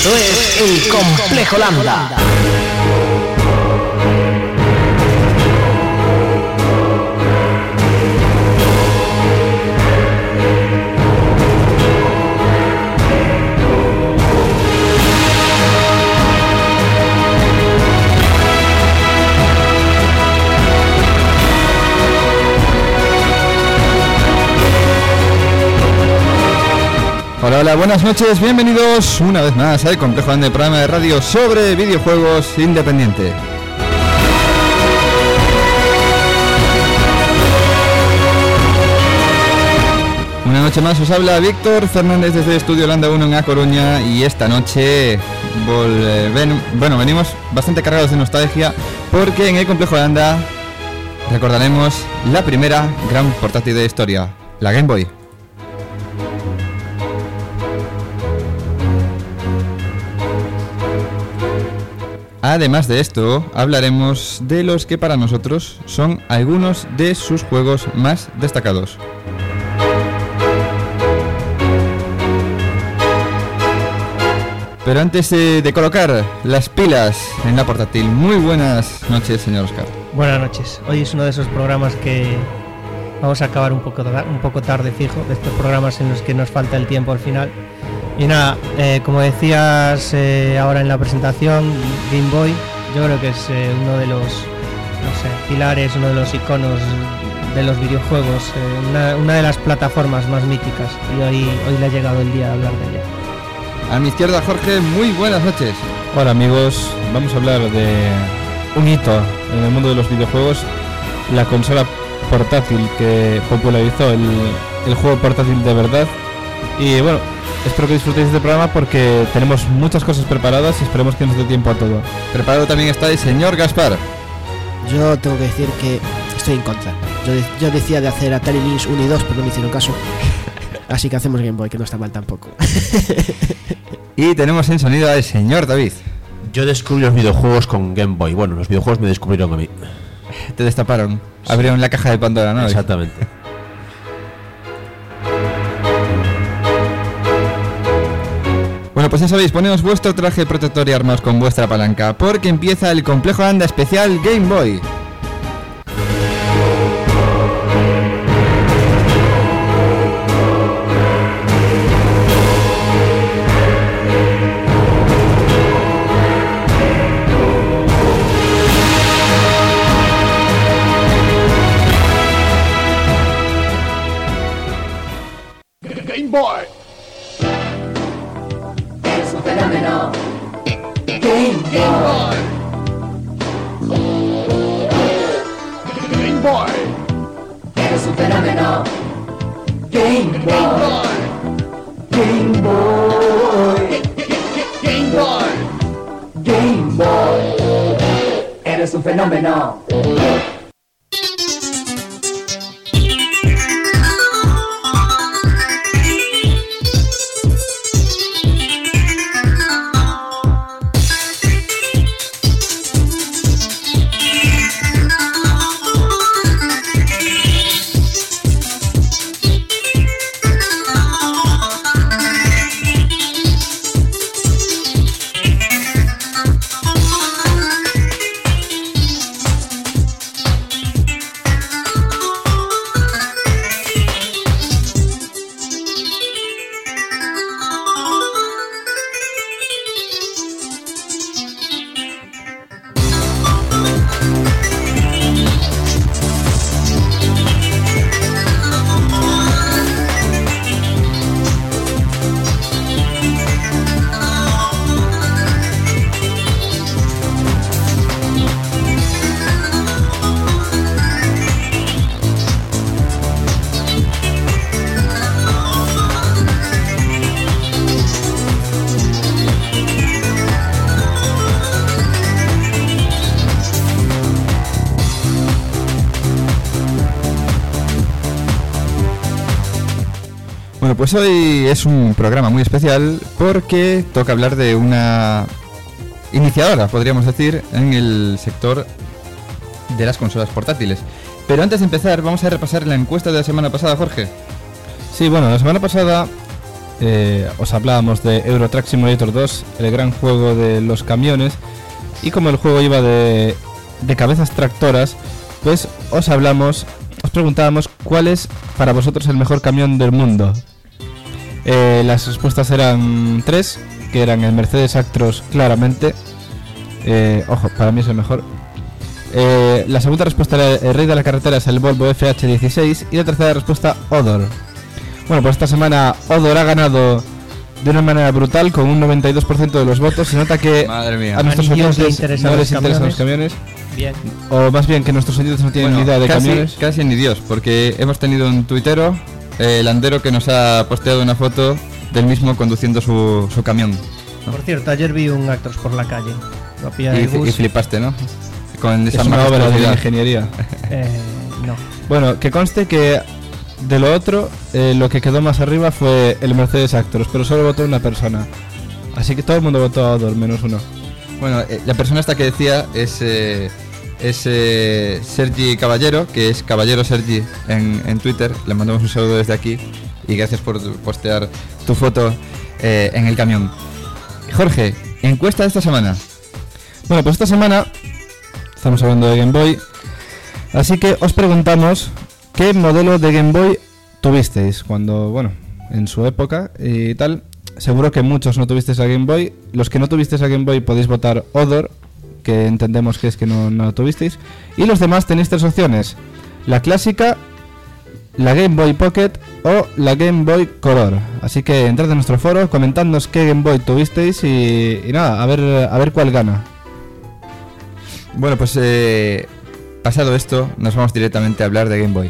Esto es el Complejo Landa. Hola, hola, buenas noches, bienvenidos una vez más al Complejo Landa, programa de radio sobre videojuegos independiente. Una noche más os habla Víctor Fernández desde Estudio Landa 1 en A Coruña, y esta noche venimos bastante cargados de nostalgia porque en el Complejo Landa recordaremos la primera gran portátil de la historia, la Game Boy. Además de esto, hablaremos de los que para nosotros son algunos de sus juegos más destacados. Pero antes de colocar las pilas en la portátil, muy buenas noches, señor Oscar. Buenas noches. Hoy es uno de esos programas que vamos a acabar un poco tarde fijo, de estos programas en los que nos falta el tiempo al final. Y nada, como decías ahora en la presentación, Game Boy, yo creo que es uno de los pilares, uno de los iconos de los videojuegos, una de las plataformas más míticas, y hoy le ha llegado el día de hablar de ella. A mi izquierda, Jorge, muy buenas noches. Hola amigos, vamos a hablar de un hito en el mundo de los videojuegos, la consola portátil que popularizó el juego portátil de verdad. Y bueno, espero que disfrutéis de este programa porque tenemos muchas cosas preparadas y esperemos que nos dé tiempo a todo. Preparado también está el señor Gaspar. Yo tengo que decir que estoy en contra. Yo decía de hacer Atari Lynx 1 y 2, pero no me hicieron caso. Así que hacemos Game Boy, que no está mal tampoco. Y tenemos en sonido al señor David. Yo descubrí los videojuegos con Game Boy. Bueno, los videojuegos me descubrieron a mí. Te destaparon, sí. Abrieron la caja de Pandora, ¿no? Exactamente. Bueno, pues ya sabéis, poneos vuestro traje protector y armaos con vuestra palanca, porque empieza el Complejo Landa especial Game Boy. Game Boy. Es un fenómeno. Game Boy. Game Boy. Es un fenómeno. Game Boy. Game Boy. Game Boy. Game Boy. Eres un fenómeno. Bueno, pues hoy es un programa muy especial porque toca hablar de una iniciadora, podríamos decir, en el sector de las consolas portátiles. Pero antes de empezar, vamos a repasar la encuesta de la semana pasada, Jorge. Sí, bueno, la semana pasada os hablábamos de Euro Truck Simulator 2, el gran juego de los camiones, y como el juego iba de cabezas tractoras, pues os preguntábamos cuál es para vosotros el mejor camión del mundo. Las respuestas eran 3, que eran el Mercedes Actros claramente. Ojo, para mí es el mejor. La segunda respuesta era el rey de la carretera, es el Volvo FH16. Y la tercera respuesta, Odor. Bueno, pues esta semana Odor ha ganado de una manera brutal con un 92% de los votos. Se nota que Madre mía. a nuestros A niños oyentes le interesan no los les interesan los camiones. Bien. O más bien que nuestros oyentes no tienen ni idea de camiones. Casi ni Dios, porque hemos tenido un tuitero, Landero, que nos ha posteado una foto del mismo conduciendo su camión. Por cierto, ayer vi un Actros por la calle. Lo pillé en el bus. Y flipaste, ¿no? Con Es esa una obra de majestuosidad. ingeniería. No. Bueno, que conste que de lo otro, lo que quedó más arriba fue el Mercedes Actros, pero solo votó una persona. Así que todo el mundo votó a Odor, menos uno. Bueno, la persona esta que decía es Sergi Caballero, que es Caballero Sergi en Twitter. Le mandamos un saludo desde aquí y gracias por postear tu foto en el camión. Jorge, encuesta de esta semana. Bueno, pues esta semana estamos hablando de Game Boy, así que os preguntamos qué modelo de Game Boy tuvisteis cuando, bueno, en su época y tal. Seguro que muchos no tuvisteis la Game Boy. Los que no tuvisteis la Game Boy podéis votar Odor, que entendemos que es que no lo tuvisteis. Y los demás tenéis 3 opciones: la clásica, la Game Boy Pocket o la Game Boy Color. Así que entrad en nuestro foro, comentadnos qué Game Boy tuvisteis y nada, a ver cuál gana. Bueno, pues pasado esto, nos vamos directamente a hablar de Game Boy.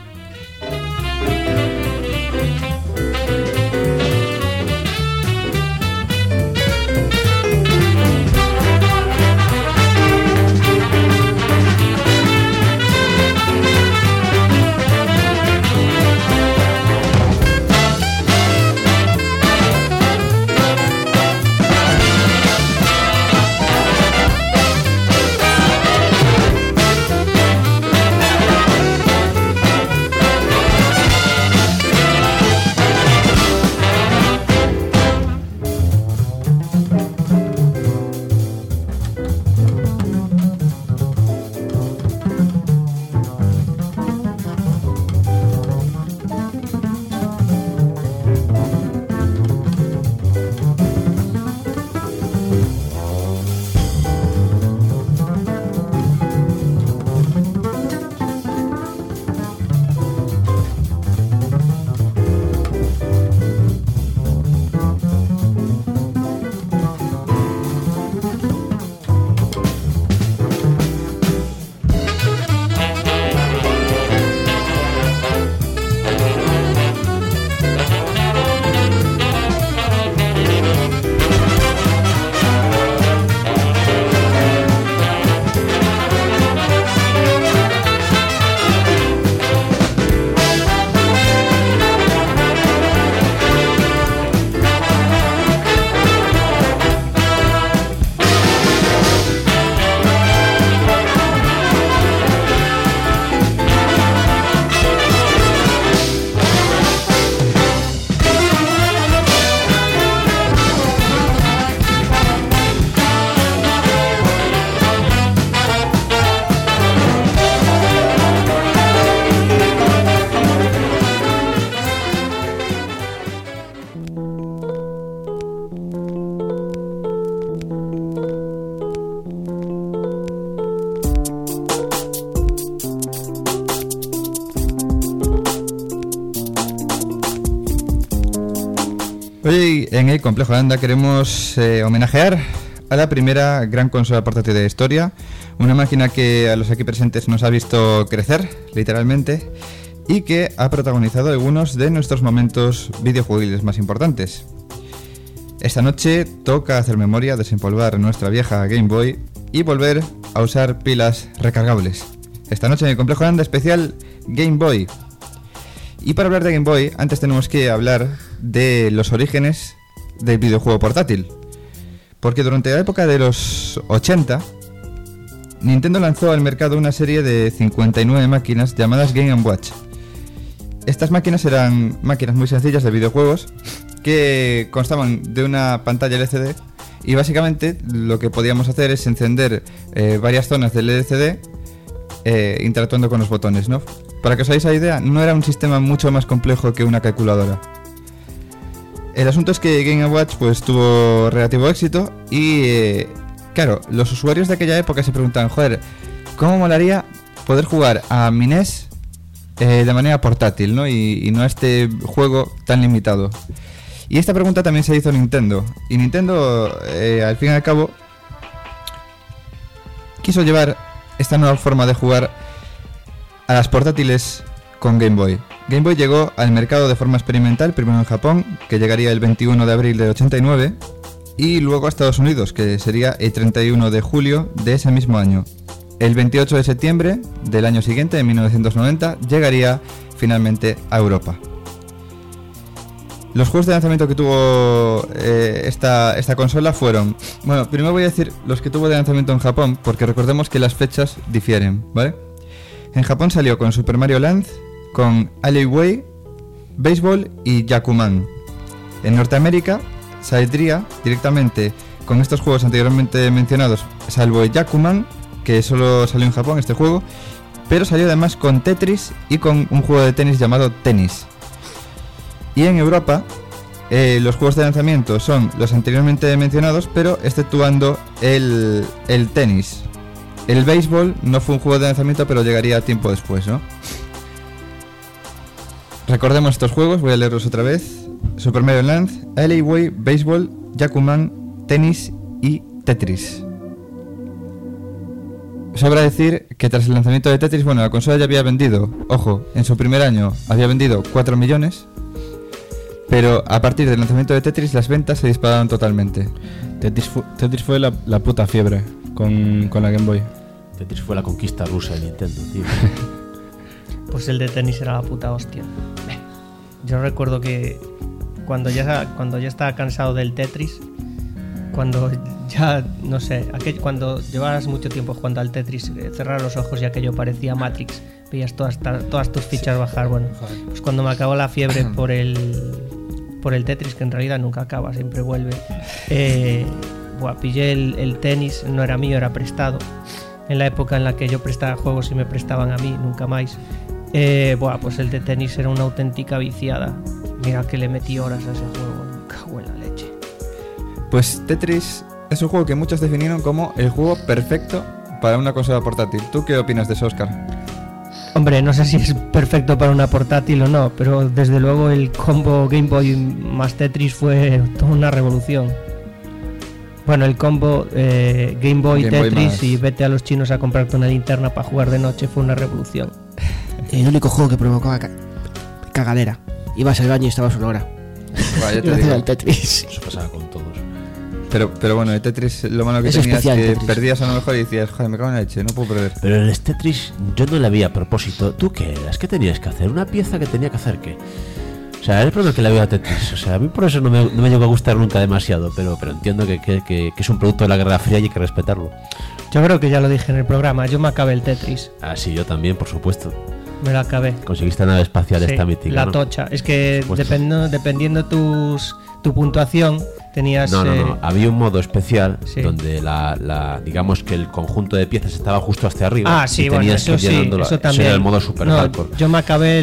Hoy en el Complejo Landa queremos homenajear a la primera gran consola portátil de la historia, una máquina que a los aquí presentes nos ha visto crecer, literalmente, y que ha protagonizado algunos de nuestros momentos videojuegos más importantes. Esta noche toca hacer memoria, desempolvar nuestra vieja Game Boy y volver a usar pilas recargables. Esta noche en el Complejo Landa especial Game Boy. Y para hablar de Game Boy, antes tenemos que hablar de los orígenes del videojuego portátil. Porque durante la época de los 80, Nintendo lanzó al mercado una serie de 59 máquinas llamadas Game & Watch. Estas máquinas eran máquinas muy sencillas de videojuegos que constaban de una pantalla LCD y básicamente lo que podíamos hacer es encender varias zonas del LCD interactuando con los botones, ¿no? Para que os hagáis la idea, no era un sistema mucho más complejo que una calculadora. El asunto es que Game & Watch pues tuvo relativo éxito y claro, los usuarios de aquella época se preguntaban, joder, ¿cómo molaría poder jugar a mi NES de manera portátil, ¿no? Y no a este juego tan limitado. Y esta pregunta también se hizo Nintendo. Y Nintendo, al fin y al cabo, quiso llevar esta nueva forma de jugar a las portátiles con Game Boy. Game Boy llegó al mercado de forma experimental, primero en Japón, que llegaría el 21 de abril del 89, y luego a Estados Unidos, que sería el 31 de julio de ese mismo año. El 28 de septiembre del año siguiente, en 1990, llegaría finalmente a Europa. Los juegos de lanzamiento que tuvo esta consola fueron... Bueno, primero voy a decir los que tuvo de lanzamiento en Japón, porque recordemos que las fechas difieren, ¿vale? En Japón salió con Super Mario Land, con Alleyway, Baseball y Yakuman. En Norteamérica saldría directamente con estos juegos anteriormente mencionados, salvo Yakuman, que solo salió en Japón este juego, pero salió además con Tetris y con un juego de tenis llamado Tennis. Y en Europa los juegos de lanzamiento son los anteriormente mencionados, pero exceptuando el tenis. El béisbol no fue un juego de lanzamiento, pero llegaría tiempo después, ¿no? Recordemos estos juegos, voy a leerlos otra vez. Super Mario Land, Alleyway, Baseball, Yakuman, Tennis y Tetris. Sobra decir que tras el lanzamiento de Tetris, bueno, la consola ya había vendido, ojo, en su primer año había vendido 4 millones, pero a partir del lanzamiento de Tetris las ventas se dispararon totalmente. Tetris fue la puta fiebre con la Game Boy. Tetris fue la conquista rusa de Nintendo, tío. Pues el de tenis era la puta hostia. Yo recuerdo que cuando ya estaba cansado del Tetris, cuando ya, no sé, cuando llevabas mucho tiempo jugando al Tetris, cerrar los ojos y aquello parecía Matrix, veías todas tus fichas bajar. Bueno, pues cuando me acabó la fiebre por el Tetris, que en realidad nunca acaba, siempre vuelve, pillé el tenis, no era mío, era prestado. En la época en la que yo prestaba juegos y me prestaban a mí, nunca más. Pues el de tenis era una auténtica viciada. Mira que le metí horas a ese juego, me cago en la leche. Pues Tetris es un juego que muchos definieron como el juego perfecto para una consola portátil. ¿Tú qué opinas de eso, Óscar? Hombre, no sé si es perfecto para una portátil o no, pero desde luego el combo Game Boy más Tetris fue toda una revolución. Bueno, el combo Game Boy, Tetris más... y vete a los chinos a comprarte una linterna para jugar de noche fue una revolución. El único juego que provocaba cagadera. Ibas al baño y estabas una hora. Vaya, te digo. El Tetris. Eso pasaba con todos. Pero bueno, el Tetris lo malo que tenía es que perdías a lo mejor y decías, joder, me cago en la leche, no puedo perder. Pero en el Tetris yo no le había a propósito. ¿Tú qué eras? ¿Qué tenías que hacer? ¿Una pieza que tenía que hacer qué? O sea, el problema que le había a Tetris. O sea, a mí por eso no me llegó a gustar nunca demasiado, pero entiendo que es un producto de la Guerra Fría y hay que respetarlo. Yo creo que ya lo dije en el programa, yo me acabé el Tetris. Ah, sí, yo también, por supuesto. Me lo acabé. Conseguiste la nave espacial, sí, esta mítica, la ¿no? Tocha. Es que dependiendo tu puntuación, tenías... No. Había un modo especial, sí, donde digamos que el conjunto de piezas estaba justo hasta arriba. Ah, sí, y bueno, tenías eso que ir sí, llenándola. eso también. Eso era el modo super hardcore. Yo me acabé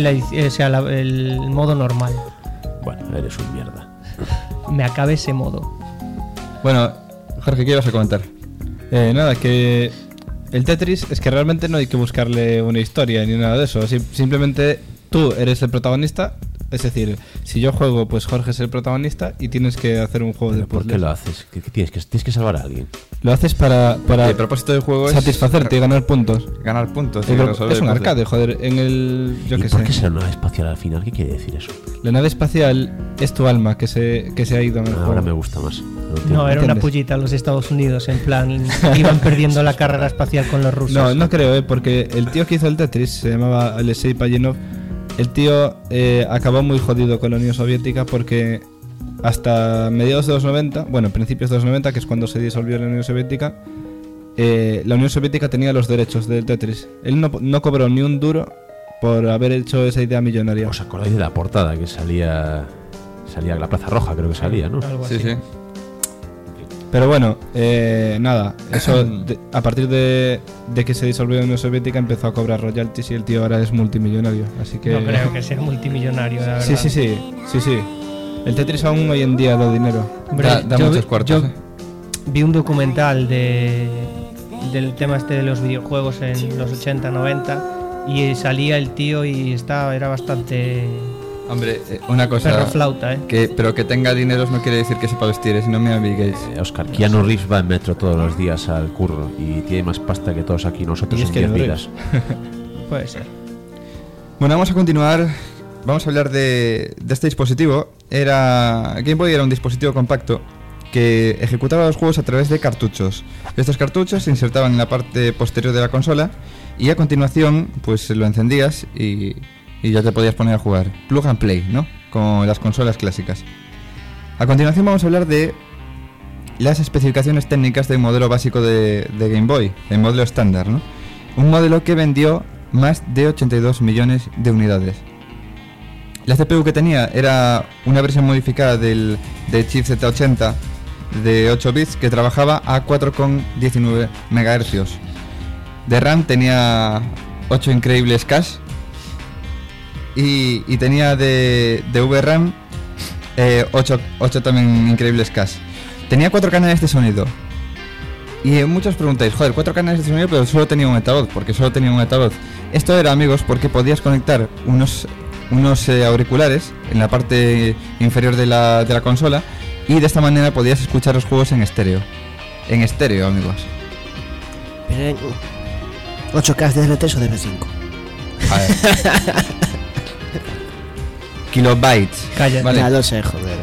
el modo normal. Bueno, eres un mierda. Me acabé ese modo. Bueno, Jorge, ¿qué ibas a comentar? Nada, que el Tetris es que realmente no hay que buscarle una historia ni nada de eso. Simplemente tú eres el protagonista. Es decir, si yo juego, pues Jorge es el protagonista y tienes que hacer un juego de puzzles. ¿Por qué lo haces? ¿Qué tienes que salvar a alguien? Lo haces para el propósito del juego satisfacerte y ganar puntos. Ganar puntos. Es un arcade, joder. En el... ¿Y por qué será una nave espacial al final? ¿Qué quiere decir eso? La nave espacial es tu alma que se ha ido en el juego. Ahora me gusta más. No, era una pullita a los Estados Unidos. En plan, iban perdiendo la carrera espacial con los rusos. No creo, porque el tío que hizo el Tetris se llamaba Alexei Pajitnov. El tío acabó muy jodido con la Unión Soviética porque hasta mediados de los 90, bueno, principios de los 90, que es cuando se disolvió la Unión Soviética, la Unión Soviética tenía los derechos del Tetris. Él no cobró ni un duro por haber hecho esa idea millonaria. ¿Os acordáis de la portada que salía salía la Plaza Roja, creo que salía, ¿no? Algo Sí, así. sí. Pero bueno, nada, eso a partir de que se disolvió la Unión Soviética empezó a cobrar royalties y el tío ahora es multimillonario, así que... No creo que sea multimillonario, la verdad. Sí. El Tetris aún hoy en día da dinero. Hombre, Da yo muchos cuartos. vi un documental del tema este de los videojuegos en los 80, 90 y salía el tío y era bastante Hombre, una cosa... perro flauta, Pero que tenga dinero no quiere decir que sepa vestir, si no me Bill Gates. Oscar, Keanu Reeves va en metro todos los días al curro y tiene más pasta que todos aquí nosotros Y es en Keanu 10 vidas. Puede ser. Bueno, vamos a continuar. Vamos a hablar de este dispositivo. Game Boy era un dispositivo compacto que ejecutaba los juegos a través de cartuchos. Estos cartuchos se insertaban en la parte posterior de la consola y a continuación pues lo encendías y ya te podías poner a jugar. Plug and play, ¿no? Como las consolas clásicas. A continuación vamos a hablar de las especificaciones técnicas del modelo básico de Game Boy, el modelo estándar, ¿no? Un modelo que vendió más de 82 millones de unidades. La CPU que tenía era una versión modificada del chip Z80 de 8 bits que trabajaba a 4,19 MHz. De RAM tenía 8 increíbles cache y tenía de VRAM 8 también increíbles cache. Tenía 4 canales de sonido. Y muchos preguntáis, joder, 4 canales de sonido pero solo tenía un altavoz. ¿Por qué solo tenía un altavoz? Esto era, amigos, porque podías conectar unos auriculares en la parte inferior de la consola y de esta manera podías escuchar los juegos en estéreo. En estéreo, amigos. Pero en 8K de DLT o de V5. A ver. Kilobytes. Calla. Vale. Ya lo sé, joder.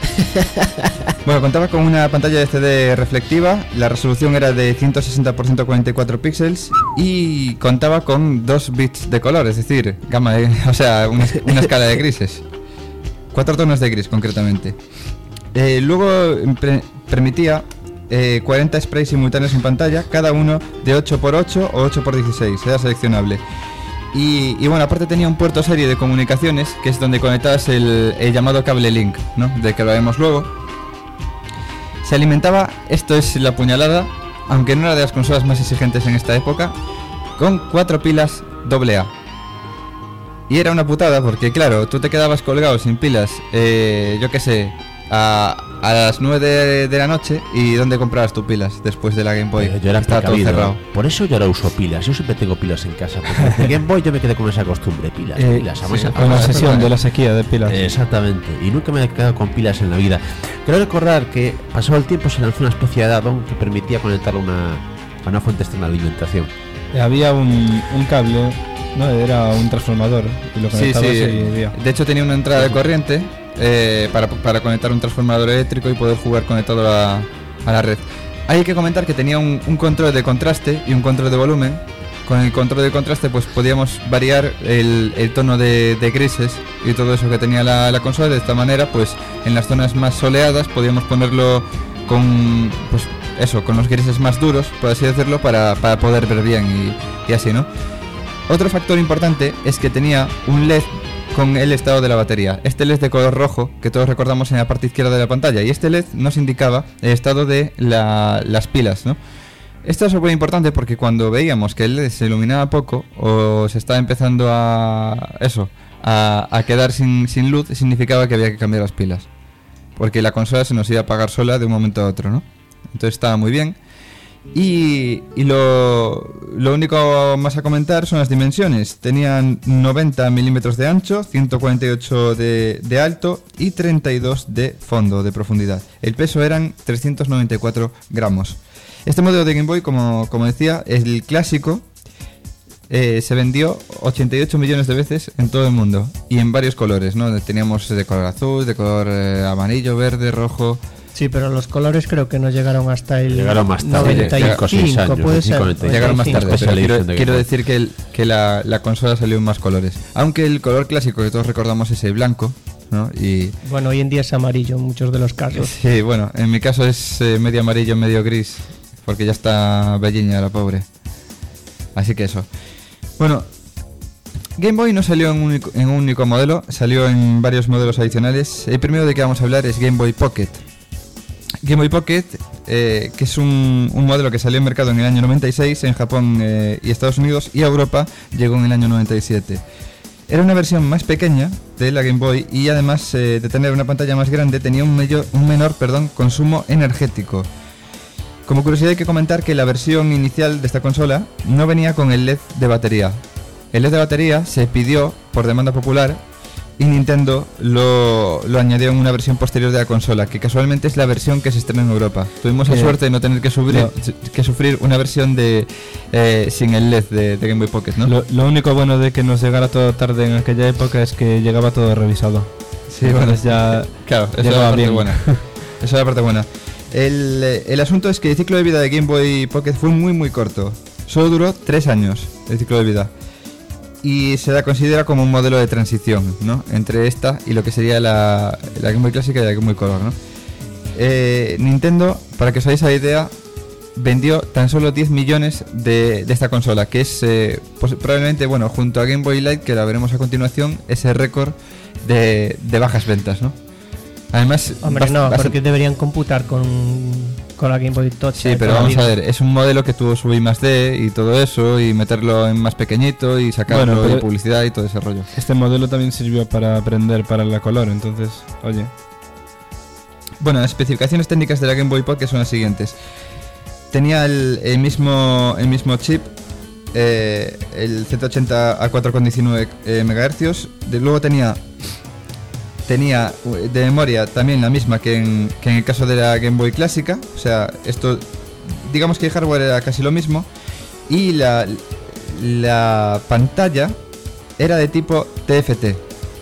Bueno, contaba con una pantalla de CD reflectiva, la resolución era de 160 x 144 píxeles y contaba con 2 bits de color, es decir, gama o sea, una escala de grises. 4 tonos de gris concretamente. Luego permitía 40 sprays simultáneos en pantalla, cada uno de 8x8 o 8x16, era seleccionable. Y bueno, aparte tenía un puerto serie de comunicaciones, que es donde conectabas el llamado cable link, ¿no? De que lo haremos luego. Se alimentaba, esto es la puñalada, aunque no era de las consolas más exigentes en esta época, con 4 pilas AA. Y era una putada porque, claro, tú te quedabas colgado sin pilas, yo qué sé, a las 9 de la noche. ¿Y dónde comprabas tus pilas después de la Game Boy? Yo era Estaba todo precavido. cerrado. Por eso yo ahora uso pilas. Yo siempre tengo pilas en casa. Porque el Game Boy yo me quedé con esa costumbre. Pilas. sí, Con la sesión de la sequía de pilas. Exactamente. Y nunca me he quedado con pilas en la vida. Quiero recordar que pasado el tiempo se lanzó una especie de add-on que permitía conectar a una fuente externa de alimentación. Había un cable, ¿no? Era un transformador y lo Sí, conectabas sí. y había. De hecho tenía una entrada de corriente para conectar un transformador eléctrico y poder jugar conectado a la red. Hay que comentar que tenía un control de contraste y un control de volumen. Con el control de contraste pues podíamos variar el tono de grises y todo eso que tenía la consola. De esta manera pues en las zonas más soleadas podíamos ponerlo con pues eso, con los grises más duros, por así decirlo, para poder ver bien y así, ¿no? Otro factor importante es que tenía un LED con el estado de la batería. Este LED de color rojo que todos recordamos en la parte izquierda de la pantalla, y este LED nos indicaba el estado de las pilas, ¿no? Esto es súper importante porque cuando veíamos que el LED se iluminaba poco o se estaba empezando a quedar sin luz, significaba que había que cambiar las pilas, porque la consola se nos iba a apagar sola de un momento a otro, ¿no? Entonces estaba muy bien. Y lo único más a comentar son las dimensiones. Tenían 90 milímetros de ancho, 148 de alto y 32 de fondo, de profundidad. El peso eran 394 gramos. Este modelo de Game Boy, como decía, es el clásico. Se vendió 88 millones de veces en todo el mundo y en varios colores, ¿no? Teníamos de color azul, de color amarillo, verde, rojo. Sí, pero los colores creo que no llegaron hasta el Llegaron más tarde, 95, 6 años, puede ser. 95. Llegaron más tarde, Después pero la edición de quiero Game Boy. decir que la consola salió en más colores. Aunque el color clásico que todos recordamos es el blanco, ¿no? Y Bueno, hoy en día es amarillo en muchos de los casos. sí, bueno, en mi caso es medio amarillo, medio gris, porque ya está belliña la pobre. Así que eso. Bueno, Game Boy no salió en un único modelo, salió en varios modelos adicionales. El primero de que vamos a hablar es Game Boy Pocket. Game Boy Pocket, que es un modelo que salió en mercado en el año 96 en Japón y Estados Unidos, y a Europa llegó en el año 97. Era una versión más pequeña de la Game Boy y además de tener una pantalla más grande tenía un menor consumo energético. Como curiosidad hay que comentar que la versión inicial de esta consola no venía con el LED de batería. El LED de batería se pidió por demanda popular y Nintendo lo añadió en una versión posterior de la consola, que casualmente es la versión que se estrena en Europa. Tuvimos la suerte de no tener que sufrir una versión sin el LED de Game Boy Pocket, ¿no? Lo único bueno de que nos llegara todo tarde en aquella época es que llegaba todo revisado. Sí, bueno, ya claro, eso era la parte buena. Eso es la parte buena. El asunto es que el ciclo de vida de Game Boy Pocket fue muy corto. Solo duró 3 años el ciclo de vida. Y se la considera como un modelo de transición, ¿no? Entre esta y lo que sería la Game Boy clásica y la Game Boy Color, ¿no? Nintendo, para que os hagáis la idea, vendió tan solo 10 millones de esta consola, que es probablemente, bueno, junto a Game Boy Light, que la veremos a continuación, ese récord de bajas ventas, ¿no? Además, hombre, porque deberían computar con la Game Boy Touch. Sí, pero vamos a ver, es un modelo que tuvo su I+D y todo eso, y meterlo en más pequeñito y sacarlo de publicidad y todo ese rollo. Este modelo también sirvió para aprender para la Color, entonces, oye. Bueno, las especificaciones técnicas de la Game Boy Pocket son las siguientes. Tenía el mismo chip, el Z80 a 4,19 MHz. Luego tenía de memoria también la misma que en el caso de la Game Boy clásica. O sea, esto, digamos que el hardware era casi lo mismo. Y la pantalla era de tipo TFT.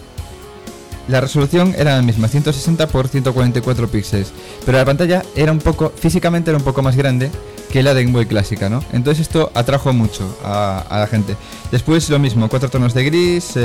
La resolución era la misma, 160 x 144 píxeles. Pero la pantalla físicamente era un poco más grande que la de Game Boy clásica, ¿no? Entonces esto atrajo mucho a la gente. Después lo mismo, 4 tonos de gris,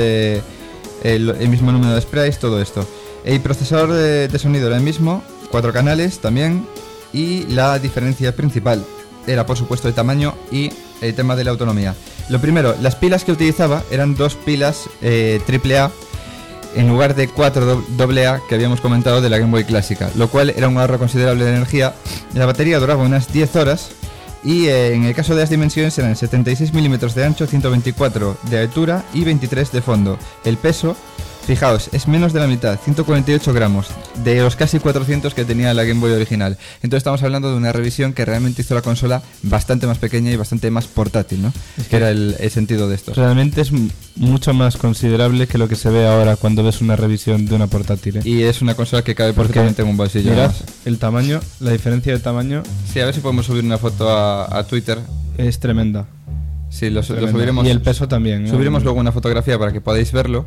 el mismo número de sprites, todo esto. El procesador de sonido era el mismo, 4 canales también. Y la diferencia principal era, por supuesto, el tamaño y el tema de la autonomía. Lo primero, las pilas que utilizaba eran 2 pilas AAA en lugar de 4 AA que habíamos comentado de la Game Boy clásica, lo cual era un ahorro considerable de energía. La batería duraba unas 10 horas y en el caso de las dimensiones eran 76 milímetros de ancho, 124 de altura y 23 de fondo. El peso, fijaos, es menos de la mitad, 148 gramos, de los casi 400 que tenía la Game Boy original. Entonces estamos hablando de una revisión que realmente hizo la consola bastante más pequeña y bastante más portátil, ¿no? Que era el sentido de esto. Realmente es mucho más considerable que lo que se ve ahora cuando ves una revisión de una portátil, ¿eh? Y es una consola que cabe perfectamente en un bolsillo. Mirad el tamaño, la diferencia de tamaño. Sí, a ver si podemos subir una foto a Twitter. Es tremenda. Sí, lo subiremos. Y el peso también, ¿eh? Subiremos luego una fotografía para que podáis verlo.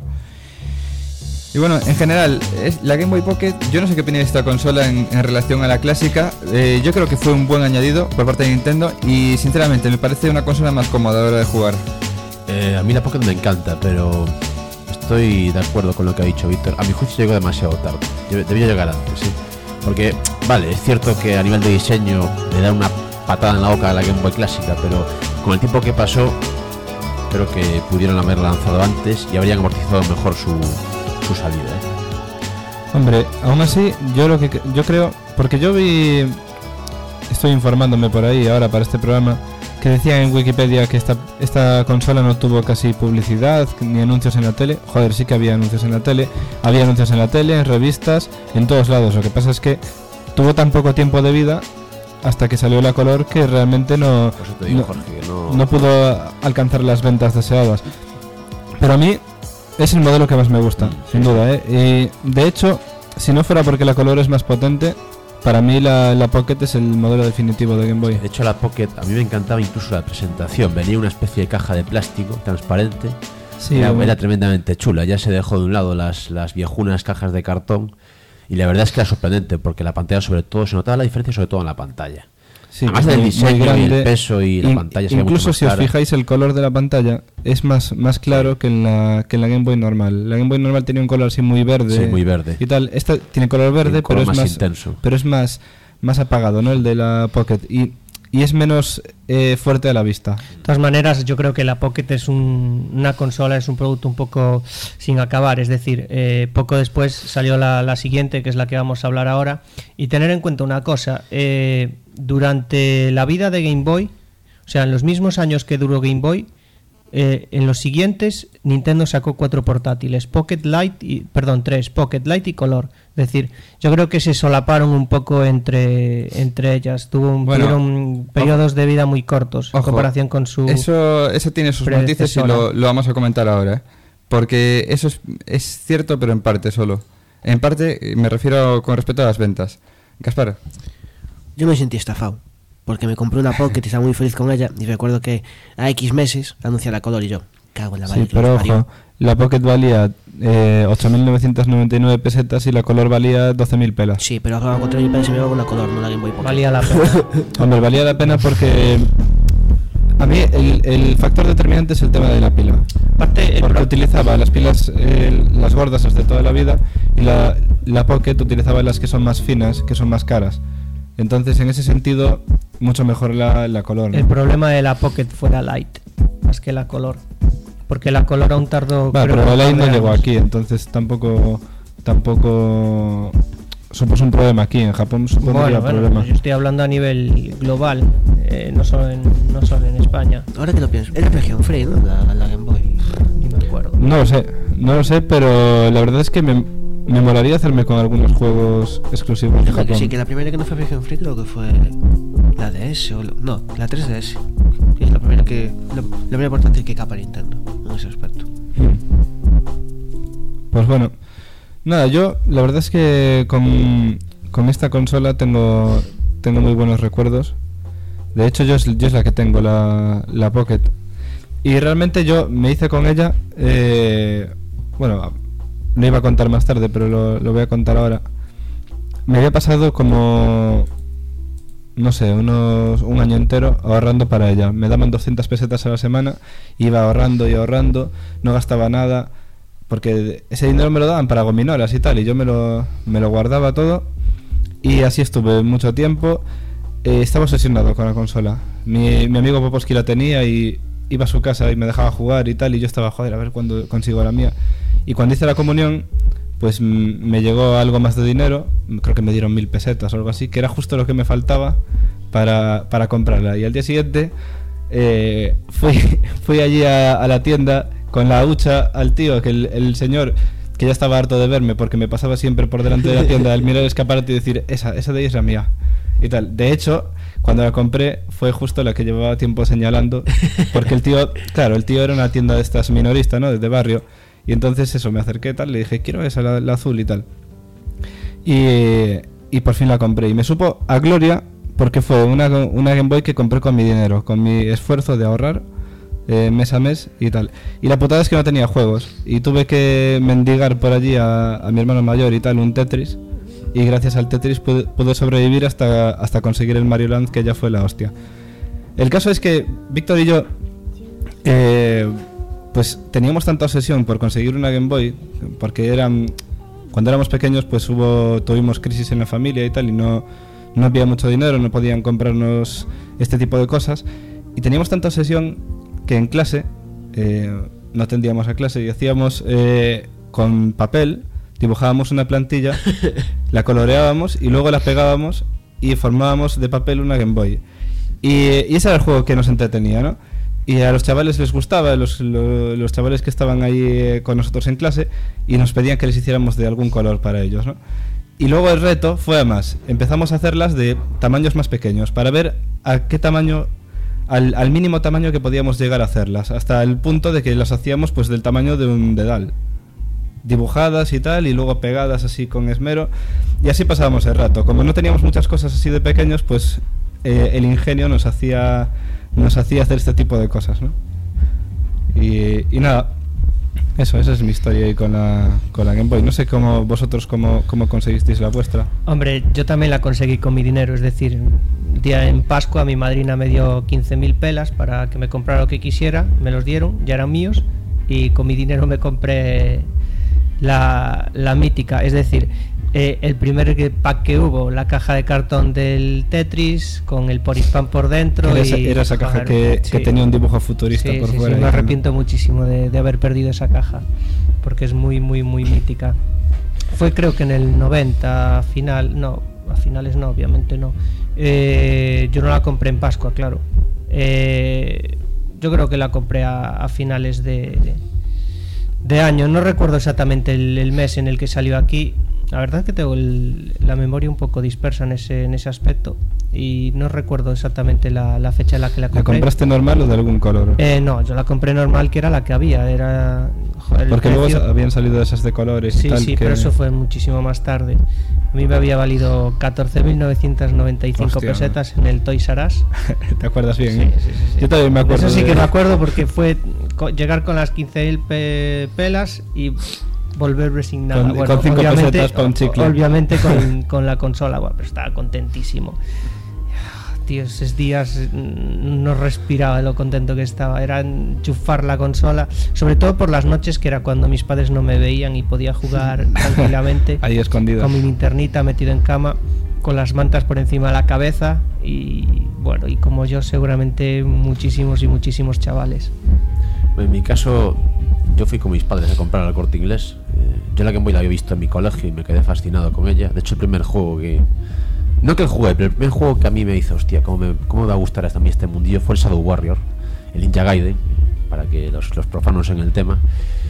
Y bueno, en general, la Game Boy Pocket, yo no sé qué opina de esta consola en relación a la clásica. Yo creo que fue un buen añadido por parte de Nintendo y sinceramente me parece una consola más cómoda a la hora de jugar. A mí la Pocket me encanta, pero estoy de acuerdo con lo que ha dicho Víctor. A mi juicio llegó demasiado tarde. Debía llegar antes, sí. Porque, vale, es cierto que a nivel de diseño le da una patada en la boca a la Game Boy clásica, pero con el tiempo que pasó, creo que pudieron haberla lanzado antes y habrían amortizado mejor su salida, ¿eh? Hombre, aún así, yo creo, porque yo estoy informándome por ahí ahora para este programa, que decían en Wikipedia que esta consola no tuvo casi publicidad ni anuncios en la tele. Joder, sí que había anuncios en la tele, en revistas, en todos lados. Lo que pasa es que tuvo tan poco tiempo de vida hasta que salió la Color que realmente no pudo alcanzar las ventas deseadas. Pero a mí es el modelo que más me gusta, sin duda, ¿eh? Y de hecho, si no fuera porque la Color es más potente, para mí la Pocket es el modelo definitivo de Game Boy. De hecho, la Pocket a mí me encantaba incluso la presentación. Venía una especie de caja de plástico transparente. Sí, era tremendamente chula. Ya se dejó de un lado las viejunas cajas de cartón. Y la verdad es que era sorprendente porque la pantalla, sobre todo, se notaba la diferencia, sobre todo en la pantalla. Sí, además del diseño y el peso y la pantalla. Incluso si os fijáis, el color de la pantalla es más claro que en la Game Boy normal. La Game Boy normal tenía un color así muy verde. Sí, muy verde. Y tal. Esta tiene color verde, pero es más intenso. Pero es más apagado, ¿no? El de la Pocket. Y y es menos fuerte a la vista. De todas maneras, yo creo que la Pocket es una consola, es un producto un poco sin acabar. Es decir, poco después salió la siguiente, que es la que vamos a hablar ahora. Y tener en cuenta una cosa, durante la vida de Game Boy, o sea, en los mismos años que duró Game Boy, en los siguientes Nintendo sacó 4 portátiles, tres, Pocket Lite y Color. Es decir, yo creo que se solaparon un poco entre ellas. Tuvieron periodos de vida muy cortos en comparación con su Eso tiene sus matices y lo vamos a comentar ahora, porque eso es cierto, pero en parte solo. En parte me refiero con respecto a las ventas. Gaspar. Yo me sentí estafado, porque me compré una Pocket y estaba muy feliz con ella, y recuerdo que a X meses anuncia la Color y yo, cago en la madre. Sí, pero ojo, la Pocket valía 8.999 pesetas y la Color valía 12.000 pelas. Sí, pero ahora con 3.000 pelas me iba con la Color, no la Game Boy Pocket. valía la pena. Hombre, valía la pena porque a mí el factor determinante es el tema de la pila. Aparte, Porque utilizaba las pilas, las gordas de toda la vida, y la Pocket utilizaba las que son más finas, que son más caras. Entonces, en ese sentido, mucho mejor la Color, ¿no? el problema de la Pocket fue la Lite, más que la Color. Porque la Color aún tardó... creo Pero que la Lite un no par de llegó años. aquí, entonces tampoco supuso un problema aquí. En Japón supondría problema. Yo estoy hablando a nivel global, no solo en España. Ahora que lo pienso, era región free, ¿no? La Game Boy. Ni me acuerdo. No lo sé, pero la verdad es que me molaría hacerme con algunos juegos exclusivos de Creo que Japón. sí, que la primera que no fue región free creo que fue la DS no, la 3DS. Que es la primera portátil que capa Nintendo en ese aspecto. Pues bueno, nada, yo la verdad es que con esta consola tengo muy buenos recuerdos. De hecho, yo es la que tengo, la Pocket. Y realmente yo me hice con ella, bueno, lo iba a contar más tarde, pero lo voy a contar ahora. Me había pasado como, no sé, un año entero ahorrando para ella. Me daban 200 pesetas a la semana, iba ahorrando y ahorrando, no gastaba nada, porque ese dinero me lo daban para gominolas y tal, y yo me lo guardaba todo, y así estuve mucho tiempo. Estaba obsesionado con la consola. Mi amigo Popovski la tenía y iba a su casa y me dejaba jugar y tal, y yo estaba, joder, a ver cuándo consigo la mía. Y cuando hice la comunión, pues me llegó algo más de dinero, creo que me dieron 1.000 pesetas o algo así, que era justo lo que me faltaba para comprarla. Y al día siguiente fui allí a la tienda con la hucha al tío, que el señor, que ya estaba harto de verme porque me pasaba siempre por delante de la tienda al mirar el escaparate y decir, esa de ahí es la mía y tal. De hecho, cuando la compré fue justo la que llevaba tiempo señalando, porque el tío era una tienda de estas minoristas, ¿no? De barrio. Y entonces eso, me acerqué tal, le dije, quiero esa, la azul y tal. Y por fin la compré. Y me supo a gloria porque fue una Game Boy que compré con mi dinero, con mi esfuerzo de ahorrar mes a mes y tal. Y la putada es que no tenía juegos. Y tuve que mendigar por allí a mi hermano mayor y tal, un Tetris. Y gracias al Tetris pude sobrevivir hasta conseguir el Mario Land, que ya fue la hostia. El caso es que Víctor y yo... pues teníamos tanta obsesión por conseguir una Game Boy, porque cuando éramos pequeños pues tuvimos crisis en la familia y tal, y no había mucho dinero, no podían comprarnos este tipo de cosas, y teníamos tanta obsesión que en clase no atendíamos a clase y hacíamos con papel, dibujábamos una plantilla, la coloreábamos y luego la pegábamos y formábamos de papel una Game Boy, y ese era el juego que nos entretenía, ¿no? Y a los chavales les gustaba, los chavales que estaban ahí con nosotros en clase, y nos pedían que les hiciéramos de algún color para ellos, ¿no? Y luego el reto fue a más. Empezamos a hacerlas de tamaños más pequeños, para ver a qué tamaño, al mínimo tamaño que podíamos llegar a hacerlas, hasta el punto de que las hacíamos pues del tamaño de un dedal, dibujadas y tal, y luego pegadas así con esmero, y así pasábamos el rato. Como no teníamos muchas cosas así de pequeños, pues el ingenio nos hacía hacer este tipo de cosas, ¿no? Y nada, esa es mi historia ahí con la Game Boy. No sé vosotros cómo conseguisteis la vuestra. Hombre, yo también la conseguí con mi dinero, es decir, el día en Pascua mi madrina me dio 15.000 pelas para que me comprara lo que quisiera, me los dieron, ya eran míos, y con mi dinero me compré la mítica. Es decir, el primer pack que hubo, la caja de cartón del Tetris con el Porispan por dentro. Era esa caja que tenía un dibujo futurista por fuera. Sí, me arrepiento muchísimo de haber perdido esa caja, porque es muy, muy, muy mítica. Fue creo que en el 90, a finales no, obviamente no. Yo no la compré en Pascua, claro. Yo creo que la compré a finales de año. No recuerdo exactamente el mes en el que salió aquí. La verdad es que tengo la memoria un poco dispersa en ese aspecto y no recuerdo exactamente la fecha en la que la compré. ¿La compraste normal o de algún color? No, yo la compré normal, que era la que había. Porque luego habían salido esas de colores. Sí, y tal, pero eso fue muchísimo más tarde. A mí me había valido 14.995 pesetas en el Toys R Us. ¿Te acuerdas bien? Sí. Yo también me acuerdo. Eso sí que me acuerdo, porque fue llegar con las 15.000 pelas y volver resignado. Con 5 pesetas para un chicle. Obviamente con la consola, pero estaba contentísimo. Tío, esos días no respiraba de lo contento que estaba. Era enchufar la consola, sobre todo por las noches, que era cuando mis padres no me veían y podía jugar tranquilamente. Ahí escondido. Con mi linternita metido en cama, con las mantas por encima de la cabeza. Y bueno, y como yo, seguramente muchísimos y muchísimos chavales. En mi caso, yo fui con mis padres a comprar al Corte Inglés. Yo la Game Boy la había visto en mi colegio y me quedé fascinado con ella. De hecho, el primer juego que... No que jugué, pero el primer juego que a mí me hizo, hostia, cómo me va a gustar a mí este mundillo, fue el Shadow Warrior, el Ninja Gaiden, para que los profanos en el tema.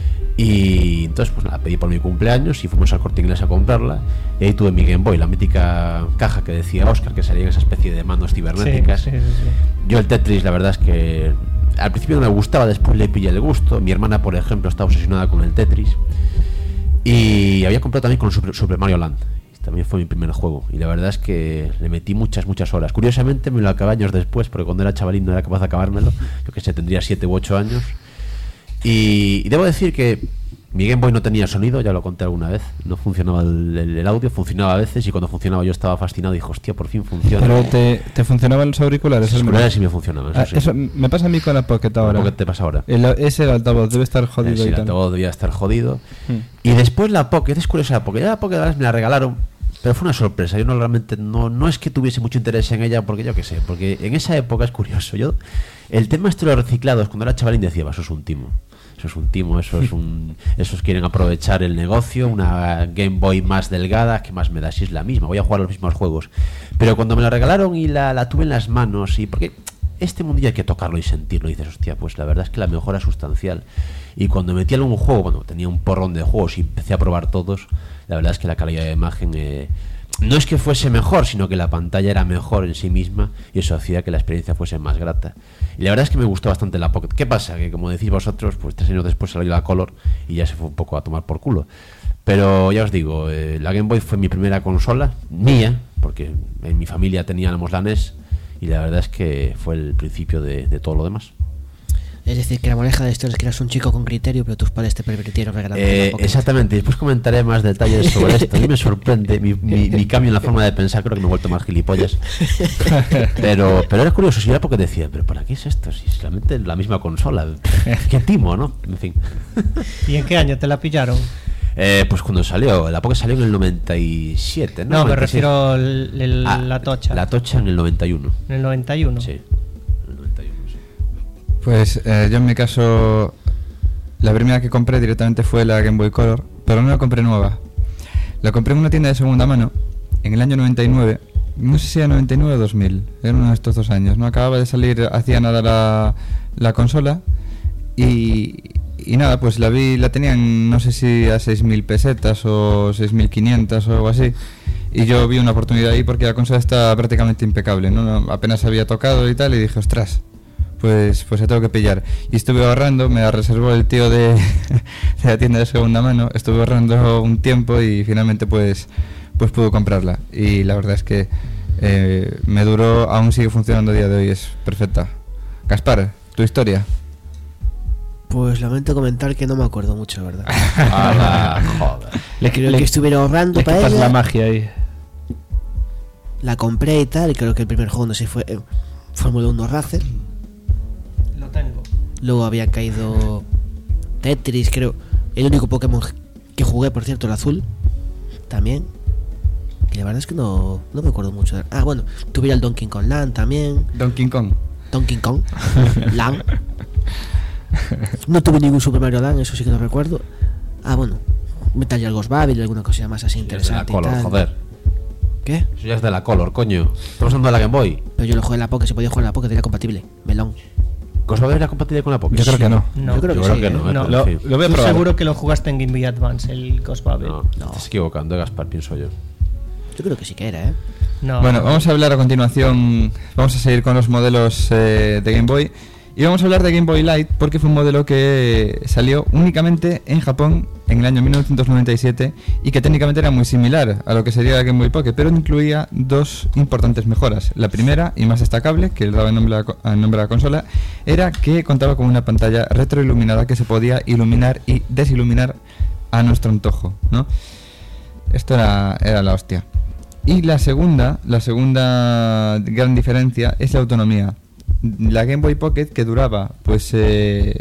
Y entonces pues nada, pedí por mi cumpleaños y fuimos al Corte Inglés a comprarla. Y ahí tuve mi Game Boy, la mítica caja que decía Oscar, que salía en esa especie de manos cibernéticas. Sí. Yo el Tetris, la verdad es que al principio no me gustaba, después le pillé el gusto. Mi hermana, por ejemplo, está obsesionada con el Tetris. Y había comprado también con Super Mario Land. También fue mi primer juego y la verdad es que le metí muchas horas. Curiosamente me lo acabé años después, porque cuando era chavalín no era capaz de acabármelo. Yo que sé, tendría 7 u 8 años. Y debo decir que mi Game Boy no tenía sonido, ya lo conté alguna vez. No funcionaba el audio, funcionaba a veces, y cuando funcionaba yo estaba fascinado y dije, hostia, por fin funciona. Pero te funcionaban los auriculares. Los auriculares sí me funcionaban, eso sí. Eso me pasa a mí con la Pocket ahora. ¿Qué te pasa ahora? Ese el altavoz debe estar jodido. Sí, el altavoz debía estar jodido. Y después la Pocket, es curiosa la Pocket. Ya la Pocket a veces me la regalaron, pero fue una sorpresa. Yo realmente no es que tuviese mucho interés en ella, porque yo qué sé, porque en esa época es curioso. El tema de los reciclados, cuando era chavalín decía, eso es un timo. Esos quieren aprovechar el negocio, una Game Boy más delgada, que más me da si es la misma, voy a jugar los mismos juegos. Pero cuando me la regalaron y la tuve en las manos, y porque este mundillo hay que tocarlo y sentirlo, y dices, hostia, pues la verdad es que la mejora es sustancial. Y cuando metí algún juego, bueno, tenía un porrón de juegos y empecé a probar todos, la verdad es que la calidad de imagen no es que fuese mejor, sino que la pantalla era mejor en sí misma, y eso hacía que la experiencia fuese más grata. Y la verdad es que me gustó bastante la Pocket. ¿Qué pasa? Que como decís vosotros, pues 3 años después salió la Color y ya se fue un poco a tomar por culo. Pero ya os digo, la Game Boy fue mi primera consola, mía, porque en mi familia teníamos la NES, y la verdad es que fue el principio de todo lo demás. Es decir, que la moraleja de esto es que eras un chico con criterio, pero tus padres te permitieron regalar una Pocket. Exactamente, y después comentaré más detalles sobre esto. A mí me sorprende mi cambio en la forma de pensar, creo que me he vuelto más gilipollas. Pero era curioso, si era porque decía, pero ¿para qué es esto? Si es realmente la misma consola. Qué timo, ¿no? En fin. ¿Y en qué año te la pillaron? Pues cuando salió, la Pocket salió en el 97, ¿no? No, me refiero a la Tocha. La Tocha en el 91. ¿En el 91? Sí, en el 91, sí. Pues yo en mi caso, la primera que compré directamente fue la Game Boy Color, pero no la compré nueva. La compré en una tienda de segunda mano en el año 99, no sé si era 99 o 2000, eran uno de estos 2 años, ¿no? Acababa de salir, hacía nada la consola y nada, pues la tenían no sé si a 6.000 pesetas o 6.500 o algo así. Y yo vi una oportunidad ahí porque la consola está prácticamente impecable, ¿no? Apenas había tocado y tal, y dije, ostras, pues se tengo que pillar. Y estuve ahorrando, me la reservó el tío de la tienda de segunda mano, estuve ahorrando un tiempo y finalmente pues pude comprarla. Y la verdad es que me duró, aún sigue funcionando a día de hoy, es perfecta. Gaspar, tu historia. Pues lamento comentar que no me acuerdo mucho, ¿verdad? Joder. Creo que estuviera ahorrando para ella. La magia ahí. La compré y tal, y creo que el primer juego, no sé, fue Fórmula 1 Racer. Lo tengo. Luego había caído Tetris, creo. El único Pokémon que jugué, por cierto, el azul. También. Que la verdad es que no me acuerdo mucho. Ah, bueno, tuviera el Donkey Kong Land también. Donkey Kong. Donkey Kong Land. No tuve ningún Super Mario Land, eso sí que lo recuerdo. Ah, bueno, Metal Gear Ghost Babel y alguna cosilla más así Es de la interesante. Color, y tal. joder. ¿Qué? Eso ya es de la Color, coño. Estamos hablando de la Game Boy. Pero yo lo jugué en la Pocket, se podía jugar en la Pocket, era compatible. Melón. ¿Cosa va a era compatible con la Pocket? Yo creo que no. No, Yo creo Yo que creo sí, que no, no. pero en fin. Lo voy a Tú probar. seguro que lo jugaste en Game Boy Advance, el Ghost Babel. No, te estás equivocando, Gaspar, pienso yo. Yo creo que sí que era, No. Bueno, vamos a hablar a continuación, vamos a seguir con los modelos de Game Boy y vamos a hablar de Game Boy Light porque fue un modelo que salió únicamente en Japón en el año 1997 y que técnicamente era muy similar a lo que sería la Game Boy Pocket, pero incluía dos importantes mejoras. La primera y más destacable, que le daba el nombre a la consola, era que contaba con una pantalla retroiluminada que se podía iluminar y desiluminar a nuestro antojo, ¿no? Esto era la hostia. Y la segunda gran diferencia es la autonomía. La Game Boy Pocket, que duraba 10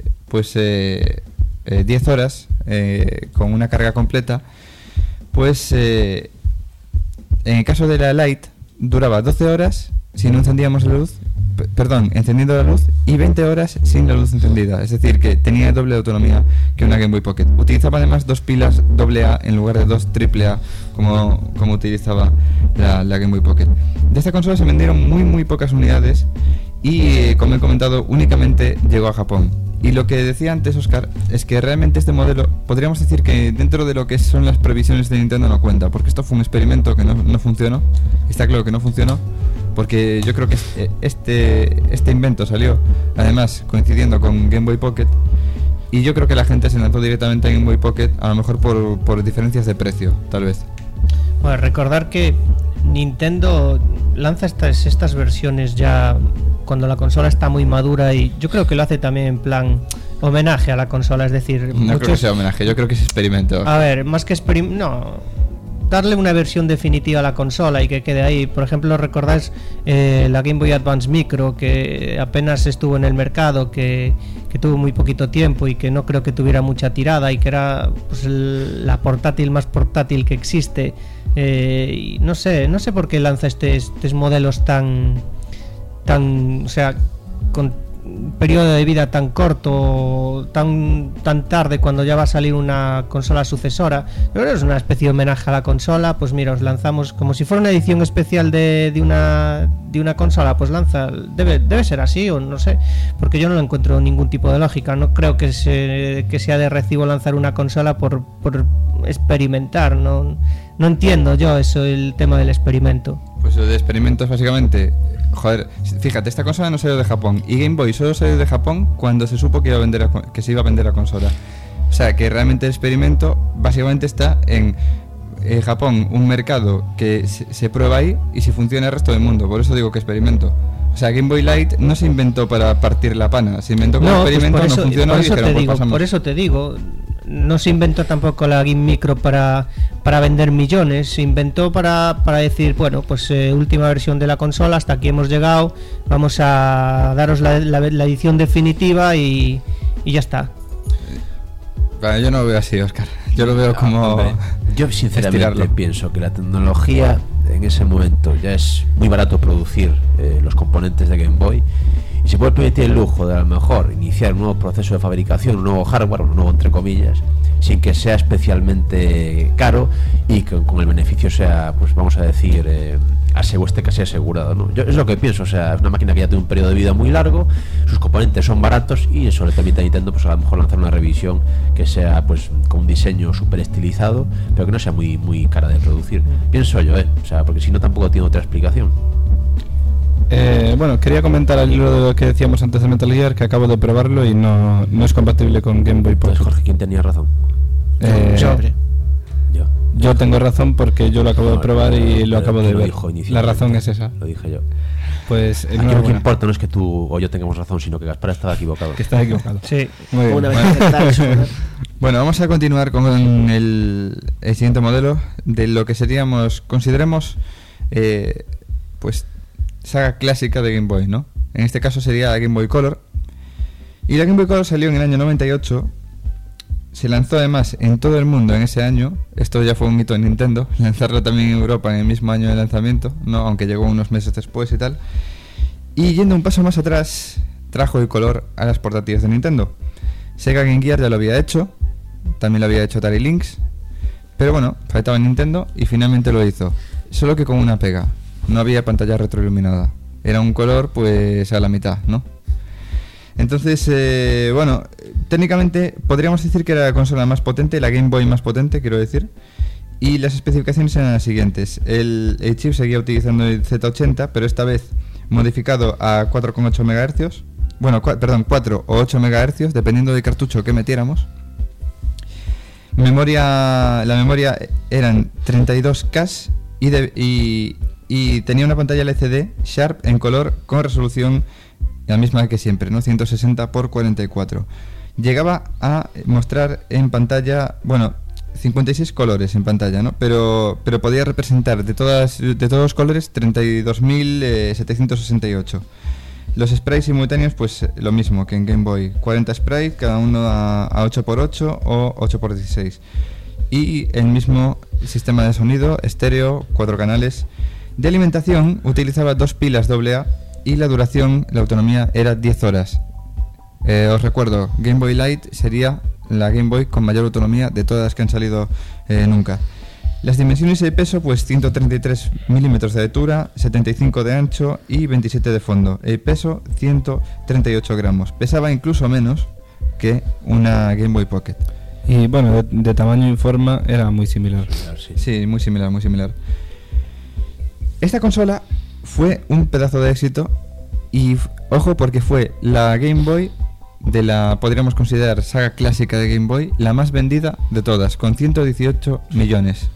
horas con una carga completa, pues en el caso de la Lite duraba 12 horas si no encendíamos la luz, encendiendo la luz, y 20 horas sin la luz encendida. Es decir, que tenía doble autonomía que una Game Boy Pocket. Utilizaba además 2 pilas AA en lugar de 2 AAA como utilizaba la Game Boy Pocket. De esta consola se vendieron muy pocas unidades y, como he comentado, únicamente llegó a Japón. Y lo que decía antes Oscar es que realmente este modelo, podríamos decir que dentro de lo que son las previsiones de Nintendo no cuenta, porque esto fue un experimento que no funcionó. Está claro que no funcionó, porque yo creo que este invento salió además coincidiendo con Game Boy Pocket, y yo creo que la gente se lanzó directamente a Game Boy Pocket, a lo mejor por diferencias de precio, tal vez. Bueno, recordar que Nintendo lanza estas versiones ya cuando la consola está muy madura, y yo creo que lo hace también en plan homenaje a la consola, es decir, No creo que sea homenaje, yo creo que es experimento. A ver, más que darle una versión definitiva a la consola y que quede ahí. Por ejemplo, recordáis la Game Boy Advance Micro, que apenas estuvo en el mercado, que tuvo muy poquito tiempo y que no creo que tuviera mucha tirada, y que era pues la portátil más portátil que existe. Y no sé por qué lanza estos modelos tan, o sea, con un periodo de vida tan corto, tan tarde, cuando ya va a salir una consola sucesora. Yo creo que es una especie de homenaje a la consola. Pues mira, os lanzamos como si fuera una edición especial de una consola, pues debe ser así, o no sé, porque yo no lo encuentro ningún tipo de lógica. No creo que sea de recibo lanzar una consola por experimentar. No entiendo yo eso, el tema del experimento. Pues lo de experimentos básicamente, joder, fíjate, esta consola no salió de Japón y Game Boy solo salió de Japón cuando se supo que se iba a vender la consola. O sea que realmente el experimento básicamente está en Japón, un mercado que se prueba ahí, y si funciona el resto del mundo. Por eso digo que experimento. O sea, Game Boy Light no se inventó para partir la pana, se inventó como experimento, no funcionó y dijeron, pues pasamos. Por eso te digo, no se inventó tampoco la Game Micro para vender millones, se inventó para decir, bueno, pues última versión de la consola, hasta aquí hemos llegado, vamos a daros la edición definitiva y ya está. Vale, yo no lo veo así, Oscar. Yo lo veo como... Hombre, yo sinceramente estirarlo. pienso que la tecnología en ese momento ya es muy barato producir los componentes de Game Boy, y se puede permitir el lujo de a lo mejor iniciar un nuevo proceso de fabricación, un nuevo hardware, un nuevo entre comillas, sin que sea especialmente caro y que con el beneficio sea, pues vamos a decir, esté casi asegurado, ¿no? Yo es lo que pienso. O sea, es una máquina que ya tiene un periodo de vida muy largo, sus componentes son baratos, y eso le permite a Nintendo pues a lo mejor lanzar una revisión que sea pues con un diseño súper estilizado, pero que no sea muy cara de producir. Pienso yo, o sea, porque si no tampoco tiene otra explicación. Bueno, quería comentar al hilo de lo que decíamos antes de Metal Gear, que acabo de probarlo y no es compatible con Game Boy Pocket. Entonces, Jorge, ¿quién tenía razón? Yo tengo razón porque yo lo acabo de probar y lo acabo de ver. La razón es esa. Lo dije yo. Pues aquí lo que importa no es que tú o yo tengamos razón, sino que Gaspar estaba equivocado. Que está equivocado. Sí. Muy bien. Una vez acertar eso, ¿verdad? Bueno, vamos a continuar con el siguiente modelo de lo que consideremos pues saga clásica de Game Boy, ¿no? En este caso sería la Game Boy Color. Y la Game Boy Color salió en el año 98. se lanzó además en todo el mundo en ese año. Esto ya fue un hito de Nintendo, lanzarlo también en Europa en el mismo año de lanzamiento, ¿no? Aunque llegó unos meses después y tal. Y yendo un paso más atrás, trajo el color a las portátiles de Nintendo. Sega Game Gear ya lo había hecho, también lo había hecho Atari Lynx, pero bueno, faltaba Nintendo y finalmente lo hizo. Solo que con una pega, no había pantalla retroiluminada. Era un color pues a la mitad, ¿no? Entonces, bueno, técnicamente podríamos decir que era la consola más potente, la Game Boy más potente, quiero decir. Y las especificaciones eran las siguientes. El chip seguía utilizando el Z80, pero esta vez modificado a 4,8 MHz. Bueno, 4 o 8 MHz, dependiendo del cartucho que metiéramos. La memoria eran 32K y tenía una pantalla LCD Sharp en color con resolución la misma que siempre, ¿no? 160 x 44. Llegaba a mostrar en pantalla, bueno, 56 colores en pantalla, ¿no? Pero podía representar de todos los colores 32.768. Los sprites simultáneos, pues lo mismo que en Game Boy. 40 sprites, cada uno a 8x8 o 8x16. Y el mismo sistema de sonido, estéreo, 4 canales. De alimentación, utilizaba 2 pilas AA y la autonomía era 10 horas. Os recuerdo, Game Boy Light sería la Game Boy con mayor autonomía de todas las que han salido nunca. Las dimensiones y el peso, pues 133 milímetros de altura, 75 de ancho y 27 de fondo. El peso, 138 gramos. Pesaba incluso menos que una Game Boy Pocket. Y bueno, de tamaño y forma era muy similar. Sí, muy similar, muy similar. Esta consola fue un pedazo de éxito y ojo porque fue la Game Boy de la, podríamos considerar, saga clásica de Game Boy, la más vendida de todas, con 118 millones.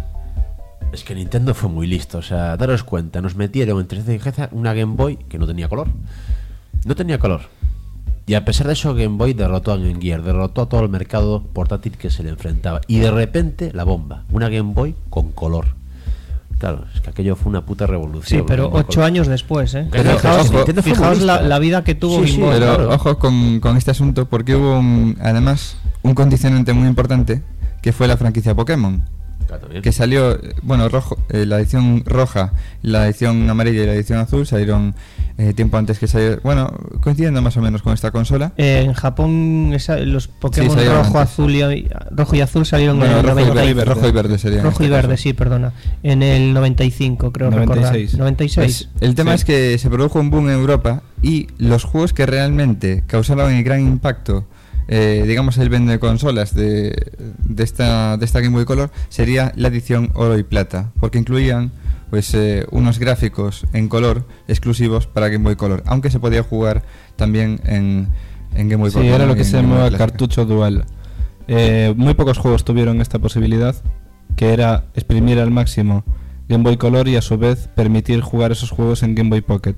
Es que Nintendo fue muy listo, o sea, daros cuenta, nos metieron en 3D una Game Boy que no tenía color. No tenía color. Y a pesar de eso, Game Boy derrotó a Game Gear, derrotó a todo el mercado portátil que se le enfrentaba. Y de repente, la bomba, una Game Boy con color. Claro, es que aquello fue una puta revolución. Sí, pero 8 años después, ¿eh? Pero Fijaos la vida que tuvo Game Boy. Pero claro. ojo con este asunto, porque hubo además un condicionante muy importante, que fue la franquicia Pokémon. Que salió, bueno, la edición roja, la edición amarilla y la edición azul salieron tiempo antes que saliera, bueno, coincidiendo más o menos con esta consola. En Japón los Pokémon Sí, rojo y azul salieron Bueno, en el 95. rojo y verde sería. Rojo y verde, sí, perdona. En el 95, creo 96. recordar. 96. Pues, el tema es que se produjo un boom en Europa y los juegos que realmente causaron el gran impacto, digamos el vende consolas de esta Game Boy Color, sería la edición oro y plata, porque incluían pues unos gráficos en color exclusivos para Game Boy Color, aunque se podía jugar también en Game Boy Color. Sí, era lo que se llama llama cartucho dual. Muy pocos juegos tuvieron esta posibilidad, que era exprimir al máximo Game Boy Color y a su vez permitir jugar esos juegos en Game Boy Pocket.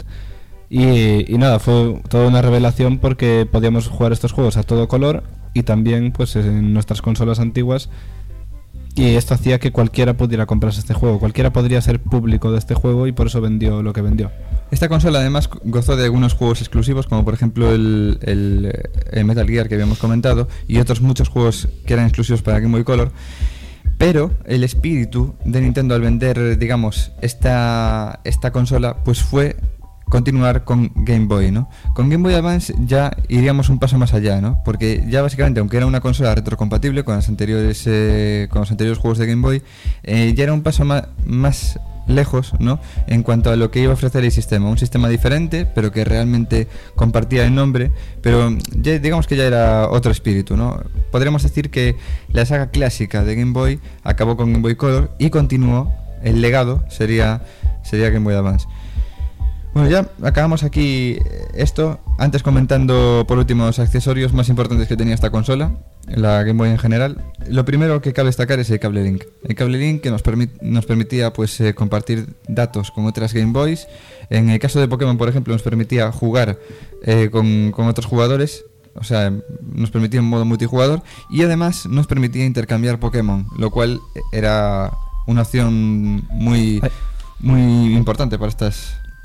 Y nada, fue toda una revelación porque podíamos jugar estos juegos a todo color y también pues en nuestras consolas antiguas, y esto hacía que cualquiera pudiera comprarse este juego, cualquiera podría ser público de este juego y por eso vendió lo que vendió. Esta consola además gozó de algunos juegos exclusivos, como por ejemplo el Metal Gear que habíamos comentado, y otros muchos juegos que eran exclusivos para Game Boy Color. Pero el espíritu de Nintendo al vender, digamos, esta consola, pues fue continuar con Game Boy, ¿no? Con Game Boy Advance ya iríamos un paso más allá, ¿no? Porque ya básicamente, aunque era una consola retrocompatible con los anteriores juegos de Game Boy, ya era un paso más lejos, ¿no? En cuanto a lo que iba a ofrecer el sistema, un sistema diferente, pero que realmente compartía el nombre, pero ya, digamos que ya era otro espíritu, ¿no? Podríamos decir que la saga clásica de Game Boy acabó con Game Boy Color y continuó, el legado sería Game Boy Advance. Bueno, ya acabamos aquí esto, antes comentando por último los accesorios más importantes que tenía esta consola, la Game Boy en general. Lo primero que cabe destacar es el cable Link. El cable Link que nos permitía pues compartir datos con otras Game Boys. En el caso de Pokémon, por ejemplo, nos permitía jugar con otros jugadores, o sea, nos permitía un modo multijugador, y además nos permitía intercambiar Pokémon, lo cual era una opción muy importante para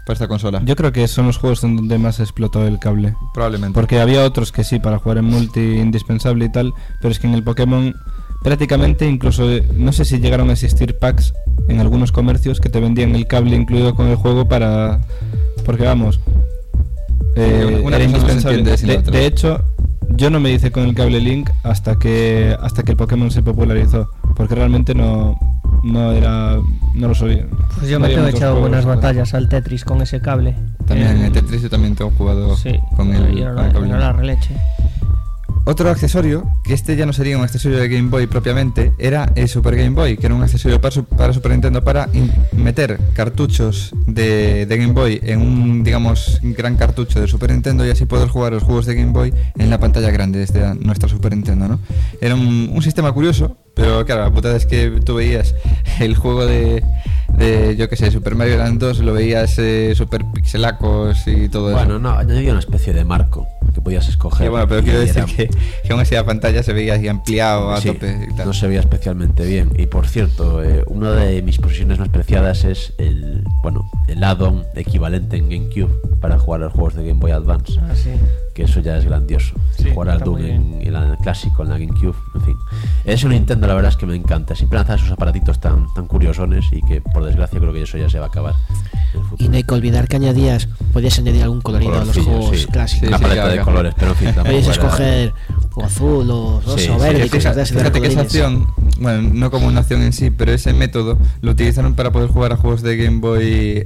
para esta consola. Yo creo que son los juegos en donde más explotó el cable. Probablemente. Porque había otros que sí, para jugar en multi indispensable y tal, pero es que en el Pokémon prácticamente incluso no sé si llegaron a existir packs en algunos comercios que te vendían el cable incluido con el juego para... Porque vamos, una era cosa no se indispensable. entiende sin la otra. De hecho, yo no me hice con el cable Link hasta que el Pokémon se popularizó, porque realmente no lo sabía. Pues yo me tengo echado buenas batallas al Tetris con ese cable. También en el Tetris yo también tengo jugado con el cable. La releche. Otro accesorio, que este ya no sería un accesorio de Game Boy propiamente, era el Super Game Boy, que era un accesorio para Super Nintendo para meter cartuchos de Game Boy en un, digamos, gran cartucho de Super Nintendo y así poder jugar los juegos de Game Boy en la pantalla grande desde nuestra Super Nintendo, ¿no? Era un sistema curioso, pero claro, la putada es que tú veías el juego de yo que sé, Super Mario Land 2, lo veías super pixelacos y todo eso. Bueno, no, añadía una especie de marco que podías escoger. Sí, bueno, pero quiero decir era... que aún así la pantalla se veía así ampliado a tope y tal. No se veía especialmente bien. Y por cierto, una de mis posesiones más preciadas es el add-on equivalente en GameCube para jugar a los juegos de Game Boy Advance. Ah, sí. Que eso ya es grandioso. Sí, jugar al Doom en el clásico, en la GameCube, en fin. Eso Nintendo la verdad es que me encanta. Siempre lanza esos aparatitos tan curiosones y que por desgracia creo que eso ya se va a acabar en el futuro. Y no hay que olvidar que podías añadir algún colorido a los juegos clásicos. Una paleta de colores, pero en fin, tampoco podías era... escoger o azul o rosa o verde y cosas de ese. Fíjate que esa acción, bueno, no como una acción en sí, pero ese método lo utilizaron para poder jugar a juegos de Game Boy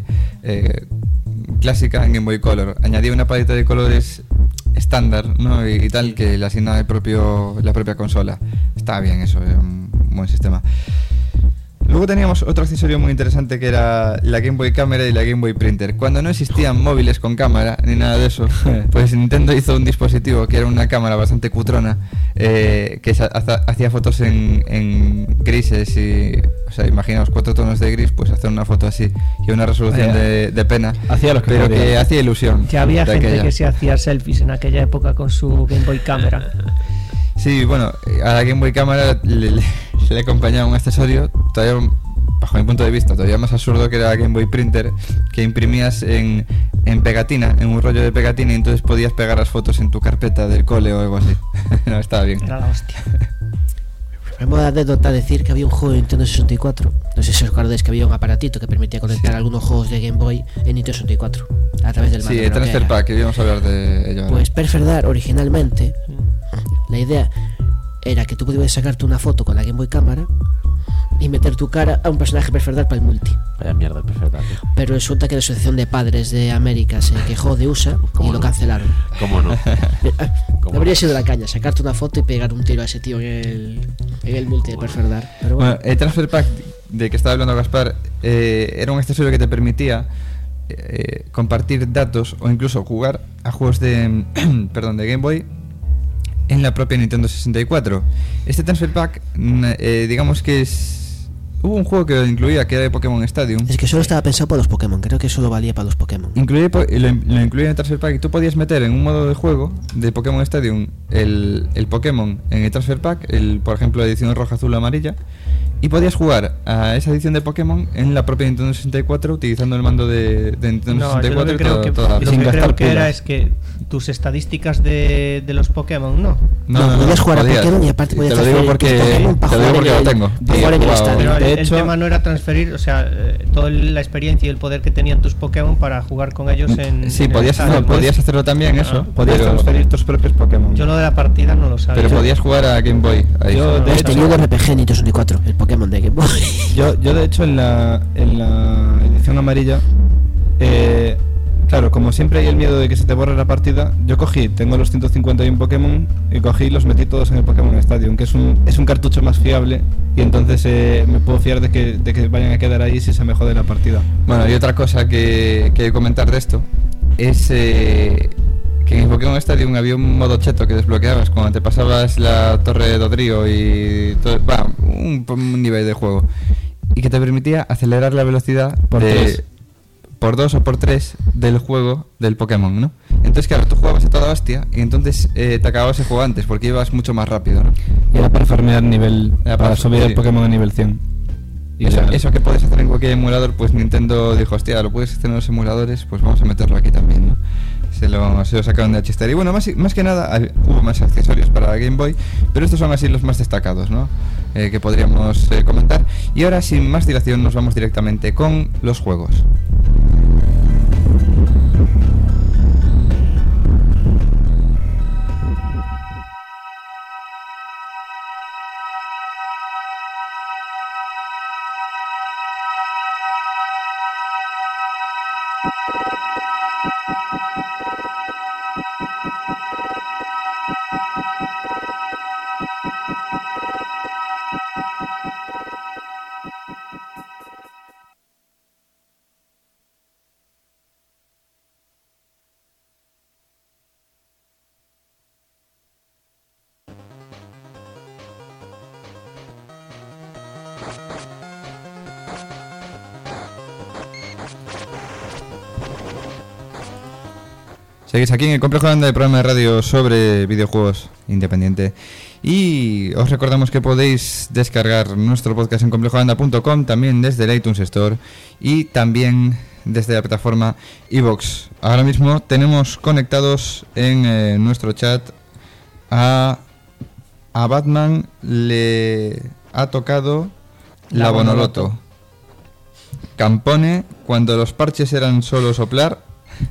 clásica en Game Boy Color. Añadía una paleta de colores estándar, ¿no? y tal, que le asignaba la propia consola. Estaba bien eso, era un buen sistema. Luego teníamos otro accesorio muy interesante que era la Game Boy Cámara y la Game Boy Printer. Cuando no existían móviles con cámara ni nada de eso, pues Nintendo hizo un dispositivo que era una cámara bastante cutrona, que hacía fotos en grises y, o sea, imaginaos 4 tonos de gris, pues hacer una foto así y una resolución de pena, hacía lo que pero podía. Que hacía ilusión. Ya había gente aquella. que se hacía selfies en aquella época con su Game Boy Cámara. Sí, bueno, a la Game Boy Cámara se le acompañaba un accesorio todavía, bajo mi punto de vista, todavía más absurdo, que era la Game Boy Printer, que imprimías en pegatina, en un rollo de pegatina, y entonces podías pegar las fotos en tu carpeta del cole o algo así. No, estaba bien. Era la hostia. Me mola anécdota decir que había un juego de Nintendo 64. No sé si os acordáis que había un aparatito que permitía conectar algunos juegos de Game Boy en Nintendo 64 a través del mando. Sí, el Transfer Pack, que íbamos a hablar de ello ahora. Pues Perfect Dark originalmente, la idea era que tú podías sacarte una foto con la Game Boy Cámara y meter tu cara a un personaje Perfect Dark para el multi. Vaya mierda, perfecta. Pero resulta que la Asociación de Padres de América se quejó de USA y lo cancelaron. ¿Cómo no? Habría sido la caña, sacarte una foto y pegar un tiro a ese tío en el multi de Perfect Dark. Pero bueno. Bueno, el Transfer Pack de que estaba hablando Gaspar era un accesorio que te permitía compartir datos o incluso jugar a juegos de Game Boy en la propia Nintendo 64. Este Transfer Pack, digamos que hubo un juego que lo incluía, que era de Pokémon Stadium. Es que solo estaba pensado para los Pokémon, creo que solo valía para los Pokémon. Lo incluía en el Transfer Pack y tú podías meter en un modo de juego de Pokémon Stadium el Pokémon en el Transfer Pack, por ejemplo la edición roja, azul o amarilla, y podías jugar a esa edición de Pokémon en la propia Nintendo 64 utilizando el mando de Nintendo 64 creo que era es que tus estadísticas de los Pokémon, ¿no? No, podías jugar a Pokémon y aparte podías te lo digo porque lo tengo. Pero el tema no era transferir, o sea, toda la experiencia y el poder que tenían tus Pokémon para jugar con ellos en... Sí, podías hacerlo también, eso. Podías transferir tus propios Pokémon. Yo lo de la partida no lo sabía. Pero podías jugar a Game Boy. Yo tenía un RPG Nintendo 64, el Pokémon de Game Boy. Yo de hecho en la edición amarilla, claro, como siempre hay el miedo de que se te borre la partida, yo tengo los 151 Pokémon y cogí y los metí todos en el Pokémon Stadium, que es un cartucho más fiable y entonces me puedo fiar de que vayan a quedar ahí si se me jode la partida. Bueno, y otra cosa que comentar de esto es que en el Pokémon Stadium había un modo cheto que desbloqueabas cuando te pasabas la torre de Dodrio y todo, un nivel de juego, y que te permitía acelerar la velocidad por 2 o por 3 del juego del Pokémon, ¿no? Entonces, claro, tú jugabas a toda hostia y entonces te acababas el juego antes porque ibas mucho más rápido, ¿no? Y era para farmear nivel, para subir el sí. Pokémon a nivel 100. Y Eso que puedes hacer en cualquier emulador, pues Nintendo dijo, hostia, lo puedes hacer en los emuladores, pues vamos a meterlo aquí también, ¿no? Se lo sacaron de chiste. Y bueno, más que nada hubo más accesorios para Game Boy, pero estos son así los más destacados, ¿no? Que podríamos comentar. Y ahora, sin más dilación, nos vamos directamente con los juegos. Seguís aquí en el Complejo Landa, del programa de radio sobre videojuegos independiente. Y os recordamos que podéis descargar nuestro podcast en complejoanda.com, también desde el iTunes Store y también desde la plataforma iVoox. Ahora mismo tenemos conectados en nuestro chat a Batman, le ha tocado la Bonoloto. Campone, cuando los parches eran solo soplar.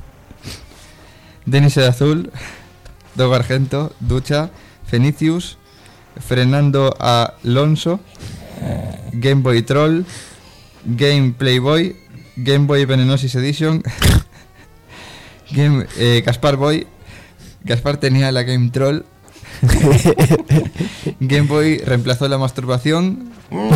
Denis el Azul, Dogo Argento, Ducha, Fenicius, Fernando Alonso, Game Boy Troll, Game Playboy, Game Boy Venenosis Edition, Gaspar Boy, Gaspar tenía la Game Troll, Game Boy reemplazó la masturbación,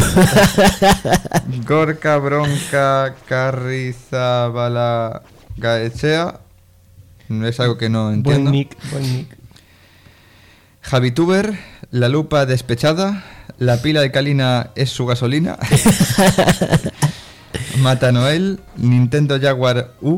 Gorka Bronca Carrizabala Gaechea. Es algo que no entiendo. Buen nick. Javituber, la lupa despechada, la pila de Kalina es su gasolina. Mata Noel, Nintendo Jaguar U,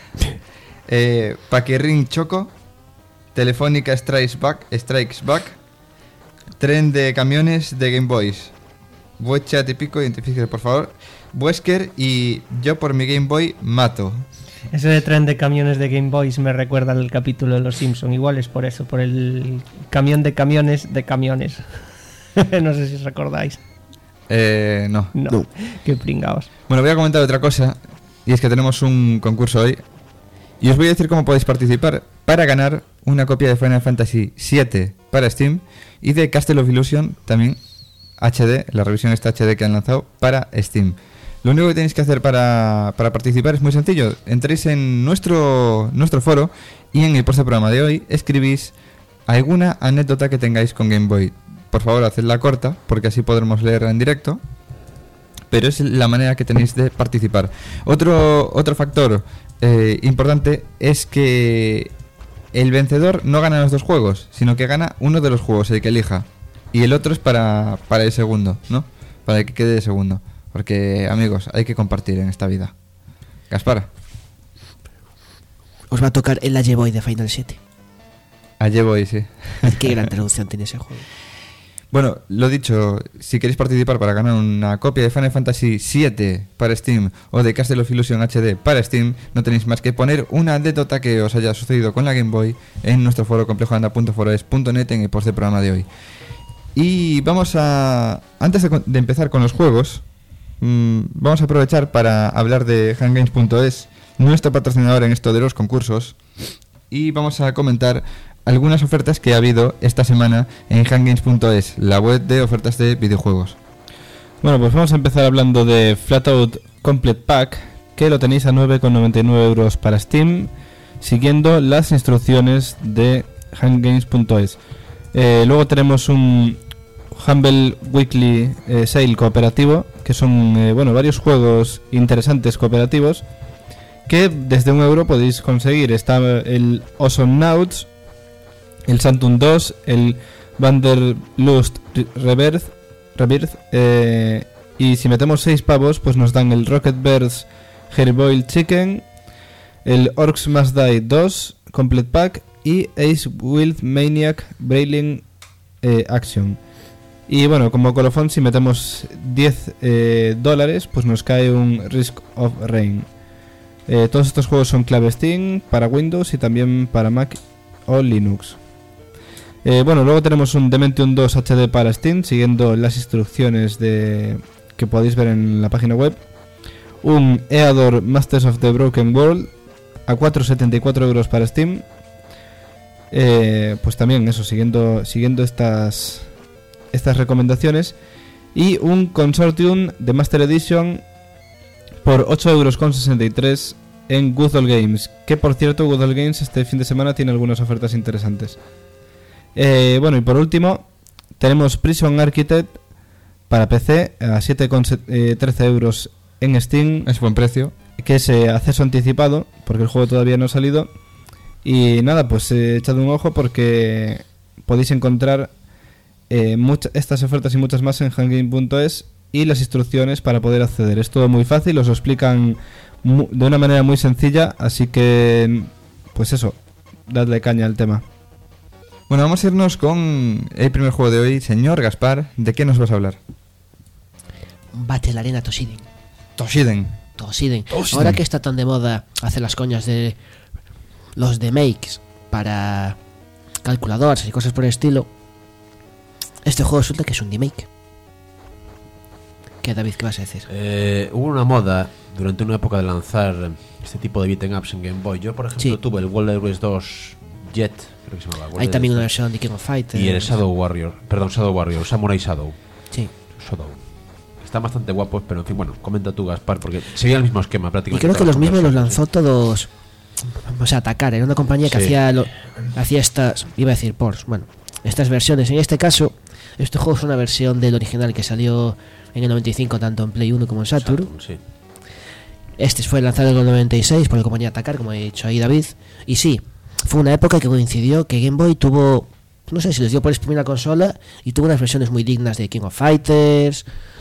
Paquirrin Choco, Telefónica Strikes Back, Tren de camiones de Game Boys. Buecha típico, identifíquese por favor. Wesker y yo por mi Game Boy mato. Ese de tren de camiones de Game Boys me recuerda al capítulo de Los Simpson. Igual es por eso, por el camión de camiones de camiones. No sé si os recordáis. No. Qué pringaos. Bueno, voy a comentar otra cosa. Y es que tenemos un concurso hoy. Y os voy a decir cómo podéis participar para ganar una copia de Final Fantasy VII para Steam y de Castle of Illusion también HD, la revisión esta HD que han lanzado para Steam. Lo único que tenéis que hacer para participar es muy sencillo. Entréis en nuestro foro y en el post del programa de hoy escribís alguna anécdota que tengáis con Game Boy. Por favor, hacedla corta, porque así podremos leerla en directo. Pero es la manera que tenéis de participar. Otro factor importante es que el vencedor no gana los dos juegos, sino que gana uno de los juegos, el que elija. Y el otro es para el segundo, ¿no? Para el que quede de segundo. Porque, amigos, hay que compartir en esta vida. Gaspar. Os va a tocar el Boy de Final 7. Boy, sí. Qué gran traducción tiene ese juego. Bueno, lo dicho, si queréis participar para ganar una copia de Final Fantasy VII para Steam o de Castle of Illusion HD para Steam, no tenéis más que poner una anécdota que os haya sucedido con la Game Boy en nuestro foro complejoanda.foroes.net en el post del programa de hoy. Y vamos a... Antes de empezar con los juegos, vamos a aprovechar para hablar de handgames.es, nuestro patrocinador en esto de los concursos, y vamos a comentar algunas ofertas que ha habido esta semana en handgames.es, la web de ofertas de videojuegos. Bueno, pues vamos a empezar hablando de Flatout Complete Pack, que lo tenéis a 9,99 euros para Steam, siguiendo las instrucciones de handgames.es. Luego tenemos un Humble Weekly Sale cooperativo, que son varios juegos interesantes cooperativos que desde €1 podéis conseguir. Está el Awesome Nauts, el Saturn 2, el Wanderlust Rebirth, y si metemos 6 pavos pues nos dan el Rocket Birds Hairboiled Chicken, el Orcs Must Die 2 Complete Pack y Ace Wild Maniac Brawling Action. Y bueno, como colofón, si metemos $10, pues nos cae un Risk of Rain. Todos estos juegos son clave Steam para Windows y también para Mac o Linux. Bueno, luego tenemos un Dementium 2 HD para Steam, siguiendo las instrucciones que podéis ver en la página web. Un Eador Masters of the Broken World a 4,74 € para Steam. Pues también eso, siguiendo estas recomendaciones. Y un Consortium de Master Edition por 8,63 € en Good Old Games. Que por cierto, Good Old Games este fin de semana tiene algunas ofertas interesantes. Bueno, y por último tenemos Prison Architect para PC a 7,13 € en Steam. Es buen precio. Que es acceso anticipado, porque el juego todavía no ha salido. Y nada, pues echad un ojo porque podéis encontrar estas ofertas y muchas más en handgame.es y las instrucciones para poder acceder. Es todo muy fácil, os lo explican de una manera muy sencilla, así que pues eso, dadle caña al tema. Bueno, vamos a irnos con el primer juego de hoy. Señor Gaspar, ¿de qué nos vas a hablar? Battle Arena Tosiden. Toshiden. Ahora que está tan de moda hacer las coñas de los demakes para calculadoras y cosas por el estilo, este juego resulta que es un remake. ¿Qué, David, qué vas a decir? Hubo una moda durante una época de lanzar este tipo de beat'em ups en Game Boy. Yo, por ejemplo, tuve el World Heroes 2 Jet, creo que se llamaba. Hay también una versión de King of Fighters. Y el Shadow Warrior, Samurai Shadow. Sí. Shadow. Están bastante guapos, pero en fin, bueno, comenta tú, Gaspar, porque seguía el mismo esquema prácticamente. Y creo que los mismos los lanzó todos. O sea, Takara, era una compañía que hacía estas, iba a decir ports, bueno, estas versiones. En este caso, este juego es una versión del original que salió en el 95 tanto en Play 1 como en Saturn. Sí. Este fue lanzado en el 96 por la compañía Takara, como ha dicho ahí David. Y sí, fue una época que coincidió que Game Boy tuvo, no sé si les dio por exprimir la consola, y tuvo unas versiones muy dignas de King of Fighters,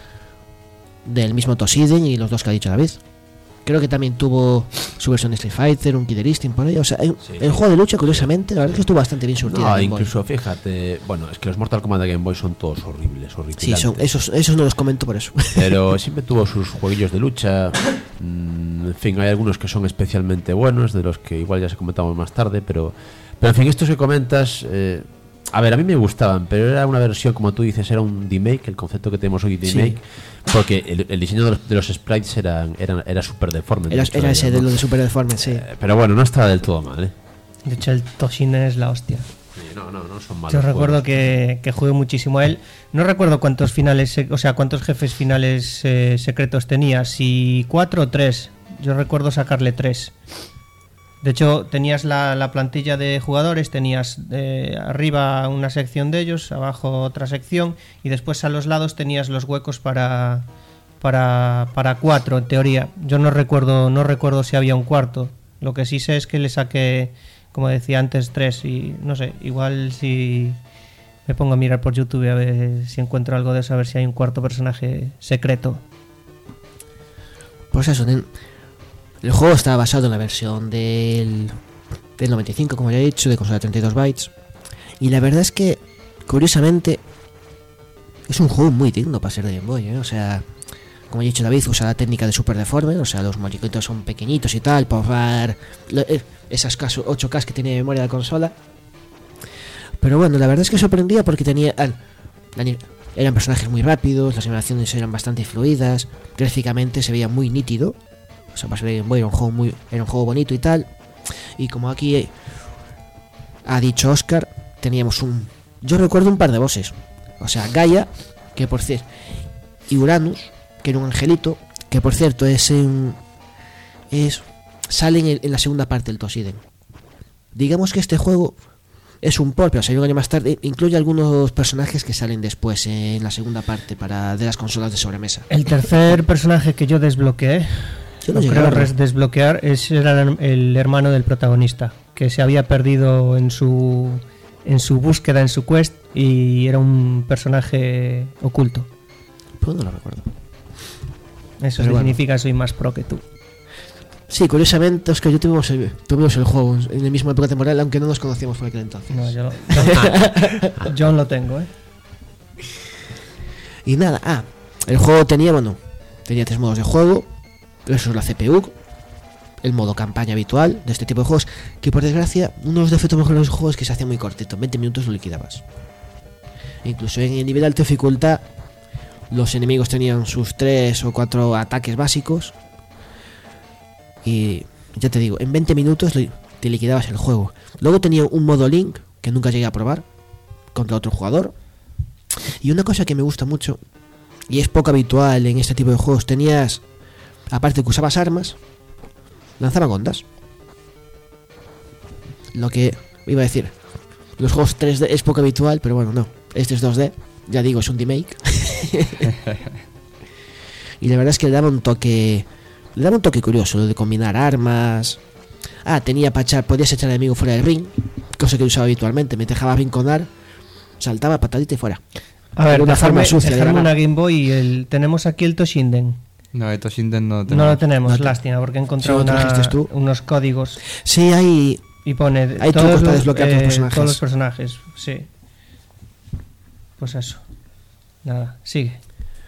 del mismo Tosiden y los dos que ha dicho David. Creo que también tuvo su versión de Street Fighter, un Killer Instinct por ahí. O sea, el juego de lucha, curiosamente, la verdad es que estuvo bastante bien surtido. No, incluso, fíjate, bueno, es que los Mortal Kombat de Game Boy son todos horribles. Sí, esos no los comento por eso. Pero siempre tuvo sus jueguillos de lucha. En fin, hay algunos que son especialmente buenos, de los que igual ya se comentamos más tarde, pero en fin, estos que comentas, a ver, a mí me gustaban, pero era una versión, como tú dices, era un remake, el concepto que tenemos hoy de remake, porque el diseño de los sprites era súper deforme. Era ese de lo de súper deforme, sí. Pero bueno, no estaba del todo mal, De hecho, el Toshin es la hostia. Sí, no son malos. Yo recuerdo que jugué muchísimo a él. No recuerdo cuántos finales, cuántos jefes finales secretos tenía, si 4 o 3. Yo recuerdo sacarle 3. De hecho, tenías la plantilla de jugadores, tenías arriba una sección de ellos, abajo otra sección, y después a los lados tenías los huecos para 4, en teoría. Yo no recuerdo si había un cuarto. Lo que sí sé es que le saqué, como decía antes, 3, y no sé, igual si me pongo a mirar por YouTube a ver si encuentro algo de eso, a ver si hay un cuarto personaje secreto. Pues eso, el juego está basado en la versión del 95, como ya he dicho, de consola de 32 bytes. Y la verdad es que, curiosamente, es un juego muy digno para ser de Game Boy, O sea, como he dicho David, usa la técnica de super deforme, o sea, los muñequitos son pequeñitos y tal, para ahorrar esas 8K que tiene de memoria la consola. Pero bueno, la verdad es que sorprendía porque eran personajes muy rápidos, las animaciones eran bastante fluidas, gráficamente se veía muy nítido. O sea, para ser Game Boy era un juego bonito y tal. Y como aquí ha dicho Oscar, teníamos yo recuerdo un par de bosses. O sea, Gaia, que por cierto, y Uranus, que era un angelito, que por cierto sale en la segunda parte del Tosiden. Digamos que este juego es un port, pero salió un año más tarde. Incluye algunos personajes que salen después en la segunda parte de las consolas de sobremesa. El tercer personaje que yo desbloqueé, creo desbloquear, era el hermano del protagonista, que se había perdido en su búsqueda, en su quest, y era un personaje oculto. Pues no lo recuerdo. Eso significa soy más pro que tú. Sí, curiosamente, Oscar, yo tuvimos el juego en el mismo época temporal, aunque no nos conocíamos por aquel entonces. No, yo no lo tengo, Y nada, el juego tenía 3 modos de juego. Eso es la CPU, el modo campaña habitual de este tipo de juegos, que por desgracia, uno de los defectos mejores de los juegos es que se hacía muy cortito, en 20 minutos lo liquidabas. Incluso en el nivel de alta dificultad, los enemigos tenían sus 3 o 4 ataques básicos. Y ya te digo, en 20 minutos te liquidabas el juego. Luego tenía un modo Link, que nunca llegué a probar, contra otro jugador. Y una cosa que me gusta mucho, y es poco habitual en este tipo de juegos, tenías, aparte que usabas armas, lanzaban ondas. Lo que iba a decir, los juegos 3D es poco habitual, pero bueno, no, este es 2D, ya digo, es un remake. Y la verdad es que le daba un toque curioso, lo de combinar armas. Tenía para echar, podías echar al enemigo fuera del ring, cosa que usaba habitualmente, me dejaba rinconar, saltaba, patadita y fuera. A ver, una forma sucia de dejarme ganar. una Game Boy y tenemos aquí el Toshinden. No, el Toshinden no No lo tenemos, No te- lástima, porque he encontrado Sí, lo trajiste tú. unos códigos Sí, hay y pone Hay trucos para desbloquear tus personajes. todos los personajes, sí. Pues eso. Nada, sigue.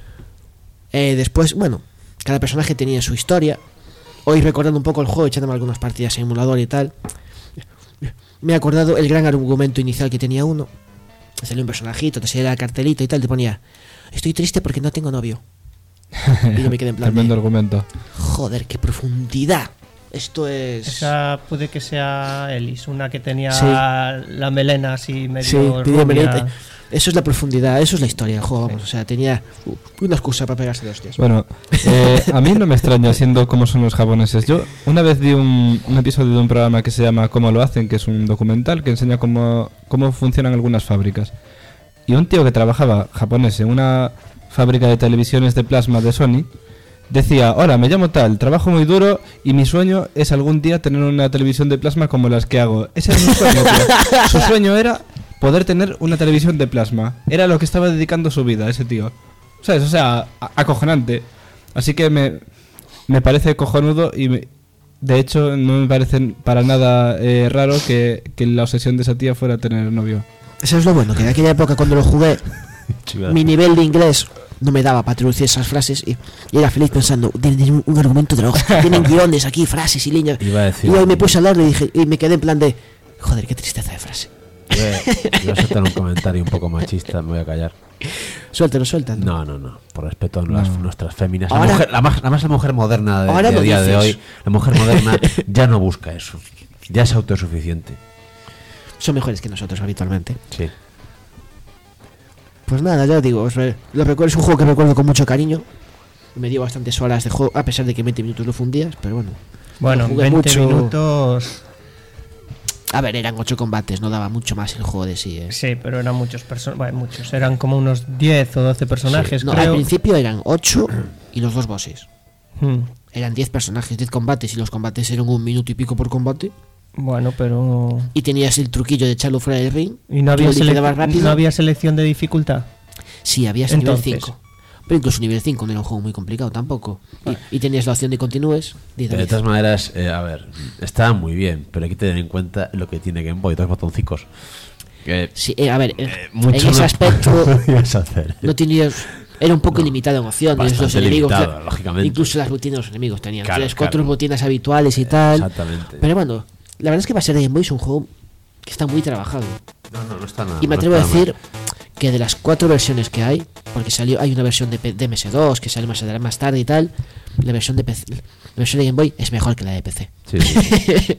después, cada personaje tenía su historia. Hoy recordando un poco el juego, echándome algunas partidas en emulador y tal, me he acordado el gran argumento inicial que tenía uno. Salió un personajito, te salía el cartelito y tal, te ponía: estoy triste porque no tengo novio. Y yo me quedé en plan Tremendo de, argumento. joder, qué profundidad. Esto es... Esa puede que sea Ellis, una que tenía Sí. la melena así medio Sí, rubia. tenía melena. Eso es la profundidad, eso es la historia del juego, vamos. O sea, tenía una excusa para pegarse de hostias. Bueno, a mí no me extraña siendo como son los japoneses. Yo una vez vi un episodio de un programa que se llama Cómo lo hacen, que es un documental que enseña cómo funcionan algunas fábricas. Y un tío que trabajaba, japonés, en una fábrica de televisiones de plasma de Sony, decía: hola, me llamo tal, trabajo muy duro y mi sueño es algún día tener una televisión de plasma como las que hago. Ese era mi sueño, tío. Su sueño era poder tener una televisión de plasma. Era lo que estaba dedicando su vida ese tío. ¿Sabes? O sea, acojonante. Así que me parece cojonudo y de hecho no me parece para nada raro que la obsesión de esa tía fuera tener novio. Eso es lo bueno, que en aquella época cuando lo jugué, mi nivel de inglés no me daba para traducir esas frases y era feliz pensando: tienen un argumento de la hoja, tienen guiones aquí, frases y líneas. Iba a decir- Y hoy me puse a hablar y dije, y me quedé en plan de: joder, qué tristeza de frase. Voy a soltar un comentario un poco machista, me voy a callar. Suéltalo. No, por respeto a nuestras féminas. Ahora- Además la mujer moderna de Ahora lo día de dices. hoy, la mujer moderna ya no busca eso, ya es autosuficiente. Son mejores que nosotros habitualmente. Sí. Pues nada, ya digo, lo recuerdo, es un juego que recuerdo con mucho cariño. Me dio bastantes horas de juego, a pesar de que 20 minutos lo fundías, pero bueno. Bueno, Jugué 20 mucho. minutos. A ver, eran 8 combates, no daba mucho más el juego de sí. Sí, pero eran muchos muchos. Eran como unos 10 o 12 personajes, No, al creo. principio eran 8 y los 2 bosses. Hmm. Eran 10 personajes, 10 combates, y los combates eran 1 minuto y pico por combate. Bueno, pero. Y tenías el truquillo de echarlo fuera del ring. ¿Y no que había, lo liquidabas rápido. no había selección de dificultad? Sí, había hasta nivel Entonces. 5. Pero incluso nivel 5 no era un juego muy complicado tampoco. Y tenías la opción de continúes. De todas maneras, a ver, está muy bien, pero hay que tener en cuenta lo que tiene Game Boy, 2 botoncicos. Sí, a ver, en Mucho ese no aspecto podías hacer. no tenías... Era un poco limitado en opciones, los Bastante enemigos. limitado, lógicamente. Incluso las rutinas de los enemigos tenían Claro, 3, 4 claro. rutinas habituales y tal. Exactamente. Pero bueno, la verdad es que para ser de Game Boy es un juego que está muy trabajado. No está nada. Y me no atrevo a está decir que de las 4 versiones que hay, porque hay una versión de MS2 que sale más tarde y tal, la versión de PC, la versión de Game Boy es mejor que la de PC. mal. Sí.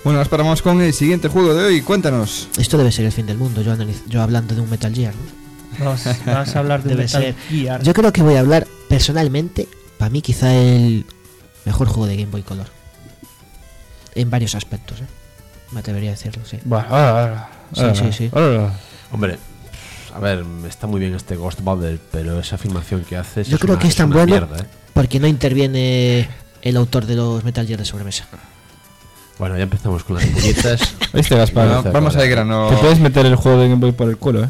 Bueno, nos paramos con el siguiente juego de hoy. Cuéntanos. Esto debe ser el fin del mundo, yo hablando de un Metal Gear, ¿no? Vas a hablar de Debe Metal ser. Gear. Yo creo que voy a hablar personalmente, para mí quizá el mejor juego de Game Boy Color. En varios aspectos, me atrevería a decirlo, sí. Sí. Hombre, a ver, está muy bien este Ghost Bubble, pero esa afirmación que haces. Yo creo que es tan una bueno mierda, ¿eh? porque no interviene el autor de los Metal Gear de sobremesa. Bueno, ya empezamos con las puñetas. ¿Viste, Gaspar? Bueno, vamos al grano. Te puedes meter el juego de Game Boy por el culo, ¿eh?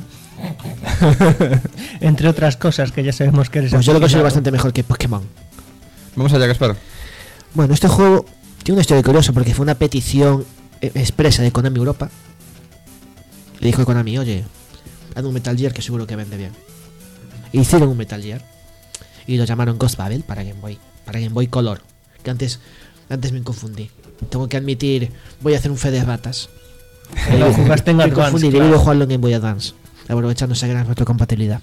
Entre otras cosas que ya sabemos que eres Pues yo lo considero aficionado. bastante mejor que Pokémon. Vamos allá, Gaspar. Bueno, este juego tiene una historia curiosa porque fue una petición expresa de Konami Europa. Le dijo a Konami, oye, haz un Metal Gear que seguro que vende bien. E hicieron un Metal Gear y lo llamaron Ghost Babel para Game Boy Color. Que antes me confundí. Tengo que admitir, voy a hacer un fe de ratas. Lo jugaste en Me Advance, confundí, claro. debí jugarlo en Game Boy Advance, aprovechando esa gran retrocompatibilidad.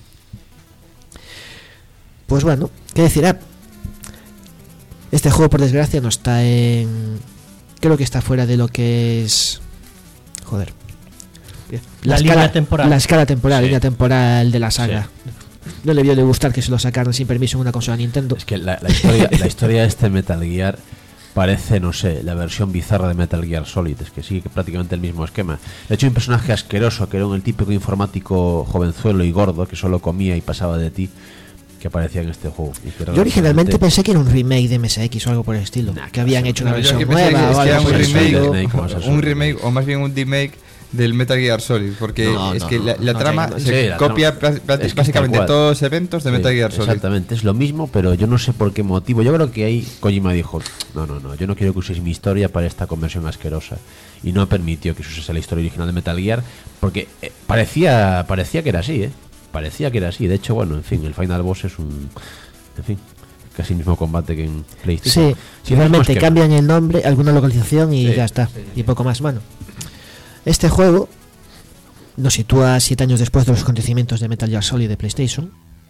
Pues bueno, ¿qué decir? Este juego, por desgracia, no está en... Creo que está fuera de lo que es... Joder. La línea temporal. La escala temporal, Sí. línea temporal de la saga. No le vio de gustar que se lo sacaran sin permiso en una consola Nintendo. Es que la historia de este Metal Gear parece, no sé, la versión bizarra de Metal Gear Solid. Es que sigue prácticamente el mismo esquema. De hecho, hay un personaje asqueroso que era el típico informático jovenzuelo y gordo que solo comía y pasaba de ti, que aparecía en este juego. Y que Yo originalmente realmente- pensé que era un remake de MSX o algo por el estilo. Nah, que habían no, hecho una No, yo versión que pensé nueva o que era algo un por el remake, estilo. un remake o más bien un demake del Metal Gear Solid, porque No, es no, que no, la no, trama no, sí, se la copia trama- es que básicamente tal cual. todos los eventos de Sí, Metal Gear Solid. Exactamente, es lo mismo, pero yo no sé por qué motivo. Yo creo que ahí Kojima dijo, no, yo no quiero que uséis mi historia para esta conversión asquerosa. Y no permitió que se usase la historia original de Metal Gear, porque parecía que era así, Parecía que era así. De hecho, bueno, en fin, el Final Boss es un... En fin, casi el mismo combate que en PlayStation. Sí, Sí, realmente es que- cambian el nombre, alguna localización y Sí, ya está. sí, sí. Y poco más, mano. Este juego nos sitúa 7 años después de los acontecimientos de Metal Gear Solid de PlayStation.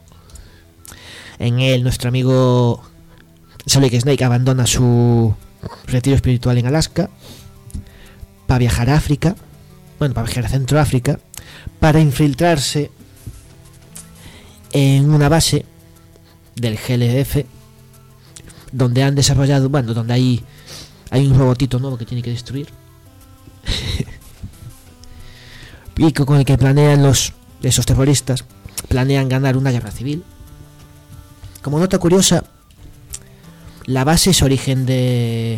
En él, nuestro amigo Solid Snake abandona su retiro espiritual en Alaska para viajar a África, bueno, para viajar a Centroáfrica, para infiltrarse en una base del GLF donde han desarrollado, bueno, donde hay un robotito nuevo que tiene que destruir y con el que planean esos terroristas planean ganar una guerra civil. Como nota curiosa, la base es el origen de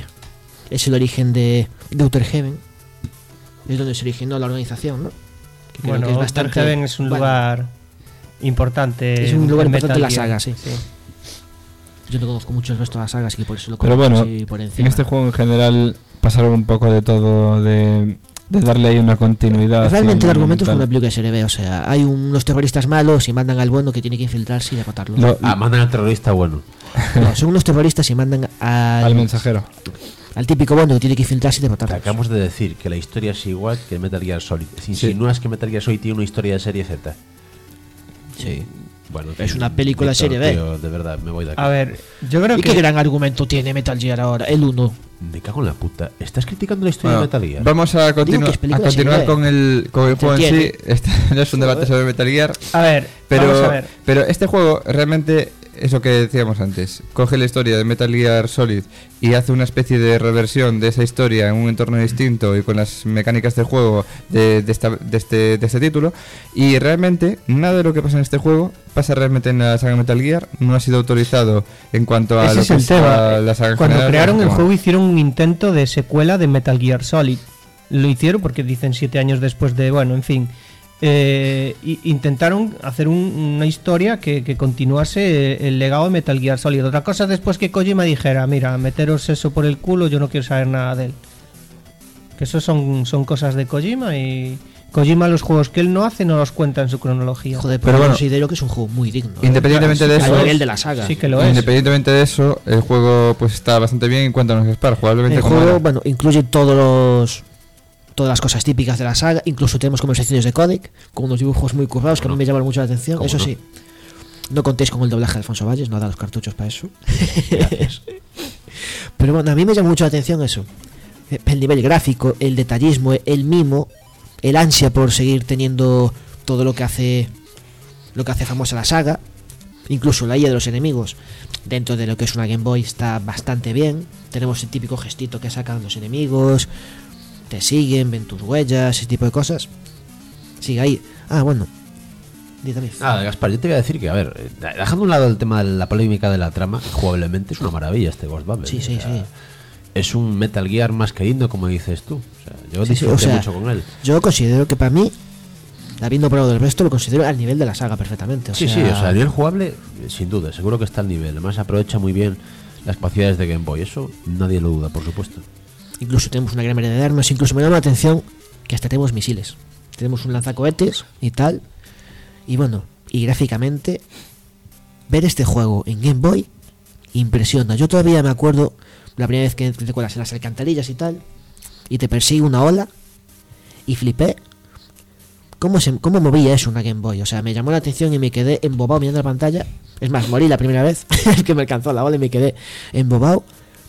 Outer Heaven, es donde se originó la organización, ¿no? Que creo Bueno, que es Outer bastante- Heaven es un bueno, lugar importante. Es un lugar en importante Metal en la Gear. saga, sí. Yo no conozco mucho el resto de la saga, así que por eso lo Pero conozco bueno, así por en encima. este juego en general pasaron un poco de todo, de darle ahí una continuidad. Realmente el argumento es como fundamental. una película que se le ve, o sea, hay unos terroristas malos y mandan al bueno que tiene que infiltrarse y derrotarlos. mandan al terrorista bueno. No, son unos terroristas y mandan al mensajero. al típico bueno que tiene que infiltrarse y Te derrotarlos. acabamos de decir que la historia es igual que Metal Gear Solid. Si insinúas que Metal Gear Solid tiene una historia de serie Z. Sí. Bueno, en Es fin, una película Víctor, serie B. tío, de verdad, me voy de aquí. A ver, yo creo ¿Y que qué gran argumento tiene Metal Gear ahora? El 1. Me cago en la puta. ¿Estás criticando la historia Bueno, de Metal Gear? vamos a, Digo que es película continuar serie B. con el juego en sí. Entretiene. Este no es un debate sobre Metal Gear, A ver, vamos a ver. pero este juego realmente es lo que decíamos antes. Coge la historia de Metal Gear Solid y hace una especie de reversión de esa historia en un entorno distinto y con las mecánicas del juego de este título. Y realmente nada de lo que pasa en este juego pasa realmente en la saga Metal Gear. No ha sido autorizado en cuanto a Ese lo es que el es tema. la saga en Cuando general. crearon el Como- juego hicieron un intento de secuela de Metal Gear Solid. Lo hicieron porque dicen 7 años después de... Bueno, en fin. Intentaron hacer una historia que continuase el legado de Metal Gear Solid. Otra cosa después que Kojima dijera, mira, meteros eso por el culo, yo no quiero saber nada de él. Que eso son cosas de Kojima y... Kojima los juegos que él no hace no los cuenta en su cronología. Joder, Pero pero bueno, considero que es un juego muy digno. Independientemente de A eso, nivel de la saga. Sí que lo es. independientemente de eso, el juego pues está bastante bien. Cuéntanos, Gaspar, jugablemente El cómo juego, era. bueno, incluye todas las cosas típicas de la saga, incluso tenemos conversaciones de codec, con unos dibujos muy currados que a mí me llamaron mucho la atención. ¿Cómo Eso no? sí, no contéis con el doblaje de Alfonso Valles, no da los cartuchos para eso. Pero bueno, a mí me llama mucho la atención eso. el nivel gráfico, el detallismo, el mimo, el ansia por seguir teniendo todo lo que hace famosa la saga, incluso la IA de los enemigos dentro de lo que es una Game Boy está bastante bien. Tenemos el típico gestito que sacan los enemigos, te siguen, ven tus huellas, ese tipo de cosas. Sigue ahí. Bueno, dígame. Gaspar, yo te voy a decir que, a ver, dejando a un lado el tema de la polémica de la trama, jugablemente es una maravilla este Ghostbumper. Sí. Es un Metal Gear más que digno, como dices tú. O sea, yo disfruté mucho con él. Yo considero que para mí, habiendo probado el resto, lo considero al nivel de la saga perfectamente. O sea, a nivel jugable, sin duda, seguro que está al nivel. Además, aprovecha muy bien las capacidades de Game Boy. Eso nadie lo duda, por supuesto. Incluso tenemos una gran variedad de armas. Incluso me llama la atención que hasta tenemos misiles. Tenemos un lanzacohetes y tal. Y bueno, y gráficamente, ver este juego en Game Boy impresiona. Yo todavía me acuerdo la primera vez que te cuelas en las alcantarillas y tal, y te persigue una ola, y flipé cómo movía eso una Game Boy. O sea, me llamó la atención y me quedé embobado mirando la pantalla. Es más, morí la primera vez que me alcanzó la ola y me quedé embobado.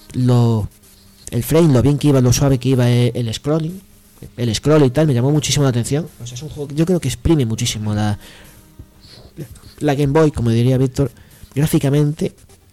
El frame, lo bien que iba, lo suave que iba el scrolling, el scroll y tal, me llamó muchísimo la atención. O sea, es un juego que yo creo que exprime muchísimo la Game Boy, como diría Víctor, gráficamente.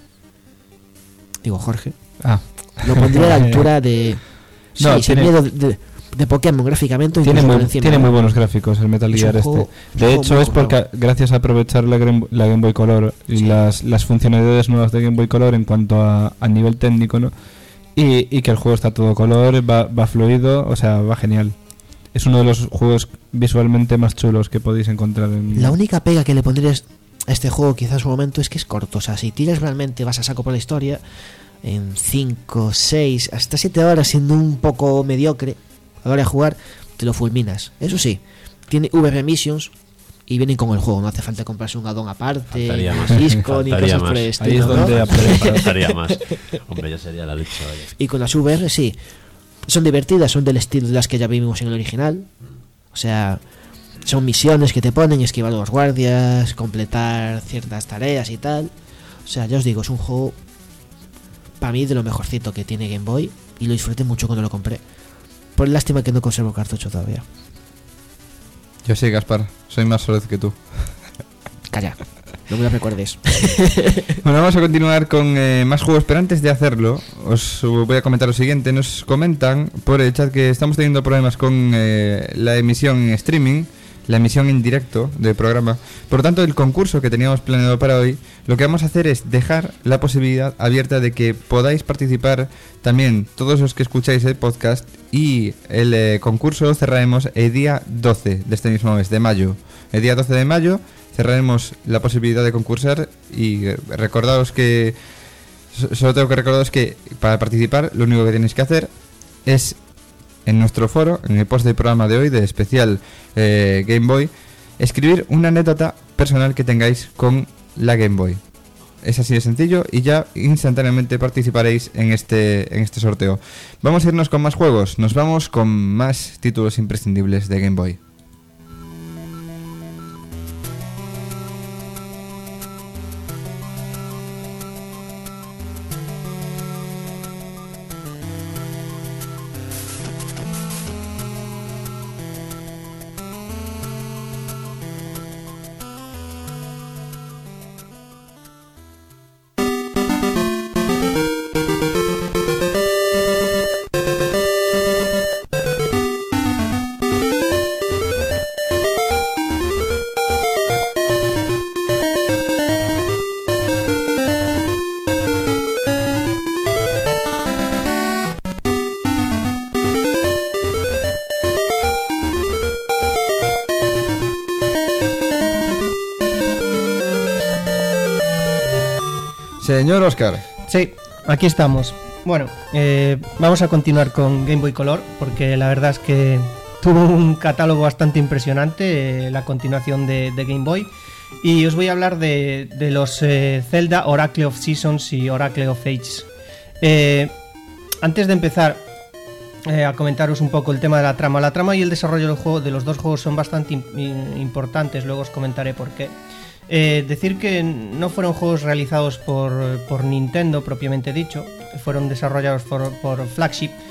Digo, Jorge. Lo pondría a la altura de... Sí, No, sin tiene- miedo de Pokémon gráficamente. Tiene incluso muy, por encima. tiene muy buenos gráficos el Metal Es Gear un juego- De un hecho, juego es muy porque bueno. gracias a aprovechar la Game Boy Color y Sí. las funcionalidades nuevas de Game Boy Color en cuanto a nivel técnico, ¿no? Y que el juego está todo color, va fluido, o sea, va genial. Es uno de los juegos visualmente más chulos que podéis encontrar en... La única pega que le pondrías a este juego quizás en su momento es que es corto. O sea, si tiras realmente, vas a saco por la historia, en 5, 6, hasta 7 horas siendo un poco mediocre a la hora de jugar, te lo fulminas. Eso sí, tiene VR Missions y vienen con el juego. No hace falta comprarse un addon aparte, Faltaría ni más. disco, ni Faltaría cosas por más. el Ahí estilo, es donde ¿no? Faltaría más. Hombre, ya sería la leche, vaya. Y con las VR sí, son divertidas, son del estilo de las que ya vimos en el original. O sea, son misiones que te ponen, esquivar a los guardias, completar ciertas tareas y tal. O sea, ya os digo, es un juego para mí de lo mejorcito que tiene Game Boy y lo disfruté mucho cuando lo compré. Por lástima que no conservo cartucho todavía. Yo sí, Gaspar, soy más solez que tú. Calla, no me lo recuerdes. Bueno, vamos a continuar con más juegos, pero antes de hacerlo, os voy a comentar lo siguiente. Nos comentan por el chat que estamos teniendo problemas con la emisión en streaming, la emisión en directo del programa. Por lo tanto, el concurso que teníamos planeado para hoy, lo que vamos a hacer es dejar la posibilidad abierta de que podáis participar también todos los que escucháis el podcast, y el concurso lo cerraremos el día 12 de este mismo mes, de mayo. El día 12 de mayo cerraremos la posibilidad de concursar, y recordaos que solo tengo que recordaros que para participar lo único que tenéis que hacer es en nuestro foro, en el post del programa de hoy de especial Game Boy, escribir una anécdota personal que tengáis con la Game Boy. Es así de sencillo y ya instantáneamente participaréis en este sorteo. Vamos a irnos con más juegos, nos vamos con más títulos imprescindibles de Game Boy. Señor Oscar. Sí, aquí estamos. Bueno, vamos a continuar con Game Boy Color, porque la verdad es que tuvo un catálogo bastante impresionante, la continuación de Game Boy. Y os voy a hablar de los Zelda Oracle of Seasons y Oracle of Ages. Antes de empezar a comentaros un poco el tema de la trama. La trama y el desarrollo del juego, de los dos juegos, son bastante importantes, luego os comentaré por qué. Decir que no fueron juegos realizados por Nintendo propiamente dicho, fueron desarrollados por Flagship,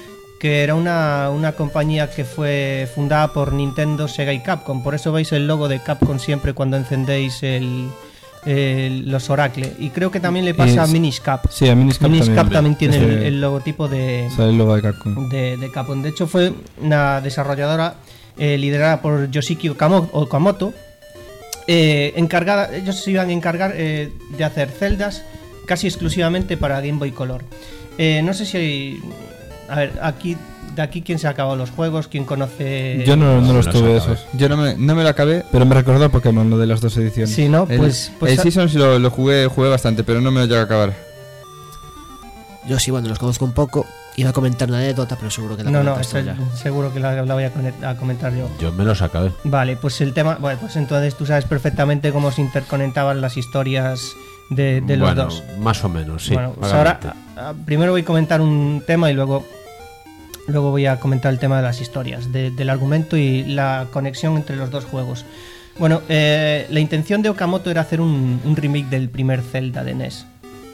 que era una compañía que fue fundada por Nintendo, Sega y Capcom. Por eso veis el logo de Capcom siempre cuando encendéis los Oracle. Y creo que también le pasa a Minish Cap. Sí, a Minish Cap también tiene el logotipo de el logo de Capcom. De Capcom. De hecho, fue una desarrolladora liderada por Yoshiki Okamoto. Ellos se iban a encargar de hacer celdas casi exclusivamente para Game Boy Color. No sé si hay... A ver, de aquí quién se ha acabado los juegos, quién conoce... Yo no los tuve esos. Yo no me lo acabé. Pero me recordó Pokémon, lo de las 2 ediciones. Sí, ¿no? El Seasons lo jugué bastante, pero no me lo llegué a acabar. Yo sí, bueno, los conozco un poco. Iba a comentar una anécdota, pero seguro que la comentaste ya. Seguro que la voy a comentar yo. Yo me los acabé. Vale, pues el tema... Bueno, pues entonces tú sabes perfectamente cómo se interconectaban las historias de los dos. Más o menos, sí. Bueno, pues ahora primero voy a comentar un tema y luego voy a comentar el tema de las historias, del argumento y la conexión entre los dos juegos. Bueno, la intención de Okamoto era hacer un remake del primer Zelda de NES.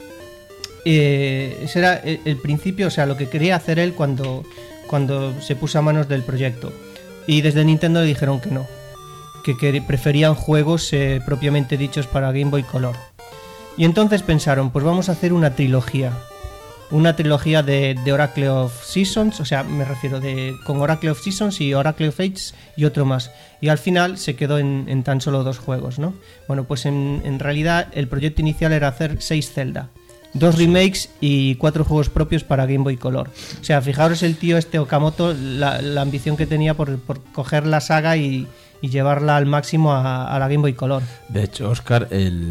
Ese era el principio, o sea, lo que quería hacer él cuando se puso a manos del proyecto. Y desde Nintendo le dijeron que no, que preferían juegos propiamente dichos para Game Boy Color. Y entonces pensaron, pues vamos a hacer una trilogía de Oracle of Seasons, o sea, me refiero con Oracle of Seasons y Oracle of Ages y otro más. Y al final se quedó en tan solo 2 juegos, ¿no? Bueno, pues en realidad el proyecto inicial era hacer 6 Zelda, 2 remakes y 4 juegos propios para Game Boy Color. O sea, fijaros el tío Okamoto, la ambición que tenía por coger la saga y llevarla al máximo a la Game Boy Color. De hecho, Oscar,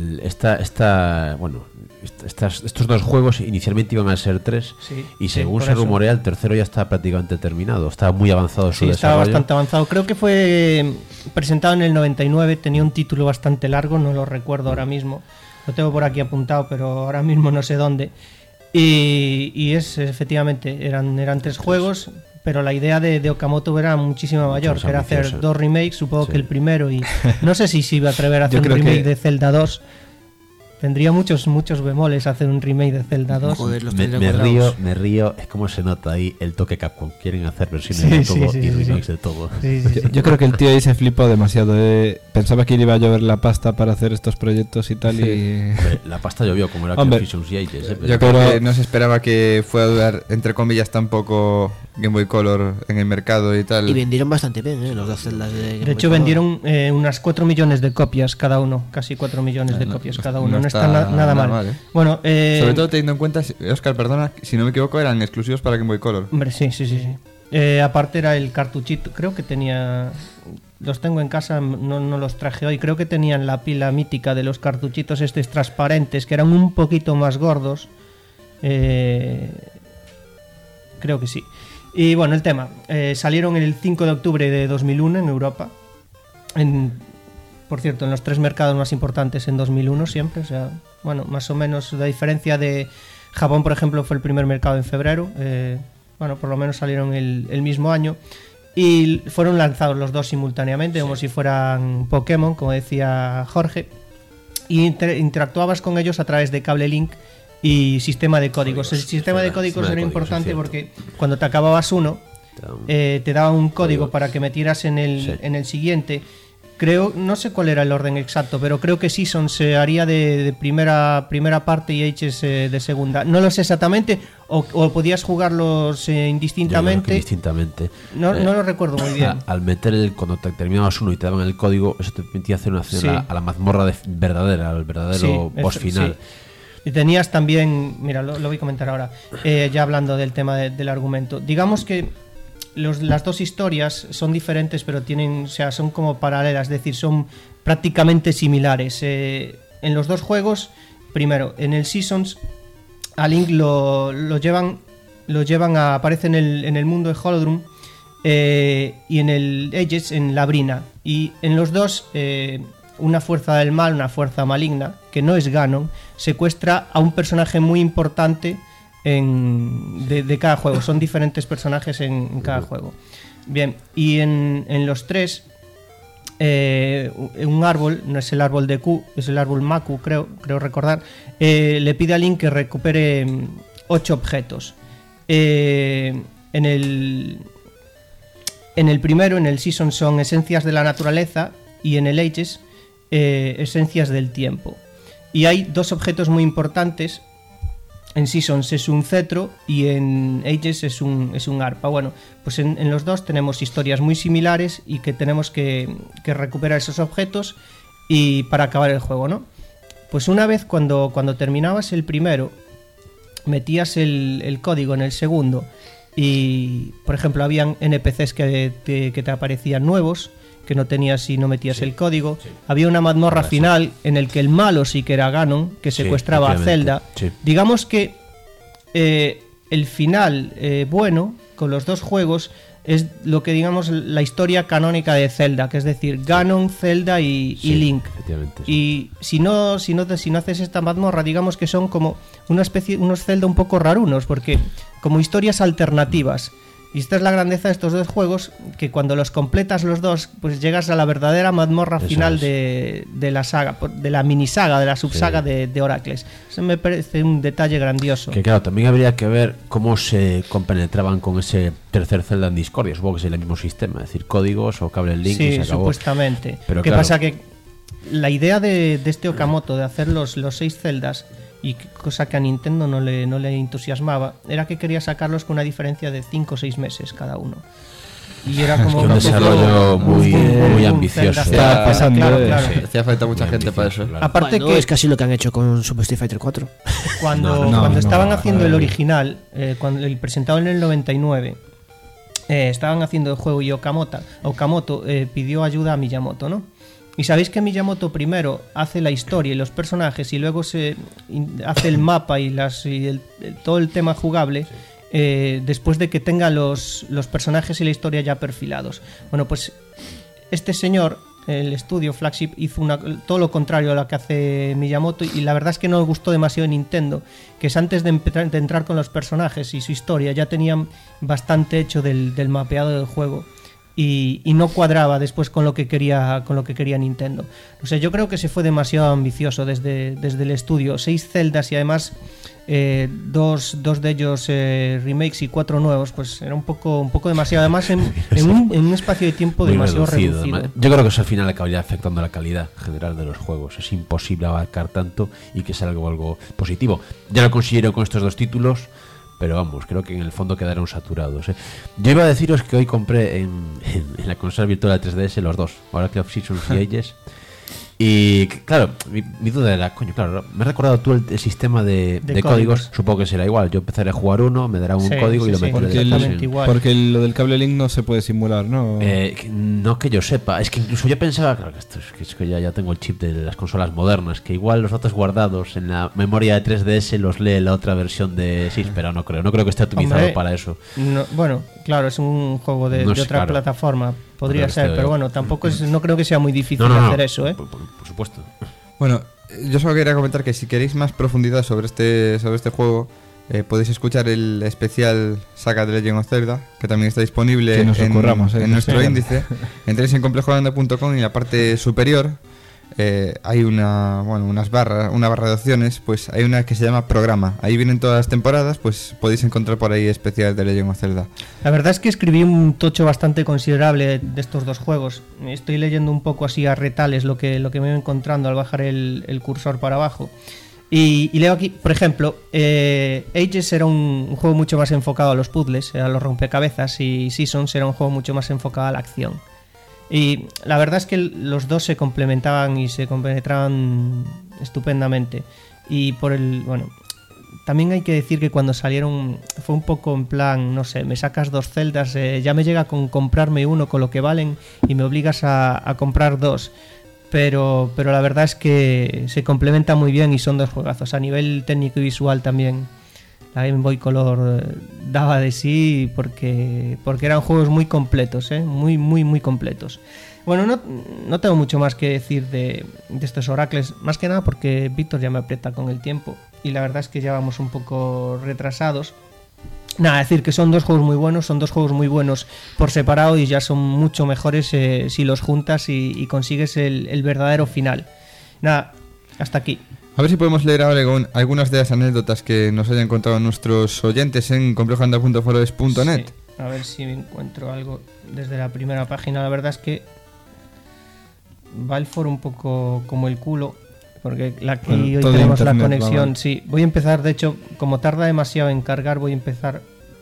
estos 2 juegos inicialmente iban a ser 3, sí, y según se eso rumorea, el tercero ya está prácticamente terminado. Estaba muy avanzado su desarrollo. Estaba bastante avanzado. Creo que fue presentado en el 99, tenía un título bastante largo, no lo recuerdo ahora mismo. Lo tengo por aquí apuntado, pero ahora mismo no sé dónde. Y efectivamente, eran 3 juegos, pero la idea de Okamoto era muchísimo mayor, que era hacer 2 remakes, supongo que el primero, y no sé si se iba a atrever a hacer un remake de Zelda 2. Tendría muchos bemoles hacer un remake de Zelda 2. Joder, me río, es como se nota ahí el toque Capcom. Quieren hacer versiones de todo y remakes de todo. Yo creo que el tío ahí se flipó demasiado. Pensaba que iba a llover la pasta para hacer estos proyectos y tal. Y... La pasta llovió, como era que Visions y Ages. Yo creo que no se esperaba que fuera a durar, entre comillas, tampoco Game Boy Color en el mercado y tal. Y vendieron bastante bien, los 2 celdas de Game Boy hecho, Color. vendieron unas 4 millones de copias cada uno. Casi 4 millones de copias cada uno. No está nada mal. Bueno, sobre todo teniendo en cuenta, Oscar, perdona, si no me equivoco, eran exclusivos para Game Boy Color. Hombre, sí. Aparte era el cartuchito, creo que tenía... Los tengo en casa, no los traje hoy. Creo que tenían la pila mítica de los cartuchitos estos transparentes, que eran un poquito más gordos. Creo que sí. Y bueno, el tema. Salieron el 5 de octubre de 2001 en Europa. Por cierto, en los 3 mercados más importantes en 2001 siempre. O sea, bueno, más o menos la diferencia de Japón, por ejemplo, fue el primer mercado en febrero. Bueno, por lo menos salieron el mismo año. Y fueron lanzados los 2 simultáneamente, como si fueran Pokémon, como decía Jorge. Y interactuabas con ellos a través de cable link y sistema de códigos. El sistema de códigos era importante porque cuando te acababas uno, te daba un código para que metieras en el siguiente. Creo, no sé cuál era el orden exacto, pero creo que Season se haría de primera parte y Ages de segunda. No lo sé exactamente, o podías jugarlos indistintamente. Indistintamente. No lo recuerdo muy bien. Al meter cuando te terminabas uno y te daban el código, eso te permitía hacer una acción a la mazmorra verdadera, al verdadero boss final. Sí. Y tenías también, mira, lo voy a comentar ahora, ya hablando del tema del argumento. Digamos que las 2 historias son diferentes, pero son como paralelas, es decir, son prácticamente similares. En los 2 juegos, primero, en el Seasons, a Link lo llevan aparece en el mundo de Holodrum, y en el Ages en Labrina. Y en los 2, una fuerza del mal, una fuerza maligna, que no es Ganon, secuestra a un personaje muy importante de cada juego. Son diferentes personajes en cada juego. Bien, y en los 3, un árbol, no es el árbol de Q, es el árbol Maku, creo recordar, le pide a Link que recupere 8 objetos. en el primero, en el Season, son esencias de la naturaleza y en el Ages esencias del tiempo. Y hay dos objetos muy importantes. En Seasons es un cetro y en Ages es un arpa. Bueno, pues en los dos tenemos historias muy similares y que tenemos que recuperar esos objetos y para acabar el juego, ¿no? Pues una vez cuando terminabas el primero, metías el código en el segundo y, por ejemplo, habían NPCs que te aparecían nuevos, que no tenías si no metías el código. Había una mazmorra final en el que el malo sí que era Ganon, que secuestraba a Zelda. Digamos que el final bueno con los dos juegos es lo que digamos la historia canónica de Zelda, que es decir, Ganon, Zelda y Link. Y si no haces esta mazmorra, digamos que son como una especie, unos Zelda un poco rarunos, porque como historias alternativas. Y esta es la grandeza de estos dos juegos, que cuando los completas los dos, pues llegas a la verdadera mazmorra final de la saga, de la minisaga, de la subsaga de Oracles. Eso me parece un detalle grandioso. Que claro, también habría que ver cómo se compenetraban con ese tercer Zelda en Discordia. Supongo que es el mismo sistema, es decir, códigos o cable Link y se acabó. Supuestamente. Pero ¿Qué pasa? Que la idea de este Okamoto de hacer los 6 Zeldas, y cosa que a Nintendo no le entusiasmaba, era que quería sacarlos con una diferencia de 5 o 6 meses cada uno. Y era como un desarrollo muy ambicioso. Está pasando, claro. Hacía falta mucha gente para eso. Claro. Aparte Bueno, que es casi lo que han hecho con Super Street Fighter 4. cuando estaban haciendo el original, cuando el presentado en el 99, estaban haciendo el juego y Okamoto pidió ayuda a Miyamoto, ¿no? Y sabéis que Miyamoto primero hace la historia y los personajes y luego se hace el mapa y todo el tema jugable después de que tenga los personajes y la historia ya perfilados. Bueno, pues este señor, el estudio Flagship, hizo todo lo contrario a lo que hace Miyamoto, y la verdad es que no le gustó demasiado a Nintendo, que es antes de entrar con los personajes y su historia ya tenían bastante hecho del mapeado del juego. Y no cuadraba después con lo que quería Nintendo. O sea, yo creo que se fue demasiado ambicioso desde el estudio. 6 Zeldas y además dos de ellos remakes y 4 nuevos, pues era un poco demasiado. Además en un espacio de tiempo muy demasiado reducido. Yo creo que eso al final acabaría afectando la calidad general de los juegos. Es imposible abarcar tanto y que sea algo positivo. Ya lo considero con estos dos títulos, pero vamos, creo que en el fondo quedaron saturados. Yo iba a deciros que hoy compré en la consola virtual de 3DS los dos, Oracle of Seasons y Ages. Y claro, mi duda era, coño, claro, me has recordado tú el sistema de códigos. Supongo que será igual. Yo empezaré a jugar uno, me dará un código y lo meteré exactamente igual. Porque lo del cable Link no se puede simular, ¿no? No que yo sepa. Es que incluso yo pensaba, claro, que es que ya tengo el chip de las consolas modernas, que igual los datos guardados en la memoria de 3DS los lee la otra versión de 6, pero no creo que esté optimizado para eso. No, bueno, claro, es un juego de otra plataforma. Podría ser, pero bueno, tampoco no creo que sea muy difícil hacer eso, ¿eh? Por supuesto. Bueno, yo solo quería comentar que si queréis más profundidad sobre este juego, podéis escuchar el especial Saga de Legend of Zelda, que también está disponible en nuestro índice. Entréis en complejolanda.com y en la parte superior hay una barra de opciones, pues hay una que se llama Programa. Ahí vienen todas las temporadas, pues podéis encontrar por ahí especiales de Legend of Zelda. La verdad es que escribí un tocho bastante considerable de estos dos juegos. Estoy leyendo un poco así a retales lo que me voy encontrando al bajar el cursor para abajo. Y leo aquí, por ejemplo, Ages era un juego mucho más enfocado a los puzzles, a los rompecabezas, y Seasons era un juego mucho más enfocado a la acción. Y la verdad es que los dos se complementaban y se compenetraban estupendamente. Y también hay que decir que cuando salieron fue un poco en plan, no sé, me sacas 2 Zeldas, ya me llega con comprarme uno con lo que valen y me obligas a comprar 2. Pero la verdad es que se complementan muy bien y son 2 juegazos. A nivel técnico y visual también la Game Boy Color daba de sí porque eran juegos muy completos, muy completos. Bueno, no tengo mucho más que decir de estos Oracles, más que nada porque Víctor ya me aprieta con el tiempo y la verdad es que ya vamos un poco retrasados. Nada, decir que son 2 juegos muy buenos por separado y ya son mucho mejores si los juntas y consigues el verdadero final. Nada, hasta aquí. A ver si podemos leer ahora algunas de las anécdotas que nos hayan contado nuestros oyentes en complejolanda.foros.net. Sí. A ver si encuentro algo desde la primera página. La verdad es que va el foro un poco como el culo, porque aquí hoy todo tenemos la internet, conexión. va. Sí, voy a empezar, de hecho, como tarda demasiado en cargar, voy a empezar...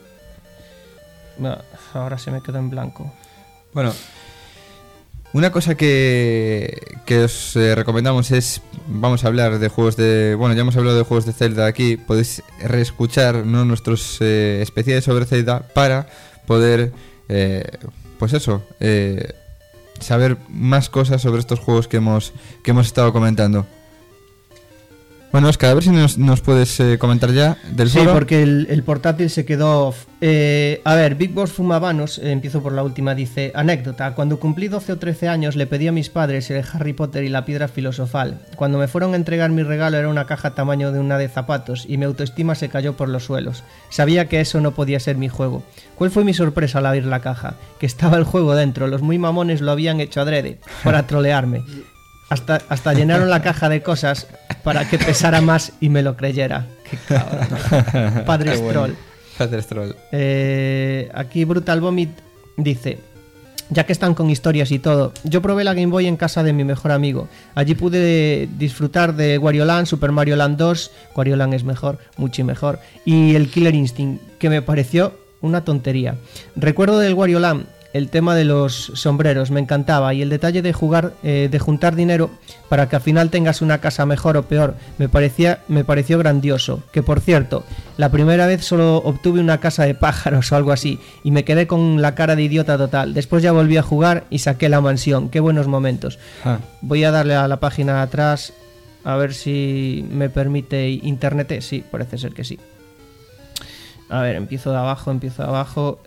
Ahora se me quedó en blanco. Bueno, una cosa que os recomendamos es, vamos a hablar de juegos de... Bueno, ya hemos hablado de juegos de Zelda aquí, podéis reescuchar, ¿no?, nuestros especiales sobre Zelda para poder, pues eso, saber más cosas sobre estos juegos que hemos estado comentando. Bueno, Oscar, a ver si nos puedes comentar ya del Sí, foro. porque el portátil se quedó off. A ver, Big Boss Fumabanos, empiezo por la última, dice: anécdota, cuando cumplí 12 o 13 años le pedí a mis padres el Harry Potter y la piedra filosofal. Cuando me fueron a entregar mi regalo era una caja tamaño de una de zapatos y mi autoestima se cayó por los suelos. Sabía que eso no podía ser mi juego. ¿Cuál fue mi sorpresa al abrir la caja? Que estaba el juego dentro, los muy mamones lo habían hecho adrede, para trolearme. Hasta llenaron la caja de cosas para que pesara más y me lo creyera. Qué cabrón. Padre Qué bueno. Stroll. Padre Stroll. Aquí Brutal Vomit dice: ya que están con historias y todo, yo probé la Game Boy en casa de mi mejor amigo. Allí pude disfrutar de Wario Land, Super Mario Land 2, Wario Land es mejor, mucho mejor, y el Killer Instinct, que me pareció una tontería. Recuerdo del Wario Land el tema de los sombreros, me encantaba, y el detalle de jugar, de juntar dinero para que al final tengas una casa mejor o peor, me pareció grandioso. Que por cierto, la primera vez solo obtuve una casa de pájaros o algo así, y me quedé con la cara de idiota total. Después ya volví a jugar y saqué la mansión. Qué buenos momentos. Voy a darle a la página de atrás a ver si me permite internet. Sí, parece ser que sí. A ver, empiezo de abajo.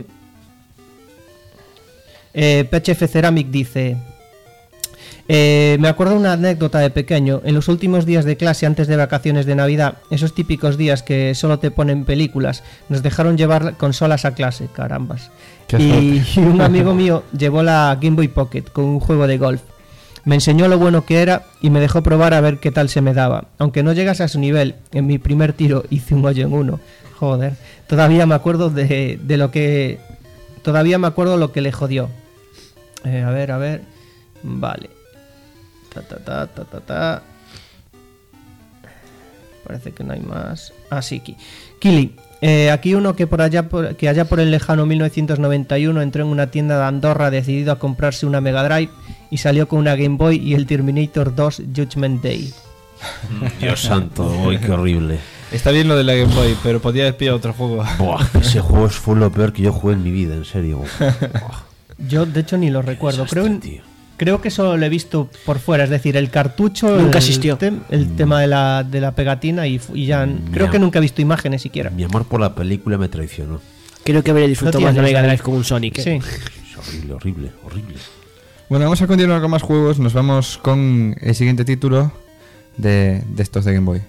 PHF Ceramic dice: me acuerdo una anécdota de pequeño. En los últimos días de clase antes de vacaciones de Navidad, esos típicos días que solo te ponen películas, nos dejaron llevar consolas a clase, carambas. Y un amigo mío llevó la Game Boy Pocket con un juego de golf. Me enseñó lo bueno que era y me dejó probar a ver qué tal se me daba. Aunque no llegase a su nivel, en mi primer tiro hice un hoyo en uno. Joder, todavía me acuerdo de lo que... Todavía me acuerdo lo que le jodió. A ver. Vale. Parece que no hay más. Ah, sí, Kili. Aquí uno que allá por el lejano 1991 entró en una tienda de Andorra decidido a comprarse una Mega Drive y salió con una Game Boy y el Terminator 2 Judgment Day. Dios santo, uy, qué horrible. Está bien lo de la Game Boy, pero podía haber pillado otro juego. Buah, ese juego fue lo peor que yo jugué en mi vida, en serio. Buah. Yo de hecho ni lo recuerdo. Desastre, Creo que solo lo he visto por fuera, es decir, el cartucho, Nunca existió. El tema de la pegatina y ya creo que nunca he visto imágenes siquiera. Mi amor por la película me traicionó. Creo que habría disfrutado No más la tienes Mega ahí. Drive con un Sonic. Sí. Es horrible. Bueno, vamos a continuar con más juegos. Nos vamos con el siguiente título de estos de Game Boy.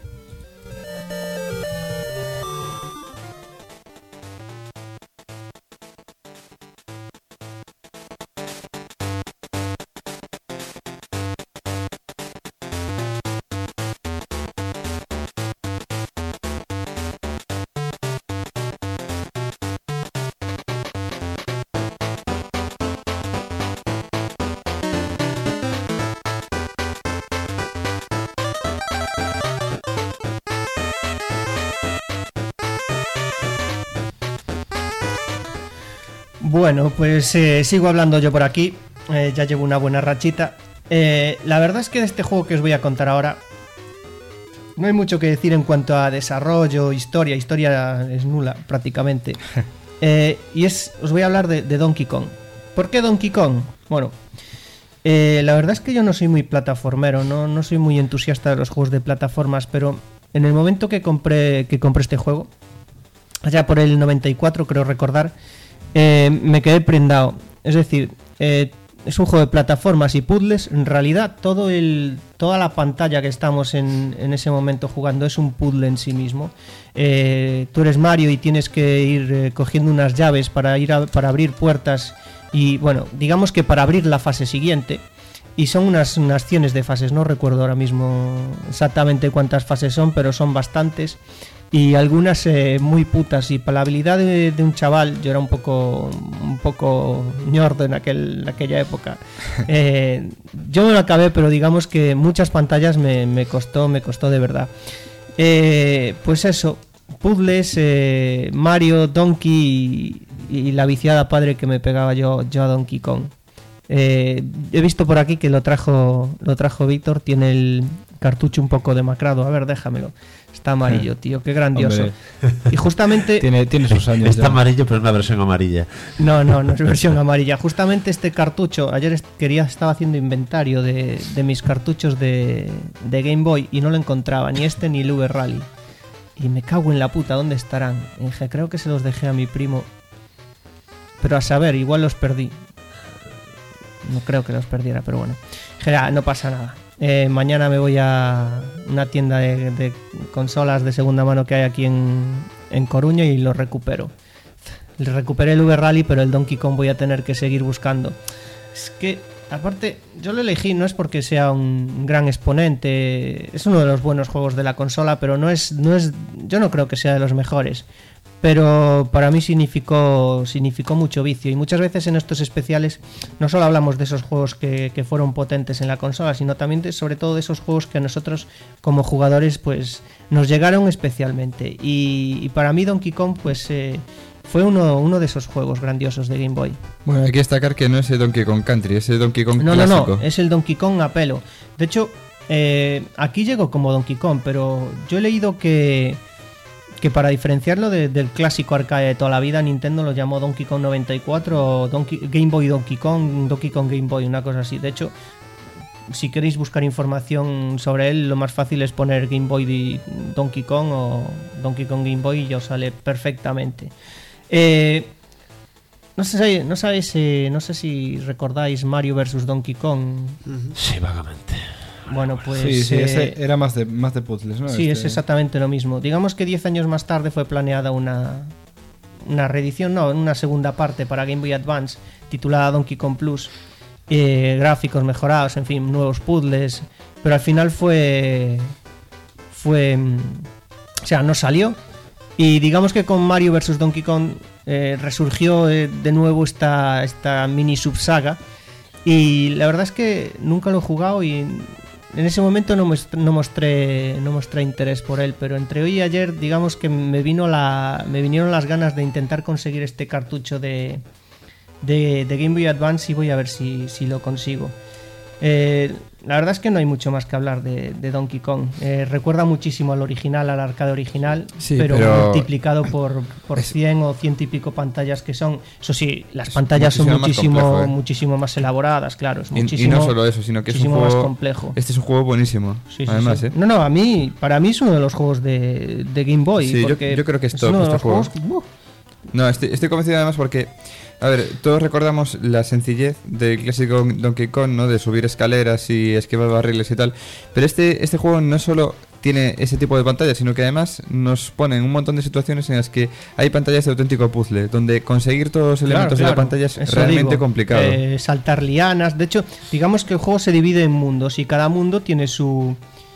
Bueno, pues sigo hablando yo por aquí. Ya llevo una buena rachita. La verdad es que de este juego que os voy a contar ahora no hay mucho que decir en cuanto a desarrollo, historia. Historia es nula prácticamente. Os voy a hablar de Donkey Kong. ¿Por qué Donkey Kong? Bueno, la verdad es que yo no soy muy plataformero, no soy muy entusiasta de los juegos de plataformas, pero en el momento que compré este juego, allá por el 94 creo recordar, me quedé prendado. Es decir, es un juego de plataformas y puzzles. En realidad toda la pantalla que estamos en ese momento jugando es un puzzle en sí mismo. Tú eres Mario y tienes que ir cogiendo unas llaves para abrir puertas y, bueno, digamos que para abrir la fase siguiente. Y son unas cientos de fases, no recuerdo ahora mismo exactamente cuántas fases son, pero son bastantes. y algunas muy putas. Y para la habilidad de un chaval, yo era un poco ñordo en aquella época. Yo no lo acabé, pero digamos que muchas pantallas me costó de verdad. Pues eso, puzzles, Mario, Donkey y la viciada padre que me pegaba yo a Donkey Kong. He visto por aquí que lo trajo Víctor, tiene el cartucho un poco demacrado. A ver, déjamelo. Está amarillo, tío, qué grandioso. Hombre. Y justamente tiene sus años. Está ya. amarillo, pero es una versión amarilla. no es versión amarilla. Justamente este cartucho, ayer estaba haciendo inventario de mis cartuchos de Game Boy y no lo encontraba, ni este ni el V Rally. Y me cago en la puta, ¿dónde estarán? Creo que se los dejé a mi primo. Pero a saber, igual los perdí. No creo que los perdiera, pero bueno. No pasa nada. Mañana me voy a una tienda de consolas de segunda mano que hay aquí en Coruña y lo recupero. Recuperé el V Rally, pero el Donkey Kong voy a tener que seguir buscando. Es que, aparte, yo lo elegí no es porque sea un gran exponente. Es uno de los buenos juegos de la consola, pero no es yo no creo que sea de los mejores. Pero para mí significó mucho vicio, y muchas veces en estos especiales no solo hablamos de esos juegos que fueron potentes en la consola, sino también sobre todo de esos juegos que a nosotros como jugadores pues nos llegaron especialmente, y para mí Donkey Kong pues fue uno de esos juegos grandiosos de Game Boy. Bueno, hay que destacar que no es el Donkey Kong Country, es el Donkey Kong No, clásico. es el Donkey Kong a pelo. De hecho, aquí llegó como Donkey Kong, pero yo he leído que para diferenciarlo del clásico arcade de toda la vida, Nintendo lo llamó Donkey Kong 94 o Game Boy Donkey Kong Game Boy, una cosa así. De hecho, si queréis buscar información sobre él, lo más fácil es poner Game Boy Donkey Kong o Donkey Kong Game Boy y ya os sale perfectamente. No sé si recordáis Mario vs Donkey Kong. Sí, vagamente. Bueno, pues Sí, ese era más de puzzles, ¿no? sí, es exactamente lo mismo. Digamos que 10 años más tarde fue planeada una reedición, una segunda parte para Game Boy Advance titulada Donkey Kong Plus, gráficos mejorados, en fin, nuevos puzzles, pero al final no salió. Y digamos que con Mario vs Donkey Kong resurgió de nuevo esta mini subsaga, y la verdad es que nunca lo he jugado y en ese momento no mostré interés por él, pero entre hoy y ayer digamos que me vinieron las ganas de intentar conseguir este cartucho de Game Boy Advance, y voy a ver si lo consigo. La verdad es que no hay mucho más que hablar de Donkey Kong. Recuerda muchísimo al original, al arcade original, Sí, pero multiplicado por es 100 o 100 y pico pantallas que son. Eso sí, las pantallas son muchísimo más complejo, muchísimo más elaboradas, claro. Es Y muchísimo, no solo eso, sino que es un muchísimo juego más complejo. Este es un juego buenísimo, Sí, además, sí. ¿eh? No, para mí es uno de los juegos de Game Boy. Sí, porque yo creo que es top uno de este los juego. juegos que, No, estoy convencido además porque, a ver, todos recordamos la sencillez del clásico Donkey Kong, ¿no? De subir escaleras y esquivar barriles y tal. Pero este juego no solo tiene ese tipo de pantallas, sino que además nos pone en un montón de situaciones en las que hay pantallas de auténtico puzzle, donde conseguir todos los elementos de la pantalla es eso realmente digo. complicado. Saltar lianas. De hecho, digamos que el juego se divide en mundos y cada mundo tiene su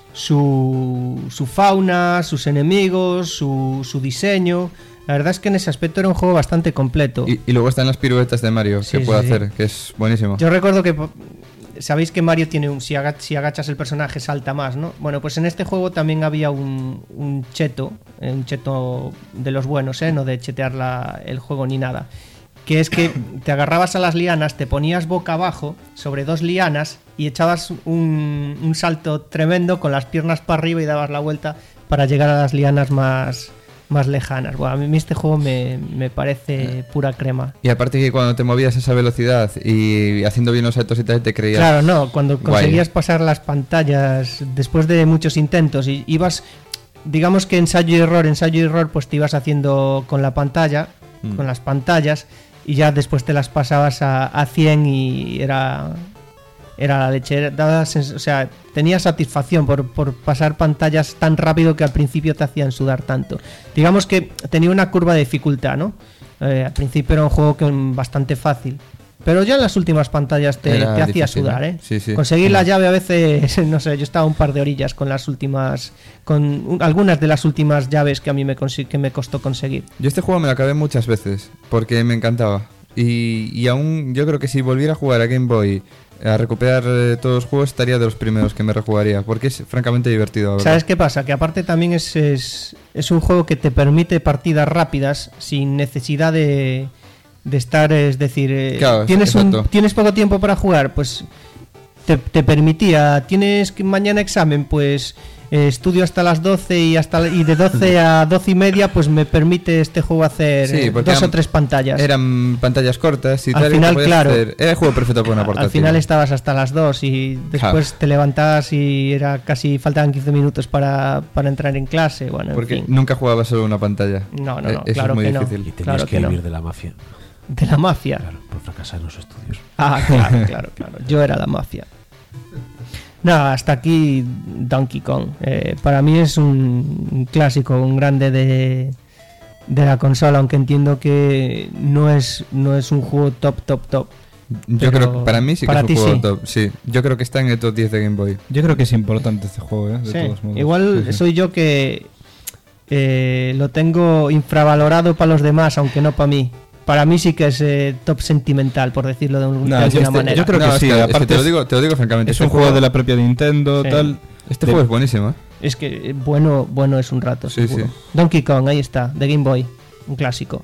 fauna, sus enemigos, su diseño. La verdad es que en ese aspecto era un juego bastante completo. Y luego están las piruetas de Mario Sí, que puede sí, hacer, que es buenísimo. Yo recuerdo que sabéis que Mario tiene si agachas el personaje salta más, ¿no? Bueno, pues en este juego también había un cheto de los buenos, no de chetear el juego ni nada, que es que te agarrabas a las lianas, te ponías boca abajo sobre dos lianas y echabas un salto tremendo con las piernas para arriba y dabas la vuelta para llegar a las lianas más lejanas. Bueno, a mí este juego me parece pura crema. Y aparte que cuando te movías a esa velocidad y haciendo bien los saltos y tal, te creías... Claro, no, cuando guay. conseguías pasar las pantallas después de muchos intentos y ibas, digamos que ensayo y error, pues te ibas haciendo con la pantalla, con las pantallas, y ya después te las pasabas a 100 y era la leche. O sea, tenía satisfacción por pasar pantallas tan rápido que al principio te hacían sudar tanto. Digamos que tenía una curva de dificultad, ¿no? Al principio era un juego bastante fácil, Pero ya en las últimas pantallas te Era hacía difícil, sudar, ¿no? ¿eh? Sí, sí. Conseguir la llave a veces, no sé, yo estaba un par de orillas con las últimas, algunas de las últimas llaves que a mí que me costó conseguir. Yo este juego me lo acabé muchas veces porque me encantaba. Y aún yo creo que si volviera a jugar a Game Boy, a recuperar todos los juegos, estaría de los primeros que me rejugaría, porque es francamente divertido. La verdad. ¿Sabes qué pasa? Que aparte también es un juego que te permite partidas rápidas sin necesidad de estar, es decir, Claro, tienes exacto. tienes poco tiempo para jugar, pues te permitía, tienes mañana examen, pues estudio hasta las 12 y de 12 a 12 y media, pues me permite este juego hacer Sí, porque 2 o 3 pantallas. Eran pantallas cortas y Al tal. y final, te podías claro. era el juego perfecto para una portátil. Al final estabas hasta las 2 y después Ja. te levantabas y era casi faltaban 15 minutos para entrar en clase. Bueno, en Porque fin. nunca jugaba solo una pantalla. No, Eso claro es muy que no. difícil. Y tenías Claro que que no. vivir de la mafia. De la mafia. Claro, por fracasar en los estudios. Ah, claro. Yo era la mafia. Nada, hasta aquí Donkey Kong. Para mí es un clásico, un grande de la consola, aunque entiendo que no es un juego top. Yo Pero creo que para mí sí que para es un ti juego sí. top. Sí, yo creo que está en el top 10 de Game Boy. Yo creo que es importante este juego, de Sí, todos modos. igual Sí, sí. soy yo que lo tengo infravalorado para los demás, aunque no para mí. Para mí sí que es top sentimental, por decirlo de, No, de yo alguna manera. yo creo que No, es sí, es que aparte te lo digo francamente. es un juego de la propia Nintendo, Sí. tal. Este de- juego es buenísimo, ¿eh? Es que bueno es un rato, Sí, seguro. sí. Donkey Kong, ahí está, de Game Boy, un clásico.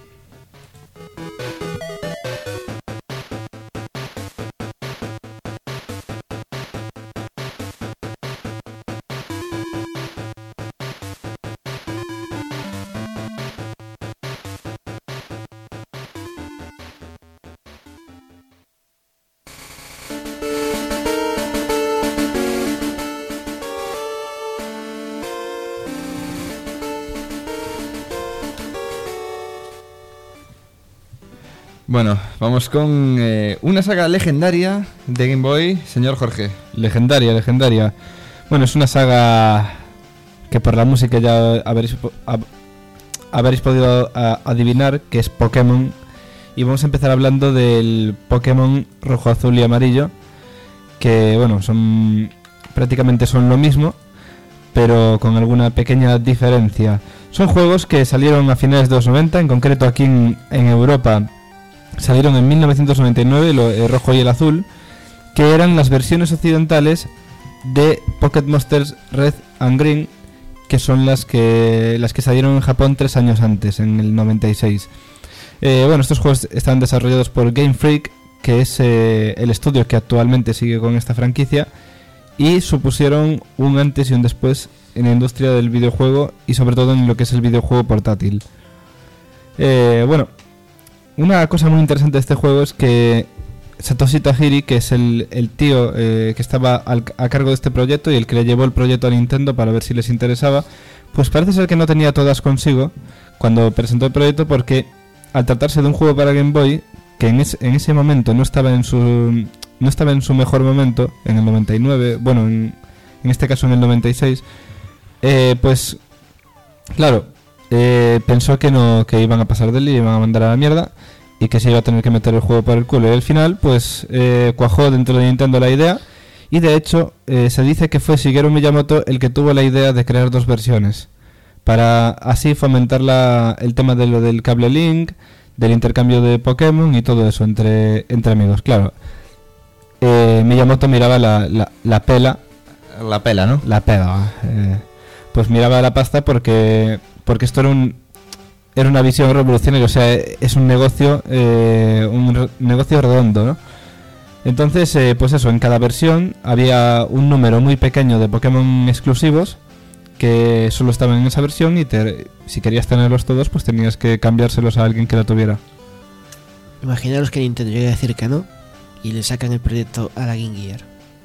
Bueno, vamos con una saga legendaria de Game Boy, señor Jorge. Legendaria. Bueno, es una saga que por la música ya habréis podido adivinar que es Pokémon. Y vamos a empezar hablando del Pokémon rojo, azul y amarillo, que bueno, prácticamente son lo mismo, pero con alguna pequeña diferencia. Son juegos que salieron a finales de los 90, en concreto aquí en Europa. Salieron en 1999, el rojo y el azul, que eran las versiones occidentales de Pocket Monsters Red and Green, que son las que salieron en Japón 3 años antes, en el 96. Bueno, estos juegos están desarrollados por Game Freak, que es el estudio que actualmente sigue con esta franquicia, y supusieron un antes y un después en la industria del videojuego y sobre todo en lo que es el videojuego portátil. Bueno, una cosa muy interesante de este juego es que Satoshi Tajiri, que es el tío que estaba a cargo de este proyecto y el que le llevó el proyecto a Nintendo para ver si les interesaba, pues parece ser que no tenía todas consigo cuando presentó el proyecto, porque al tratarse de un juego para Game Boy, que en ese momento no estaba en su mejor momento, en el 99, bueno, en este caso en el 96, pues claro, pensó que iban a pasar de él y iban a mandar a la mierda y que se iba a tener que meter el juego por el culo. Y al final, pues cuajó dentro de Nintendo la idea, y de hecho se dice que fue Shigeru Miyamoto el que tuvo la idea de crear dos versiones para así fomentar el tema de lo del cable link, del intercambio de Pokémon y todo eso entre amigos. Claro, Miyamoto miraba la pela. La pela, ¿no? La pela. Pues miraba la pasta porque esto era una visión revolucionaria, o sea, es un negocio redondo, ¿no? Entonces, pues eso, en cada versión había un número muy pequeño de Pokémon exclusivos que solo estaban en esa versión, y si querías tenerlos todos, pues tenías que cambiárselos a alguien que la tuviera. Imaginaros que Nintendo llega a decir que no y le sacan el proyecto a la Game Gear.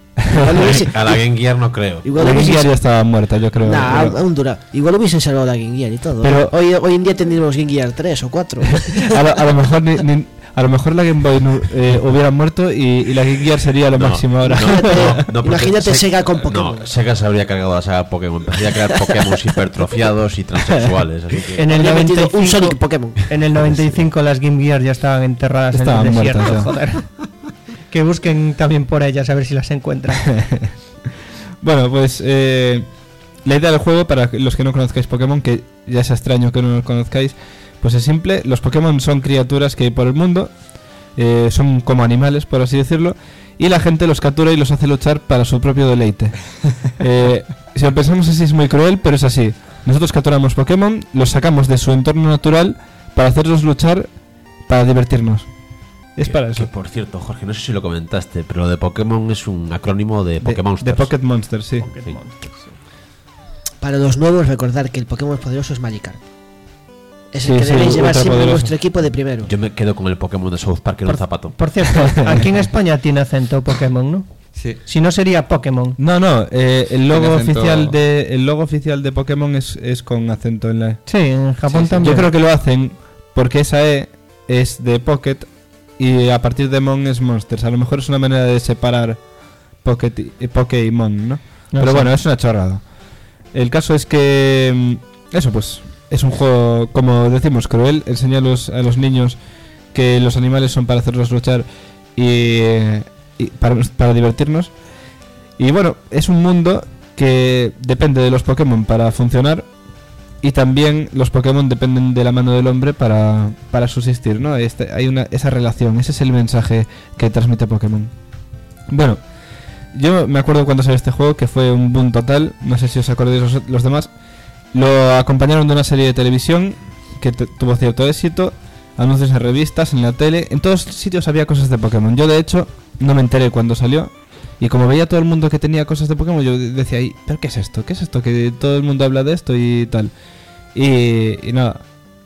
A la Game Gear no creo. Igual La Game hubiesen- Gear ya estaba muerta, yo creo. Nah, Pero- aún dura. Igual hubiesen salvado la Game Gear y todo. Pero- hoy en día tendríamos Game Gear 3 o 4. a lo mejor a lo mejor la Game Boy hubiera muerto y la Game Gear sería lo máximo ahora. porque Imagínate Sega con Pokémon. No, Sega se habría cargado la saga Pokémon. Empezaría a crear Pokémon hipertrofiados y transexuales. Así que... En el Habría metido 95, un Sonic Pokémon. En el 95 las Game Gear ya estaban enterradas Estaban en el desierto, muertas ya. joder. Que busquen también por ellas a ver si las encuentran. Bueno, pues la idea del juego, para los que no conozcáis Pokémon, que ya es extraño que no lo conozcáis, pues es simple. Los Pokémon son criaturas que hay por el mundo, son como animales, por así decirlo, y la gente los captura y los hace luchar para su propio deleite. Si lo pensamos así es muy cruel, pero es así. Nosotros capturamos Pokémon, los sacamos de su entorno natural para hacerlos luchar, para divertirnos. Es para eso. Que, por cierto, Jorge, no sé si lo comentaste, pero lo de Pokémon es un acrónimo de Pokémon. De Pocket Monster, sí. Sí. Para los nuevos, recordar que el Pokémon poderoso es Magikarp. Es Sí, el que sí, debéis llevar ultra siempre en poderoso. vuestro equipo de primero. Yo me quedo con el Pokémon de South Park en un zapato. Por cierto, aquí en España tiene acento Pokémon, ¿no? Sí. Si no sería Pokémon. No, el logo acento- oficial de Pokémon es con acento en la E. Sí, en Japón Sí, sí. también. Yo creo que lo hacen porque esa E es de Pocket y a partir de Mon es Monsters. A lo mejor es una manera de separar Pocket y Pokémon, ¿no? Pero sé. bueno, es una chorrada. El caso es que eso pues es un juego, como decimos, cruel. Enseña a los niños que los animales son para hacerlos luchar y para divertirnos. Y bueno, es un mundo que depende de los Pokémon para funcionar. Y también los Pokémon dependen de la mano del hombre para subsistir, ¿no? Hay esa relación, ese es el mensaje que transmite Pokémon. Bueno, yo me acuerdo cuando salió este juego que fue un boom total, no sé si os acordáis los demás. Lo acompañaron de una serie de televisión que tuvo cierto éxito, anuncios en revistas, en la tele, en todos sitios había cosas de Pokémon. Yo de hecho no me enteré cuando salió. Y como veía todo el mundo que tenía cosas de Pokémon, yo decía, ¿pero qué es esto? ¿Qué es esto? Que todo el mundo habla de esto y tal. Y nada,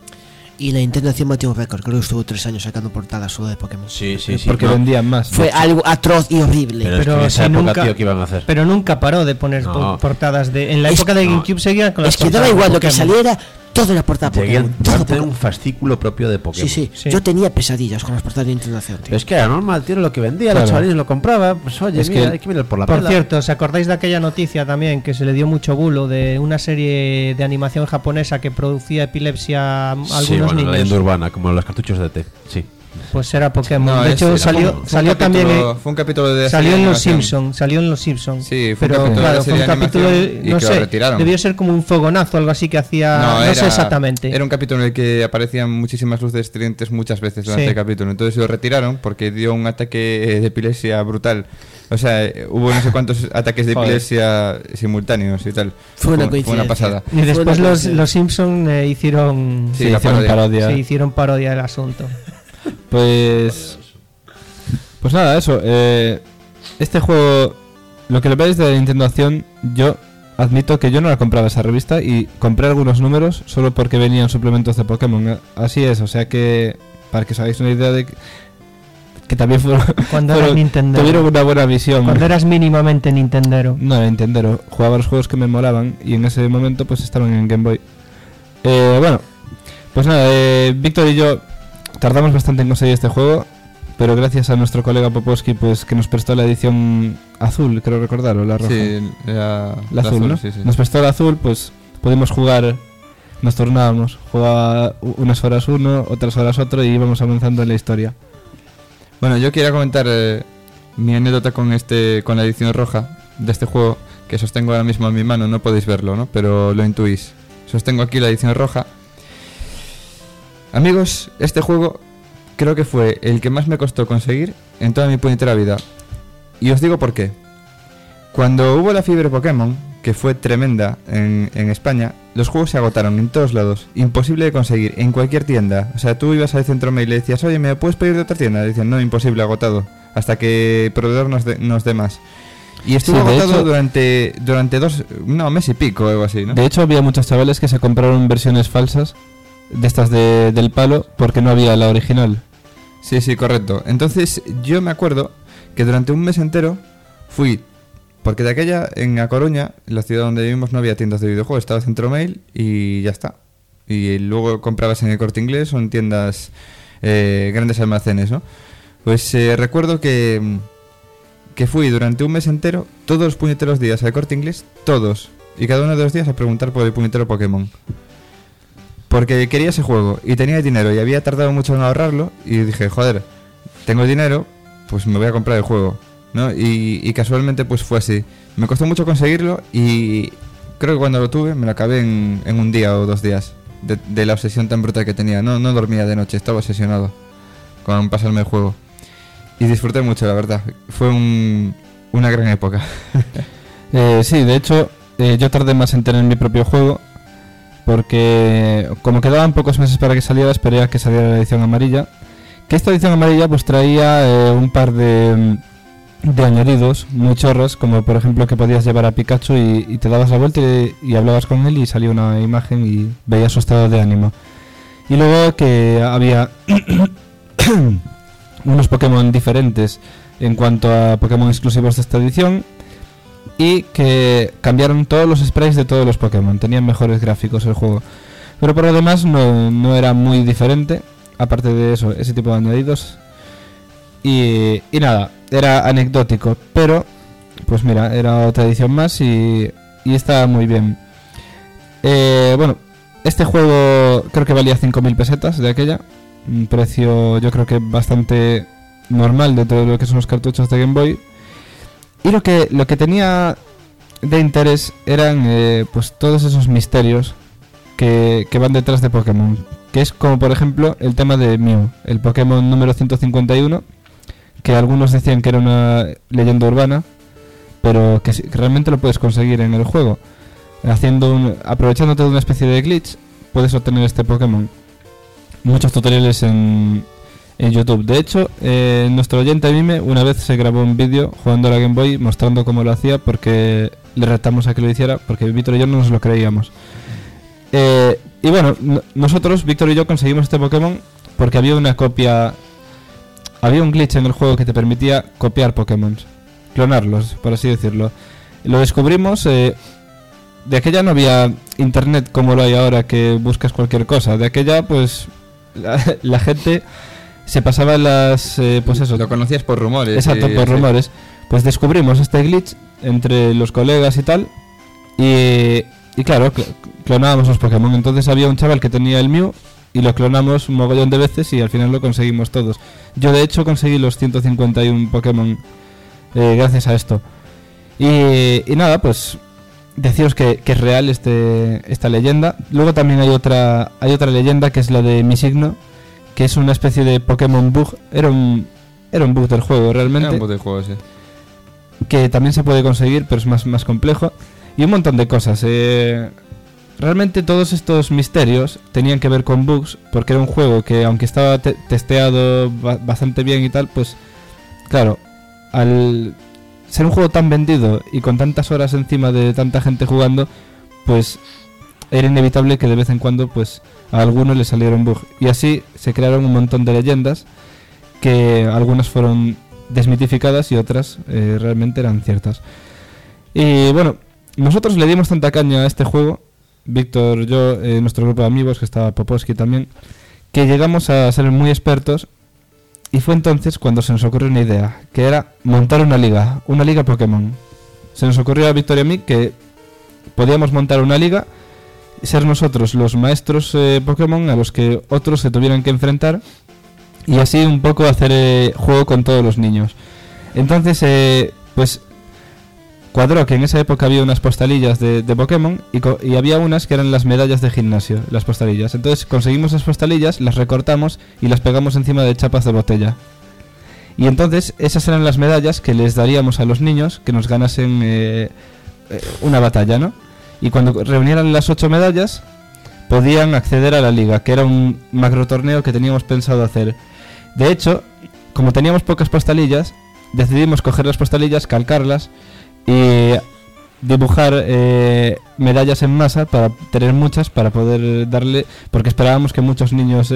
Y la Nintendo hacía un batido récord. Creo que estuvo 3 años sacando portadas solo de Pokémon. Sí, sí, sí. porque no. vendían más. Fue algo atroz y horrible. Pero, es que Pero en esa si época, nunca- tío, ¿qué iban a hacer? Pero nunca paró de poner No. portadas de... En la Es- época de no. GameCube seguía con las Es que daba portadas de igual lo que Pokémon. saliera, todo era portada Llegué Pokémon. a Todo tener un Pokémon. fascículo propio de Pokémon. Sí, sí, Sí. yo tenía pesadillas con las portadas de Nintendo Acción, tío. Pero es que era normal, tío, lo que vendía, Claro. los chavalines lo compraba. Pues oye, Es mira, que- hay que mirar por la Por pela. cierto, ¿os acordáis de aquella noticia también que se le dio mucho bulo de una serie de animación japonesa que producía epilepsia a algunos Sí, bueno, la niños? leyenda urbana, como los cartuchos de té. Sí. Pues era Pokémon. No, de hecho, era salió Pokémon. salió también... Fue un capítulo de Salió serie en de Los animación. Simpsons, salió en Los Simpsons. Sí, fue un pero capítulo de claro, la fue un serie de capítulo animación de, y no que lo sé, retiraron. debió ser como un fogonazo, algo así que hacía, no sé exactamente. Era un capítulo en el que aparecían muchísimas luces estridentes muchas veces durante Sí. el capítulo. Entonces lo retiraron porque dio un ataque de epilepsia brutal. O sea, hubo no sé cuántos ataques de Joder. epilepsia simultáneos y tal. Fue una Fue coincidencia. una pasada. Y después Fue una los coincidencia. Simpsons hicieron, Sí, Sí, la hicieron parodia. se hicieron parodia del asunto. Pues nada, eso. Este juego, lo que le veis de la Nintendo Acción, yo admito que yo no la compraba esa revista y compré algunos números solo porque venían suplementos de Pokémon. Así es, o sea que para que os hagáis una idea de que también Cuando eras Nintendero. tuvieron una buena visión. Cuando eras mínimamente Nintendero. No era Nintendero, jugaba los juegos que me molaban y en ese momento pues estaban en Game Boy. Bueno, pues nada, Víctor y yo tardamos bastante en conseguir este juego, pero gracias a nuestro colega Popovsky pues que nos prestó la edición azul, creo recordar, o la roja. Sí, la La azul, ¿no? sí, sí. Nos prestó la azul, pues pudimos jugar, nos turnábamos, jugaba unas horas uno, otras horas otro y íbamos avanzando en la historia. Bueno, yo quería comentar mi anécdota con la edición roja de este juego, que sostengo ahora mismo en mi mano, no podéis verlo, ¿no? Pero lo intuís. Sostengo aquí la edición roja. Amigos, este juego creo que fue el que más me costó conseguir en toda mi puñetera vida. Y os digo por qué. Cuando hubo la fiebre Pokémon, que fue tremenda en España, los juegos se agotaron en todos lados. Imposible de conseguir, en cualquier tienda. O sea, tú ibas al centro mail y le decías, oye, ¿me puedes pedir de otra tienda? Y decían, no, imposible, agotado. Hasta que el proveedor nos dé más. Y estuvo Sí, de agotado hecho- durante mes y pico o algo así, ¿no? De hecho había muchos chavales que se compraron versiones falsas de estas del palo porque no había la original. Sí, sí, correcto. Entonces yo me acuerdo que durante un mes entero fui, porque de aquella en A Coruña, en la ciudad donde vivimos, no había tiendas de videojuegos, estaba Centromail y ya está. Y luego comprabas en el Corte Inglés o en tiendas grandes almacenes, ¿no? Pues recuerdo que fui durante un mes entero, todos los puñeteros días al Corte Inglés, todos, y cada uno de los días a preguntar por el puñetero Pokémon. Porque quería ese juego y tenía dinero y había tardado mucho en ahorrarlo y dije, joder, tengo dinero, pues me voy a comprar el juego, ¿no? Y casualmente pues fue así. Me costó mucho conseguirlo y creo que cuando lo tuve me lo acabé en un día o 2 días de la obsesión tan brutal que tenía. No dormía de noche, estaba obsesionado con pasarme el juego. Y disfruté mucho, la verdad. Fue una gran época. Sí, de hecho, yo tardé más en tener mi propio juego. Porque como quedaban pocos meses para que saliera, esperé a que saliera la edición amarilla. Que esta edición amarilla pues traía un par de añadidos muy chorros, como por ejemplo que podías llevar a Pikachu y te dabas la vuelta y hablabas con él y salía una imagen y veías su estado de ánimo. Y luego que había unos Pokémon diferentes en cuanto a Pokémon exclusivos de esta edición. Y que cambiaron todos los sprites de todos los Pokémon. Tenían mejores gráficos el juego. Pero por lo demás no era muy diferente. Aparte de eso, ese tipo de añadidos. Y nada, era anecdótico. Pero, pues mira, era otra edición más y estaba muy bien. Bueno, este juego creo que valía 5.000 pesetas de aquella. Un precio yo creo que bastante normal de todo lo que son los cartuchos de Game Boy. Y lo que tenía de interés eran pues todos esos misterios que van detrás de Pokémon. Que es como por ejemplo el tema de Mew, el Pokémon número 151, que algunos decían que era una leyenda urbana, pero que realmente lo puedes conseguir en el juego. Aprovechándote de una especie de glitch, puedes obtener este Pokémon. Muchos tutoriales en YouTube. De hecho, nuestro oyente Mime una vez se grabó un vídeo jugando a la Game Boy mostrando cómo lo hacía, porque le retamos a que lo hiciera, porque Víctor y yo no nos lo creíamos. Y bueno, nosotros, Víctor y yo, conseguimos este Pokémon porque había una copia, había un glitch en el juego que te permitía copiar Pokémon, clonarlos, por así decirlo. Lo descubrimos. De aquella no había internet como lo hay ahora, que buscas cualquier cosa. De aquella pues la gente se pasaban las... pues eso. Lo conocías por rumores. Exacto, por rumores. Pues descubrimos este glitch entre los colegas y tal. Y claro, clonábamos los Pokémon. Entonces había un chaval que tenía el Mew y lo clonamos un mogollón de veces y al final lo conseguimos todos. Yo de hecho conseguí los 151 Pokémon gracias a esto. Y nada, pues deciros que es real esta leyenda. Luego también hay otra leyenda que es la de Misigno, que es una especie de Pokémon bug. Era un bug del juego realmente. Era un bug del juego, sí. Que también se puede conseguir, pero es más complejo. Y un montón de cosas. Realmente todos estos misterios tenían que ver con bugs, porque era un juego que, aunque estaba testeado bastante bien y tal, pues claro, al ser un juego tan vendido y con tantas horas encima de tanta gente jugando, pues era inevitable que de vez en cuando pues a algunos les saliera un bug. Y así se crearon un montón de leyendas, que algunas fueron desmitificadas y otras realmente eran ciertas. Y bueno, nosotros le dimos tanta caña a este juego, Víctor, yo, nuestro grupo de amigos, que estaba Popovsky también, que llegamos a ser muy expertos. Y fue entonces cuando se nos ocurrió una idea, que era montar una liga Pokémon. Se nos ocurrió a Víctor y a mí que podíamos montar una liga, ser nosotros los maestros Pokémon a los que otros se tuvieran que enfrentar, y así un poco hacer juego con todos los niños. Entonces, pues cuadró que en esa época había unas postalillas de Pokémon y había unas que eran las medallas de gimnasio, las postalillas. Entonces conseguimos las postalillas, las recortamos y las pegamos encima de chapas de botella. Y entonces esas eran las medallas que les daríamos a los niños que nos ganasen una batalla, ¿no? Y cuando reunieran las 8 medallas podían acceder a la liga, que era un macro torneo que teníamos pensado hacer. De hecho, como teníamos pocas postalillas, decidimos coger las postalillas, calcarlas y dibujar medallas en masa para tener muchas, para poder darle, porque esperábamos que muchos niños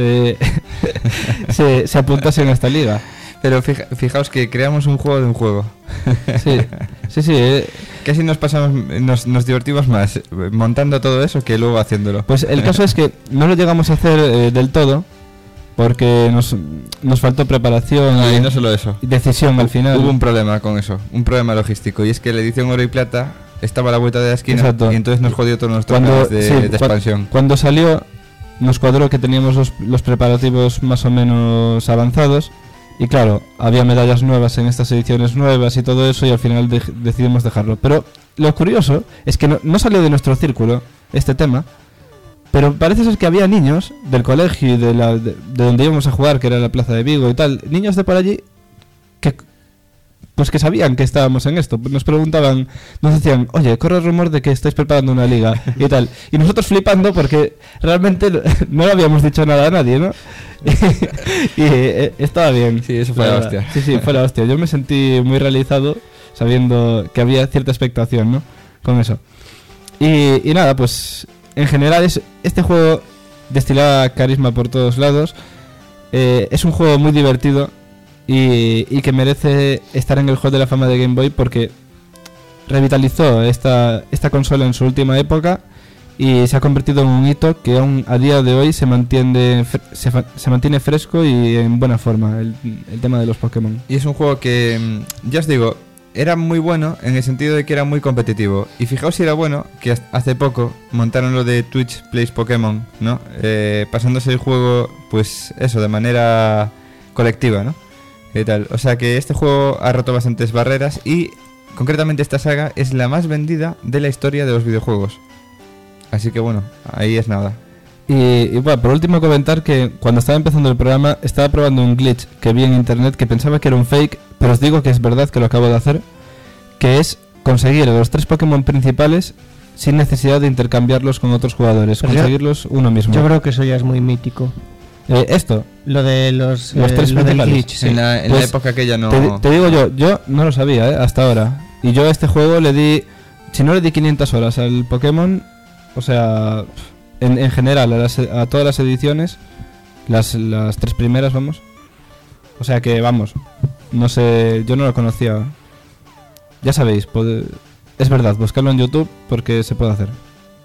se apuntasen a esta liga. Pero fijaos que creamos un juego de un juego. Sí. Casi nos divertimos más montando todo eso que luego haciéndolo. Pues el caso es que no lo llegamos a hacer del todo, porque nos faltó preparación Y no solo eso. y decisión al final. Hubo un problema con eso, un problema logístico, y es que la edición oro y plata estaba a la vuelta de la esquina. Exacto. Y entonces nos jodió todos nuestros planes de expansión. Cuando salió, nos cuadró que teníamos los preparativos más o menos avanzados. Y claro, había medallas nuevas en estas ediciones nuevas y todo eso, y al final decidimos dejarlo. Pero lo curioso es que no salió de nuestro círculo este tema, pero parece ser que había niños del colegio y de donde íbamos a jugar, que era la Plaza de Vigo y tal, niños de por allí que sabían que estábamos en esto. Nos preguntaban, nos decían, oye, corre el rumor de que estáis preparando una liga y tal. Y nosotros flipando porque realmente no le habíamos dicho nada a nadie, ¿no? y estaba bien. Sí, eso fue la hostia. Sí, fue la hostia. Yo me sentí muy realizado sabiendo que había cierta expectación, ¿no? Con eso. Y nada, pues en general este juego destila carisma por todos lados. Es un juego muy divertido. Y que merece estar en el Hall de la Fama de Game Boy porque revitalizó esta consola en su última época y se ha convertido en un hito que aún a día de hoy se mantiene fresco y en buena forma, el tema de los Pokémon. Y es un juego que, ya os digo, era muy bueno en el sentido de que era muy competitivo. Y fijaos si era bueno que hace poco montaron lo de Twitch Plays Pokémon, ¿no? Pasándose el juego, pues eso, de manera colectiva, ¿no? ¿Qué tal? O sea que este juego ha roto bastantes barreras y concretamente esta saga es la más vendida de la historia de los videojuegos. Así que bueno, ahí es nada. Y bueno, por último comentar que cuando estaba empezando el programa estaba probando un glitch que vi en internet que pensaba que era un fake, pero os digo que es verdad que lo acabo de hacer, que es conseguir los 3 Pokémon principales sin necesidad de intercambiarlos con otros jugadores, Pero conseguirlos uno mismo. Yo creo que eso ya es muy mítico. Esto, Lo de los 3 lo del principales. glitch, sí. En la Pues, época aquella no... te digo yo no lo sabía hasta ahora. Y yo a este juego le di, si no le di 500 horas al Pokémon, o sea, en general a todas las ediciones, las 3 primeras, vamos. O sea que, vamos, no sé, yo no lo conocía. Ya sabéis, es verdad, buscarlo en YouTube porque se puede hacer.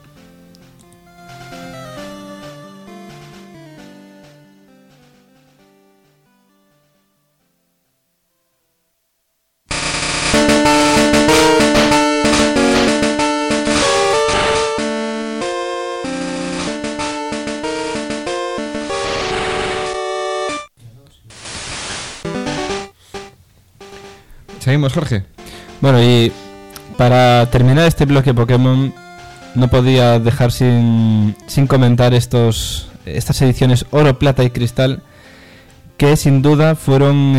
Seguimos, Jorge. Bueno, y para terminar este bloque Pokémon, no podía dejar sin comentar estas ediciones oro, plata y cristal, que sin duda fueron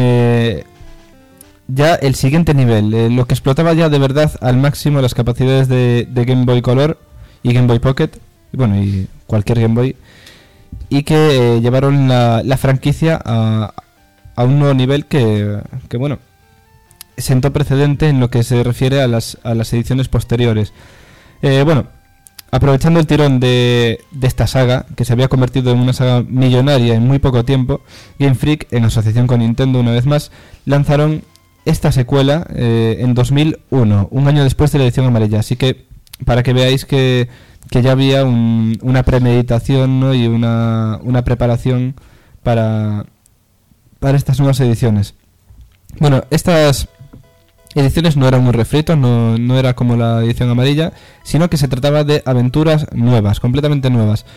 ya el siguiente nivel, lo que explotaba ya de verdad al máximo las capacidades de Game Boy Color y Game Boy Pocket, bueno, y cualquier Game Boy, y que llevaron la franquicia a un nuevo nivel que bueno, sentó precedente en lo que se refiere a las ediciones posteriores. Bueno, aprovechando el tirón de esta saga, que se había convertido en una saga millonaria en muy poco tiempo, Game Freak, en asociación con Nintendo una vez más, lanzaron esta secuela en 2001, un año después de la edición amarilla. Así que, para que veáis que ya había una premeditación, ¿no? Y una preparación para estas nuevas ediciones. Bueno, estas ediciones no eran un refrito, no era como la edición amarilla, sino que se trataba de aventuras nuevas, completamente nuevas.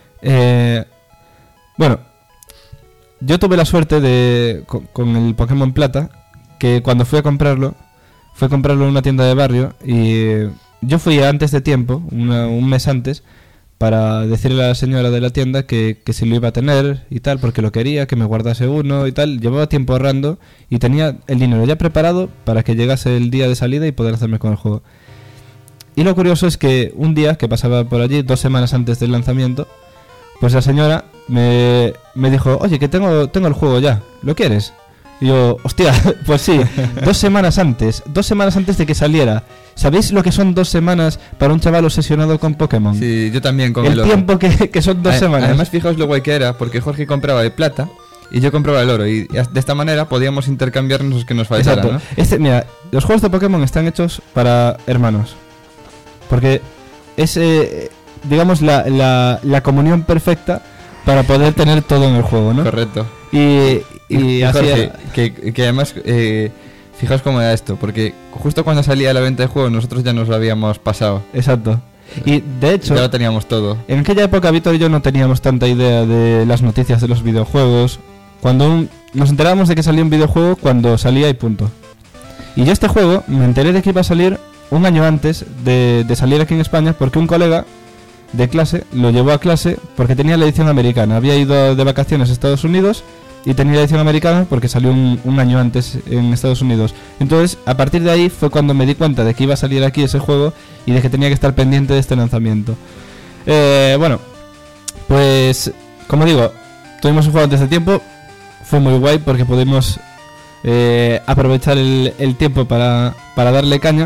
Bueno, yo tuve la suerte con el Pokémon Plata, que cuando fui a comprarlo en una tienda de barrio, y yo fui antes de tiempo, un mes antes, para decirle a la señora de la tienda que si lo iba a tener y tal, porque lo quería, que me guardase uno y tal. Llevaba tiempo ahorrando y tenía el dinero ya preparado para que llegase el día de salida y poder hacerme con el juego. Y lo curioso es que un día que pasaba por allí, 2 semanas antes del lanzamiento, pues la señora me dijo, oye, que tengo el juego ya, ¿lo quieres? Y yo, hostia, pues sí, 2 semanas antes de que saliera. ¿Sabéis lo que son 2 semanas para un chaval obsesionado con Pokémon? Sí, yo también con el tiempo que son 2 semanas. Además, fijaos lo guay que era, porque Jorge compraba el plata y yo compraba el oro, y de esta manera podíamos intercambiarnos los que nos faltaran, ¿no? Mira, los juegos de Pokémon están hechos para hermanos, porque es, digamos, la comunión perfecta para poder tener todo en el juego, ¿no? Correcto. Y así Jorge, que además, fijaos cómo era esto, porque justo cuando salía la venta de juegos nosotros ya nos lo habíamos pasado. Exacto. Y de hecho, Ya lo teníamos todo. en aquella época Víctor y yo no teníamos tanta idea de las noticias de los videojuegos. Nos enterábamos de que salía un videojuego cuando salía y punto. Y yo este juego me enteré de que iba a salir un año antes de salir aquí en España, porque un colega de clase lo llevó a clase porque tenía la edición americana. Había ido de vacaciones a Estados Unidos y tenía la edición americana porque salió un año antes en Estados Unidos. Entonces, a partir de ahí fue cuando me di cuenta de que iba a salir aquí ese juego y de que tenía que estar pendiente de este lanzamiento. Bueno, pues como digo, tuvimos un juego antes de tiempo. Fue muy guay porque pudimos aprovechar el tiempo para darle caña.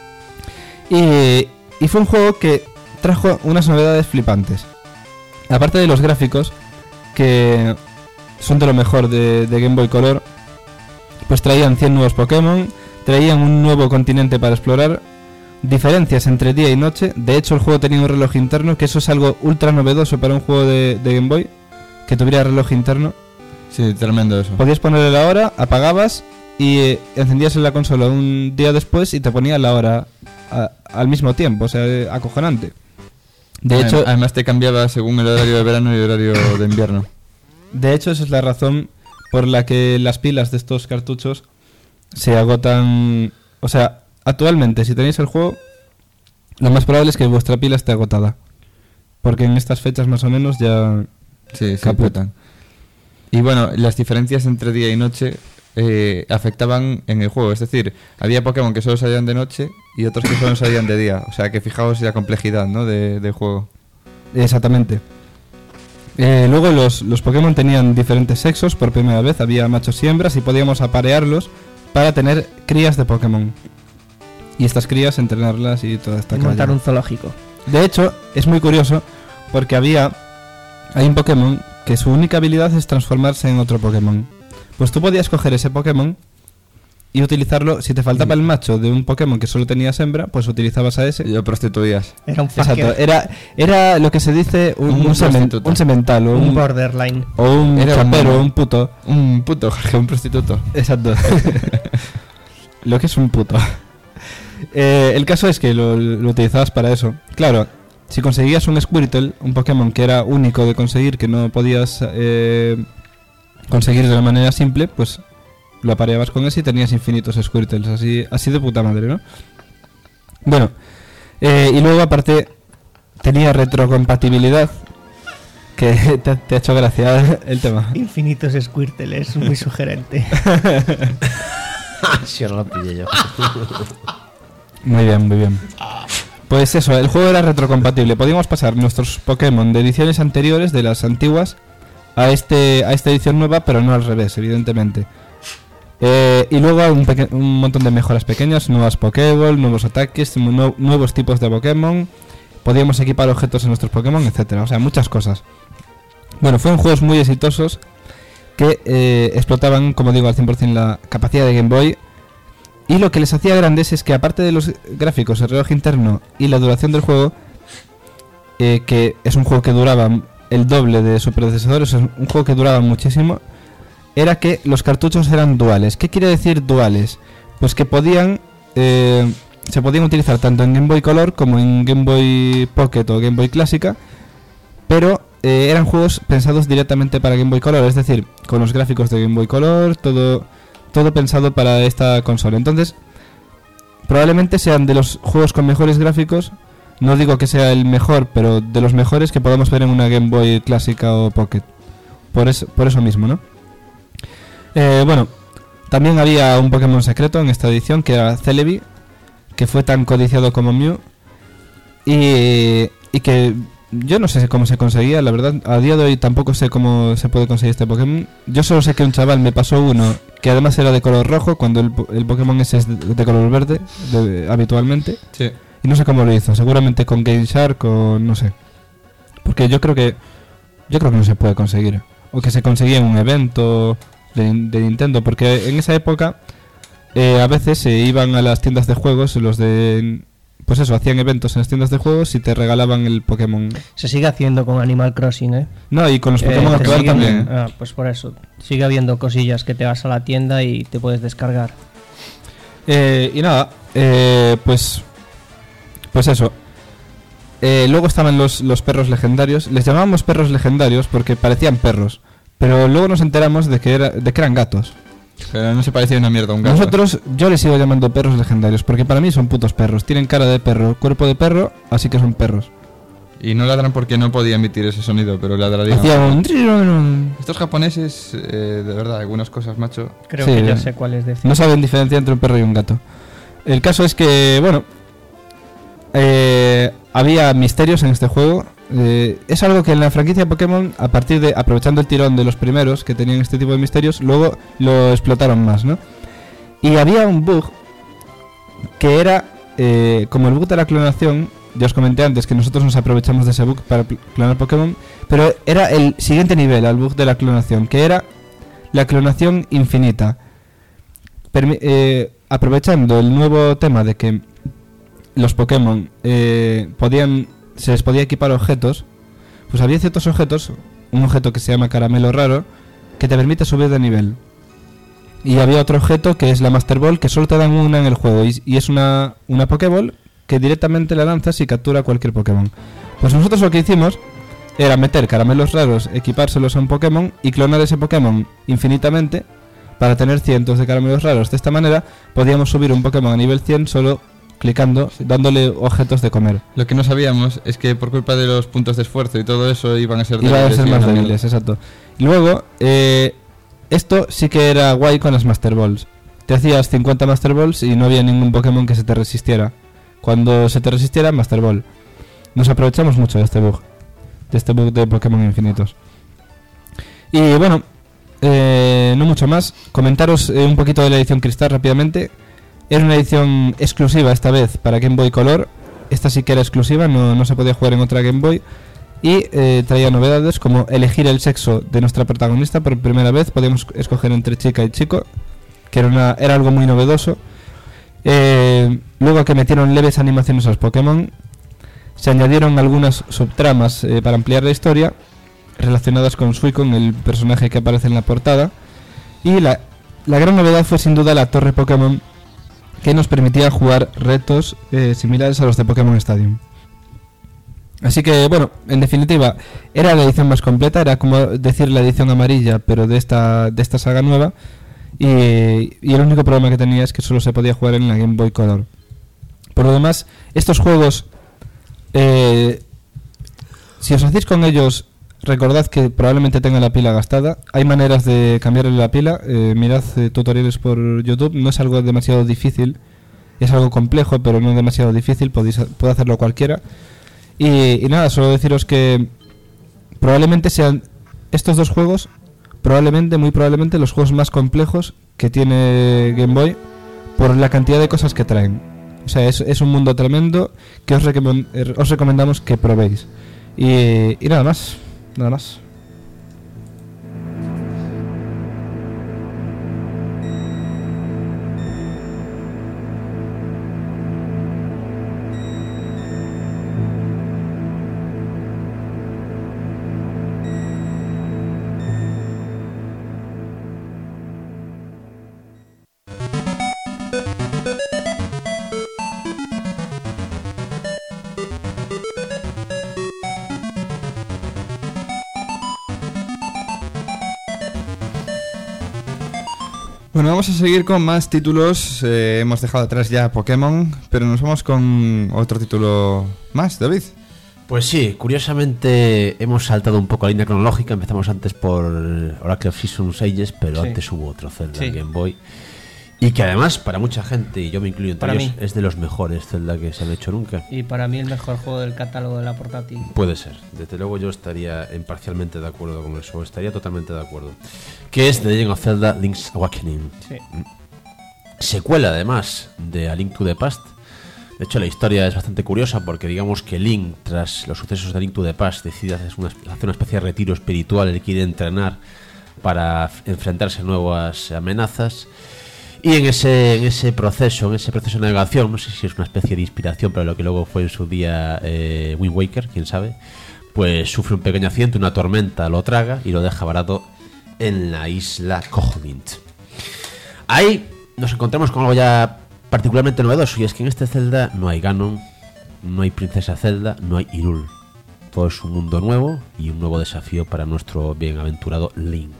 Y fue un juego que trajo unas novedades flipantes. Aparte de los gráficos, que son de lo mejor de Game Boy Color, pues traían 100 nuevos Pokémon, traían un nuevo continente para explorar, diferencias entre día y noche. De hecho, el juego tenía un reloj interno, que eso es algo ultra novedoso para un juego de Game Boy, que tuviera reloj interno. Sí, tremendo eso. Podías ponerle la hora, apagabas y encendías en la consola un día después y te ponía la hora al mismo tiempo, o sea, acojonante. De hecho, además te cambiaba según el horario de verano y el horario de invierno. De hecho, esa es la razón por la que las pilas de estos cartuchos se agotan. O sea, actualmente, si tenéis el juego, lo más probable es que vuestra pila esté agotada. Porque en estas fechas más o menos ya Sí, caputan. Y bueno, las diferencias entre día y noche afectaban en el juego. Es decir, había Pokémon que solo salían de noche y otros que solo salían de día. O sea, que fijaos la complejidad, ¿no? del juego. Exactamente. Luego los Pokémon tenían diferentes sexos por primera vez. Había machos y hembras y podíamos aparearlos para tener crías de Pokémon. Y estas crías entrenarlas y toda esta Y montar caballera. un zoológico. De hecho, es muy curioso porque hay un Pokémon que su única habilidad es transformarse en otro Pokémon. Pues tú podías coger ese Pokémon y utilizarlo. Si te faltaba el macho de un Pokémon que solo tenías hembra, pues utilizabas a ese. Y lo prostituías. Era un Exacto, fucker, era lo que se dice un prostituto. semental o un borderline. o un Era un chapero, mono. un puto. Un puto, Jorge, un prostituto. Exacto. Lo que es un puto. El caso es que lo utilizabas para eso. Claro, si conseguías un Squirtle, un Pokémon que era único de conseguir, que no podías conseguir de una manera simple, pues lo apareabas con ese y tenías infinitos Squirtles. Así de puta madre, ¿no? Bueno, y luego aparte tenía retrocompatibilidad, que te ha hecho gracia el tema. Infinitos Squirtle, es muy sugerente. Sí, ahora lo pillé yo. Muy bien, muy bien. Pues eso, el juego era retrocompatible. Podíamos pasar nuestros Pokémon de ediciones anteriores, de las antiguas, a esta edición nueva, pero no al revés, evidentemente. Y luego un montón de mejoras pequeñas, nuevas Pokéball, nuevos ataques, nuevos tipos de Pokémon. Podíamos equipar objetos en nuestros Pokémon, etcétera. O sea, muchas cosas. Bueno, fueron juegos muy exitosos que explotaban, como digo, al 100% la capacidad de Game Boy. Y lo que les hacía grandes es que, aparte de los gráficos, el reloj interno y la duración del juego, que es un juego que duraba el doble de su predecesor, es un juego que duraba muchísimo, era que los cartuchos eran duales. ¿Qué quiere decir duales? Pues que se podían utilizar tanto en Game Boy Color como en Game Boy Pocket o Game Boy Clásica, pero eran juegos pensados directamente para Game Boy Color, es decir, con los gráficos de Game Boy Color, todo pensado para esta consola. Entonces, probablemente sean de los juegos con mejores gráficos. No digo que sea el mejor, pero de los mejores que podamos ver en una Game Boy Clásica o Pocket. Por eso mismo, ¿no? Bueno, también había un Pokémon secreto en esta edición, que era Celebi, que fue tan codiciado como Mew, y que yo no sé cómo se conseguía, la verdad. A día de hoy tampoco sé cómo se puede conseguir este Pokémon. Yo solo sé que un chaval me pasó uno que además era de color rojo, cuando el Pokémon ese es de color verde habitualmente. Sí. Y no sé cómo lo hizo, seguramente con Game Shark o no sé. Porque yo creo que no se puede conseguir. O que se conseguía en un evento de Nintendo, porque en esa época a veces se iban a las tiendas de juegos, los de pues eso, hacían eventos en las tiendas de juegos y te regalaban el Pokémon. Se sigue haciendo con Animal Crossing, ¿eh? No, y con los Pokémon te actual siguen- también. Pues por eso. Sigue habiendo cosillas que te vas a la tienda y te puedes descargar. Y nada, pues eso. Luego estaban los perros legendarios. Les llamábamos perros legendarios porque parecían perros. Pero luego nos enteramos de que eran gatos. Pero no se parecía una mierda a un gato. Nosotros, yo les sigo llamando perros legendarios porque para mí son putos perros. Tienen cara de perro, cuerpo de perro, así que son perros. Y no ladran porque no podía emitir ese sonido, pero ladrarían. Hacían un... Estos japoneses, de verdad, algunas cosas, macho. Creo Sí, que ya sé cuál es decir. No saben diferenciar entre un perro y un gato. El caso es que, bueno, había misterios en este juego. Es algo que en la franquicia Pokémon, aprovechando el tirón de los primeros que tenían este tipo de misterios, luego lo explotaron más, ¿no? Y había un bug que era como el bug de la clonación. Ya os comenté antes que nosotros nos aprovechamos de ese bug para clonar Pokémon, pero era el siguiente nivel al bug de la clonación, que era la clonación infinita. Aprovechando el nuevo tema de que los Pokémon se les podía equipar objetos, pues había ciertos objetos, un objeto que se llama caramelo raro, que te permite subir de nivel. Y había otro objeto que es la Master Ball, que solo te dan una en el juego, y es una Pokéball que directamente la lanzas y captura cualquier Pokémon. Pues nosotros lo que hicimos era meter caramelos raros, equipárselos a un Pokémon y clonar ese Pokémon infinitamente para tener cientos de caramelos raros. De esta manera podíamos subir un Pokémon a nivel 100 solo clicando, dándole objetos de comer. Lo que no sabíamos es que por culpa de los puntos de esfuerzo y todo eso iban a ser Iban a ser y más una mierda. débiles, exacto. Y luego, esto sí que era guay con las Master Balls. Te hacías 50 Master Balls y no había ningún Pokémon que se te resistiera. Cuando se te resistiera, Master Ball. Nos aprovechamos mucho de este bug de Pokémon infinitos. Y bueno, no mucho más. Comentaros un poquito de la edición Cristal rápidamente. Era una edición exclusiva esta vez para Game Boy Color. Esta sí que era exclusiva, no se podía jugar en otra Game Boy. Y traía novedades como elegir el sexo de nuestra protagonista por primera vez. Podíamos escoger entre chica y chico, que era algo muy novedoso. Luego que metieron leves animaciones a los Pokémon, se añadieron algunas subtramas para ampliar la historia relacionadas con Suicune, el personaje que aparece en la portada. Y la gran novedad fue sin duda la torre Pokémon, que nos permitía jugar retos similares a los de Pokémon Stadium. Así que bueno, en definitiva, era la edición más completa, era como decir la edición amarilla, pero de esta saga nueva. Y el único problema que tenía es que solo se podía jugar en la Game Boy Color. Por lo demás, estos juegos, si os hacéis con ellos, recordad que probablemente tenga la pila gastada. Hay maneras de cambiarle la pila. Mirad tutoriales por YouTube. No es algo demasiado difícil. Es algo complejo, pero no demasiado difícil. Puede hacerlo cualquiera. Y nada, solo deciros que probablemente sean estos dos juegos, muy probablemente los juegos más complejos que tiene Game Boy por la cantidad de cosas que traen. O sea, es un mundo tremendo que os recomendamos que probéis. Y nada más. Bueno, vamos a seguir con más títulos. Hemos dejado atrás ya Pokémon, pero nos vamos con otro título más, David. Pues sí, curiosamente hemos saltado un poco la línea cronológica. Empezamos antes por Oracle of Seasons Ages, pero Sí. antes hubo otro Zelda Sí. en Game Boy. Y que además, para mucha gente, y yo me incluyo entre Para ellos, mí. es de los mejores Zelda que se han hecho nunca. Y para mí el mejor juego del catálogo de la portátil. Puede ser. Desde luego yo estaría imparcialmente de acuerdo con eso. Estaría totalmente de acuerdo. Que es The Legend of Zelda Link's Awakening. Sí. Secuela, además, de A Link to the Past. De hecho, la historia es bastante curiosa porque digamos que Link, tras los sucesos de A Link to the Past, decide hacer una especie de retiro espiritual. Él quiere entrenar para enfrentarse a nuevas amenazas. Y en ese proceso de navegación, no sé si es una especie de inspiración para lo que luego fue en su día Wind Waker, quién sabe, pues sufre un pequeño accidente, una tormenta lo traga y lo deja varado en la isla Koholint. Ahí nos encontramos con algo ya particularmente novedoso, y es que en este Zelda no hay Ganon, no hay Princesa Zelda, no hay Hyrule. Todo es un mundo nuevo y un nuevo desafío para nuestro bienaventurado Link.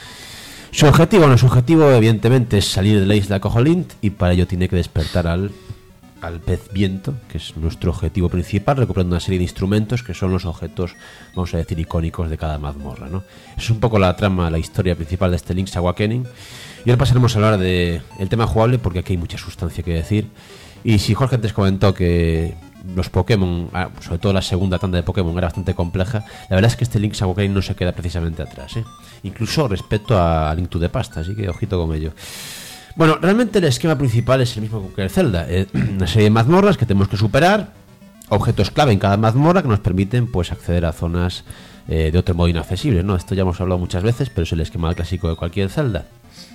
Su objetivo evidentemente es salir de la isla Koholint, y para ello tiene que despertar al pez viento, que es nuestro objetivo principal, recuperando una serie de instrumentos que son los objetos, vamos a decir, icónicos de cada mazmorra, ¿no? Es un poco la trama, la historia principal de este Link's Awakening. Y ahora pasaremos a hablar del tema jugable, porque aquí hay mucha sustancia que decir. Y si Jorge antes comentó que los Pokémon, sobre todo la segunda tanda de Pokémon, era bastante compleja, la verdad es que este Link's Awakening no se queda precisamente atrás, incluso respecto a Link to the Past, así que ojito con ello. Bueno, realmente el esquema principal es el mismo que el Zelda, una serie de mazmorras que tenemos que superar, objetos clave en cada mazmorra que nos permiten pues acceder a zonas de otro modo inaccesibles, ¿no? Esto ya hemos hablado muchas veces, pero es el esquema clásico de cualquier Zelda.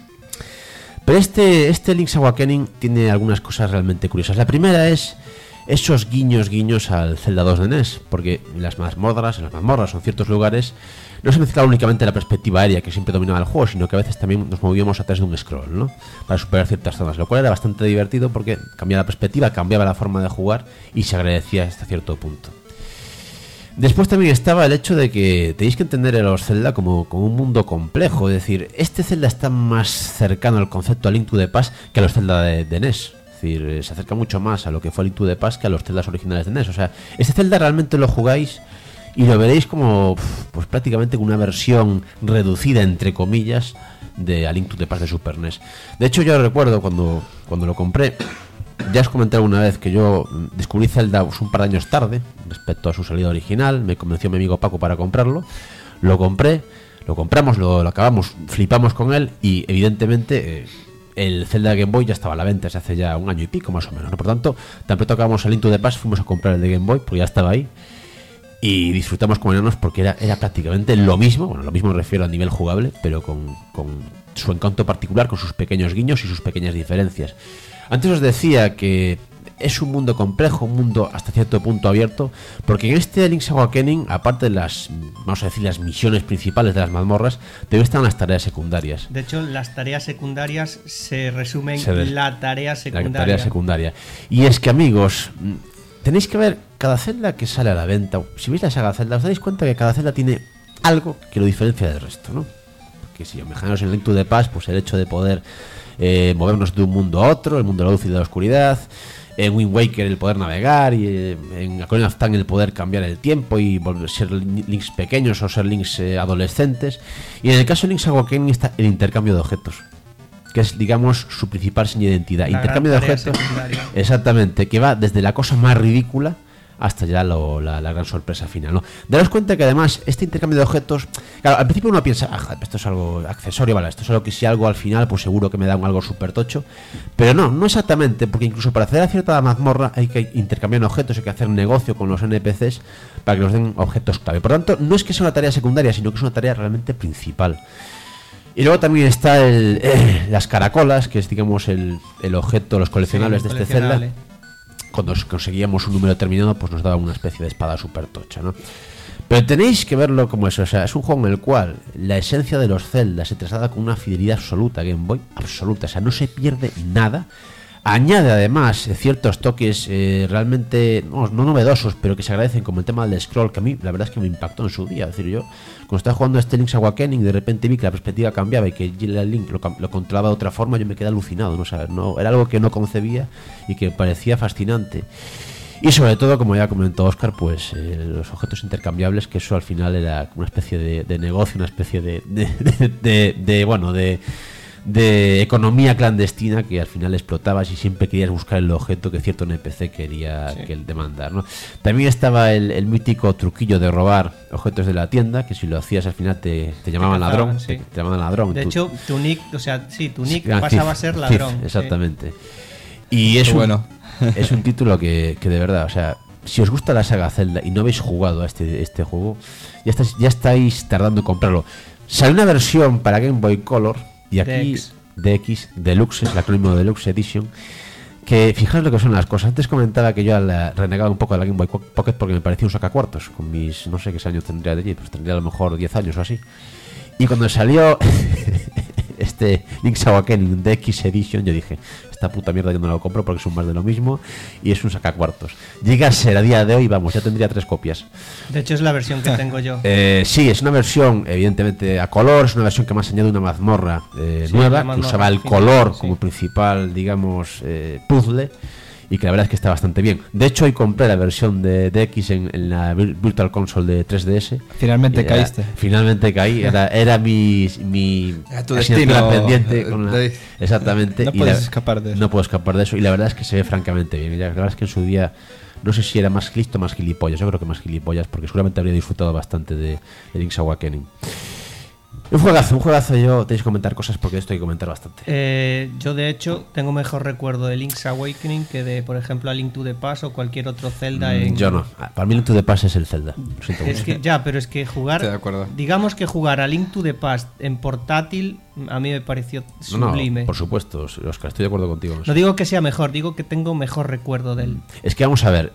Pero este Link's Awakening tiene algunas cosas realmente curiosas. La primera es esos guiños al Zelda 2 de NES, porque en las mazmorras o en ciertos lugares no se mezclaba únicamente la perspectiva aérea que siempre dominaba el juego, sino que a veces también nos movíamos a través de un scroll, ¿no? Para superar ciertas zonas, lo cual era bastante divertido porque cambiaba la perspectiva, cambiaba la forma de jugar y se agradecía hasta cierto punto. Después también estaba el hecho de que tenéis que entender a los Zelda como un mundo complejo, es decir, este Zelda está más cercano al concepto a Link to the Past que a los Zelda de NES. Es decir, se acerca mucho más a lo que fue Link to the Past que a los Zeldas originales de NES. O sea, este Zelda realmente lo jugáis y lo veréis como pues prácticamente una versión reducida, entre comillas, de A Link to the Past de Super NES. De hecho, yo recuerdo cuando lo compré, ya os comenté alguna vez que yo descubrí Zelda un par de años tarde respecto a su salida original. Me convenció mi amigo Paco para comprarlo. Lo compramos, lo acabamos, flipamos con él y evidentemente el Zelda de Game Boy ya estaba a la venta desde hace ya un año y pico más o menos, ¿no? Por tanto, tan pronto acabamos el Link to the Past, fuimos a comprar el de Game Boy porque ya estaba ahí y disfrutamos como enanos porque era prácticamente lo mismo. Bueno, lo mismo me refiero a nivel jugable, pero con su encanto particular, con sus pequeños guiños y sus pequeñas diferencias. Antes os decía que es un mundo complejo, un mundo hasta cierto punto abierto, porque en este Link's Awakening, aparte de las misiones principales de las mazmorras, también están las tareas secundarias. De hecho, las tareas secundarias se resumen en la tarea secundaria. La tarea secundaria. Y es que, amigos, tenéis que ver cada celda que sale a la venta. Si veis la saga Zelda, os dais cuenta que cada celda tiene algo que lo diferencia del resto, ¿no? Porque si imaginaos en Link to the Past, pues el hecho de poder movernos de un mundo a otro, el mundo de la luz y de la oscuridad. En Wind Waker el poder navegar, y en Ocarina of Time el poder cambiar el tiempo y ser links pequeños o ser links adolescentes. Y en el caso de Link's Awakening está el intercambio de objetos, que es, digamos, su principal seña de identidad. La intercambio de objetos, exactamente, que va desde la cosa más ridícula hasta ya la gran sorpresa final, ¿no? Daros cuenta que además este intercambio de objetos, claro, al principio uno piensa, esto es algo accesorio, vale, esto es algo que si algo al final, pues seguro que me da algo súper tocho, pero no exactamente, porque incluso para acceder a cierta mazmorra hay que intercambiar objetos, hay que hacer negocio con los NPCs para que nos den objetos clave. Por tanto, no es que sea una tarea secundaria, sino que es una tarea realmente principal. Y luego también está las caracolas, que es, digamos, el objeto, los coleccionables de este Zelda. Cuando conseguíamos un número determinado, pues nos daba una especie de espada súper tocha, ¿no? Pero tenéis que verlo como eso, o sea, es un juego en el cual la esencia de los Zelda se traslada con una fidelidad absoluta, Game Boy, absoluta, o sea, no se pierde nada. Añade además ciertos toques realmente no novedosos, pero que se agradecen, como el tema del scroll, que a mí la verdad es que me impactó en su día. Es decir, yo cuando estaba jugando a este Link's Awakening, de repente vi que la perspectiva cambiaba y que el Link lo controlaba de otra forma, yo me quedé alucinado, ¿no? O sea, era algo que no concebía y que me parecía fascinante. Y sobre todo, como ya comentó Óscar, pues los objetos intercambiables, que eso al final era una especie de negocio, una especie de economía clandestina que al final explotabas y siempre querías buscar el objeto que cierto NPC quería que demandar, ¿no? También estaba el mítico truquillo de robar objetos de la tienda, que si lo hacías al final te llamaban ladrón, sí. Te llamaban ladrón. De hecho, tu nick pasaba a ser ladrón. Thief, exactamente. Y es es un título que de verdad, o sea, si os gusta la saga Zelda y no habéis jugado a este juego, ya estáis tardando en comprarlo. Sale una versión para Game Boy Color. Y aquí DX Deluxe, es el acrónimo de Deluxe Edition. Que fijaos lo que son las cosas. Antes comentaba que yo renegaba un poco de la Game Boy Pocket porque me parecía un sacacuartos. Con mis, no sé qué años tendría de allí, pues tendría a lo mejor 10 años o así. Y cuando salió este Link's Awakening DX Edition, yo dije, esta puta mierda yo no lo compro porque es un más de lo mismo y es un sacacuartos. Llega a ser a día de hoy, vamos, ya tendría 3 copias. De hecho es la versión que tengo yo. Sí, es una versión evidentemente a color, es una versión que más añade una mazmorra nueva, que usaba el color como principal, digamos, puzzle, y que la verdad es que está bastante bien. De hecho, hoy compré la versión de DX en la Virtual Console de 3DS. Finalmente caíste. Finalmente caí, era mi Era tu asignatura destino, pendiente. Exactamente. No puedes escapar de eso. No puedo escapar de eso, y la verdad es que se ve francamente bien. La verdad es que en su día, no sé si era más listo o más gilipollas. Yo creo que más gilipollas, porque seguramente habría disfrutado bastante de Link's Awakening. Un juegazo. Yo tenéis que comentar cosas porque esto hay que comentar bastante. Yo de hecho tengo mejor recuerdo de Link's Awakening que de, por ejemplo, A Link to the Past o cualquier otro Zelda. Yo no. Para mí Link to the Past es el Zelda. Lo siento Es mucho. que ya, pero es que jugar, Estoy de acuerdo. digamos que jugar a Link to the Past en portátil a mí me pareció sublime. No, por supuesto, Oscar, estoy de acuerdo contigo en eso. No digo que sea mejor, digo que tengo mejor recuerdo de él. Es que vamos a ver,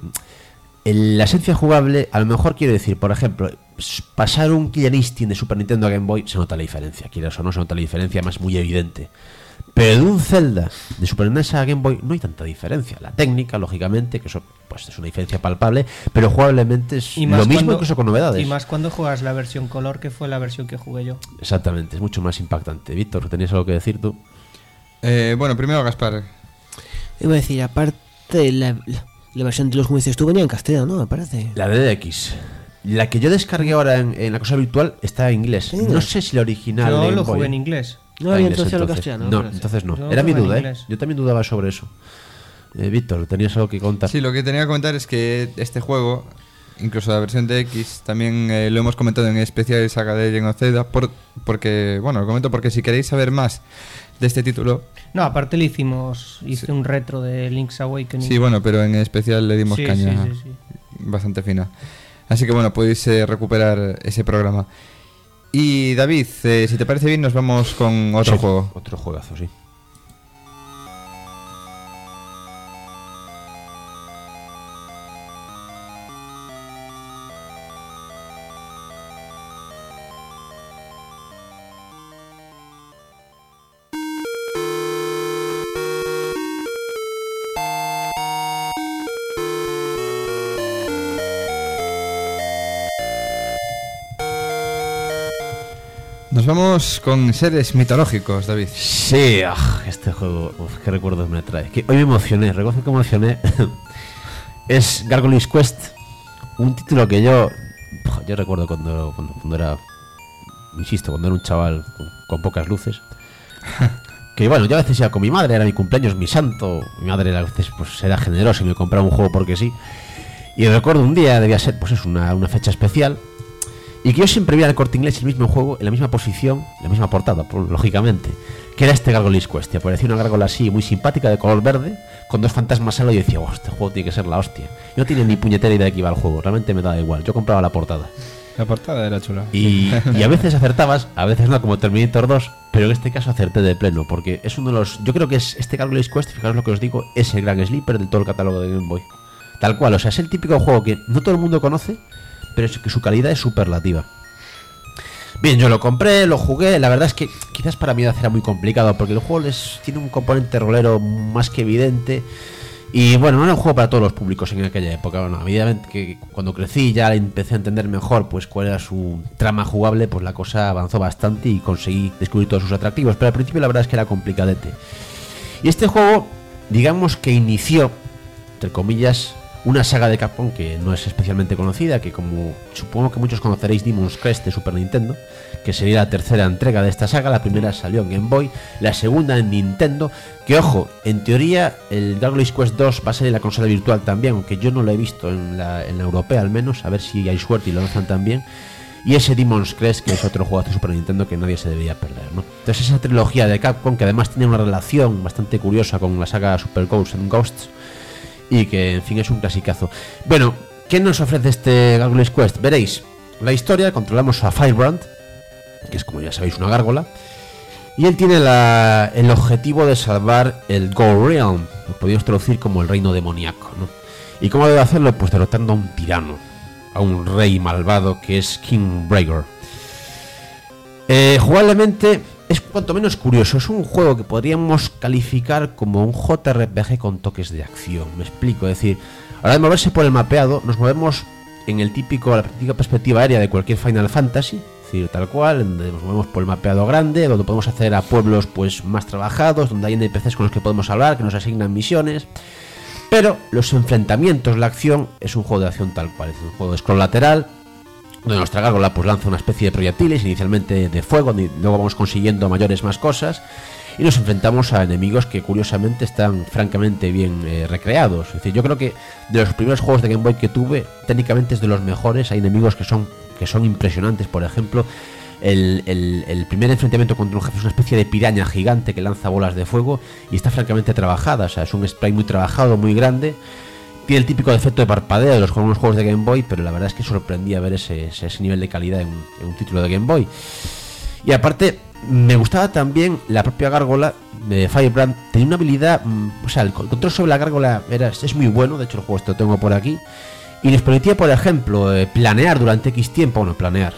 la esencia jugable, a lo mejor quiero decir, por ejemplo, pasar un Killer Instinct de Super Nintendo a Game Boy, se nota la diferencia, quieras o no, se nota la diferencia, además muy evidente. Pero de un Zelda de Super NES a Game Boy no hay tanta diferencia. La técnica, lógicamente, que eso pues es una diferencia palpable, pero jugablemente es lo mismo, incluso con novedades. Y más cuando juegas la versión color, que fue la versión que jugué yo. Exactamente, es mucho más impactante. Víctor, ¿tenías algo que decir tú? Bueno, primero Gaspar. Iba a decir, aparte, la versión de los juicios tú venía en castellano, ¿no? Me parece. La de DX. La que yo descargué ahora en la cosa virtual está en inglés. Sí. No sé si la original Yo de Game lo Boy. jugué en inglés. No había entonces lo castellano. No, parece. entonces no. Yo Era mi lo jugué en duda, inglés. Yo también dudaba sobre eso. Víctor, ¿tenías algo que contar? Sí, lo que tenía que comentar es que este juego, incluso la versión de X, también lo hemos comentado en especial Saga de Legend of Zelda, porque, bueno, lo comento porque si queréis saber más de este título, No, aparte le hice un retro de Link's Awakening. sí, bueno, pero en especial le dimos Sí, caña sí. bastante fina. Así que bueno, podéis recuperar ese programa. Y David, si te parece bien, nos vamos con otro Sí, juego. Otro juegazo, sí. Nos vamos con seres mitológicos, David. Sí, este juego, qué recuerdos me trae. Que hoy me emocioné, reconozco que me emocioné. Es Gargoyle's Quest, un título que yo recuerdo cuando era, insisto, cuando era un chaval con pocas luces. Que bueno, yo a veces iba con mi madre, era mi cumpleaños, mi santo. Mi madre a veces pues era generosa y me compraba un juego porque sí. Y recuerdo un día, debía ser pues es una fecha especial, y que yo siempre vi al Corte Inglés el mismo juego, en la misma posición, la misma portada, lógicamente, que era este Gargoyle's Quest. Y aparecía una gárgola así, muy simpática, de color verde, con dos fantasmas al lado, y yo decía, este juego tiene que ser la hostia. Yo no tenía ni puñetera idea de que iba al juego, realmente me daba igual, yo compraba la portada. La portada era chula. Y a veces acertabas, a veces no, como Terminator 2, pero en este caso acerté de pleno, porque es uno de los... Yo creo que es este Gargoyle's Quest, fijaros lo que os digo, es el gran sleeper de todo el catálogo de Game Boy. Tal cual, o sea, es el típico juego que no todo el mundo conoce, pero es que su calidad es superlativa. Bien, yo lo compré, lo jugué, la verdad es que quizás para mi edad era muy complicado, porque el juego tiene un componente rolero más que evidente. Y bueno, no era un juego para todos los públicos en aquella época. Bueno, evidentemente que cuando crecí ya empecé a entender mejor pues cuál era su trama jugable, pues la cosa avanzó bastante y conseguí descubrir todos sus atractivos. Pero al principio la verdad es que era complicadete. Y este juego, digamos que inició, entre comillas, una saga de Capcom que no es especialmente conocida, que como supongo que muchos conoceréis, Demon's Crest de Super Nintendo, que sería la tercera entrega de esta saga. La primera salió en Game Boy, la segunda en Nintendo, que ojo, en teoría el Gargoyle's Quest 2 va a salir en la consola virtual también, aunque yo no lo he visto en la europea al menos, a ver si hay suerte y lo lanzan también. Y ese Demon's Crest, que es otro juego de Super Nintendo que nadie se debería perder, ¿no? Entonces esa trilogía de Capcom, que además tiene una relación bastante curiosa con la saga Super Ghosts and Ghosts, y que en fin es un clasicazo. Bueno, ¿qué nos ofrece este Gargoyle's Quest? Veréis, la historia, controlamos a Firebrand, que es como ya sabéis una gárgola, Y él tiene el objetivo de salvar el Gold Realm, lo podríamos traducir como el reino demoníaco, ¿no? ¿Y cómo debe hacerlo? Pues derrotando a un tirano, a un rey malvado que es King Brager. Jugablemente es cuanto menos curioso. Es un juego que podríamos calificar como un JRPG con toques de acción. Me explico, es decir, a la hora de moverse por el mapeado, nos movemos en la típica perspectiva aérea de cualquier Final Fantasy, es decir, tal cual, donde nos movemos por el mapeado grande, donde podemos acceder a pueblos pues más trabajados, donde hay NPCs con los que podemos hablar, que nos asignan misiones. Pero los enfrentamientos, la acción, es un juego de acción tal cual, es un juego de scroll lateral, donde nuestra gárgola pues lanza una especie de proyectiles, inicialmente de fuego, y luego vamos consiguiendo mayores más cosas, y nos enfrentamos a enemigos que curiosamente están francamente bien recreados. Es decir, yo creo que de los primeros juegos de Game Boy que tuve, técnicamente es de los mejores. Hay enemigos que son impresionantes. Por ejemplo, el primer enfrentamiento contra un jefe es una especie de piraña gigante que lanza bolas de fuego y está francamente trabajada, o sea, es un sprite muy trabajado, muy grande. Tiene el típico defecto de parpadeo de los juegos de Game Boy, pero la verdad es que sorprendía ver ese nivel de calidad en un título de Game Boy. Y aparte, me gustaba también la propia gárgola de Firebrand. Tenía una habilidad, o sea, el control sobre la gárgola es muy bueno. De hecho, el juego lo tengo por aquí. Y nos permitía, por ejemplo, planear durante X tiempo. Bueno, planear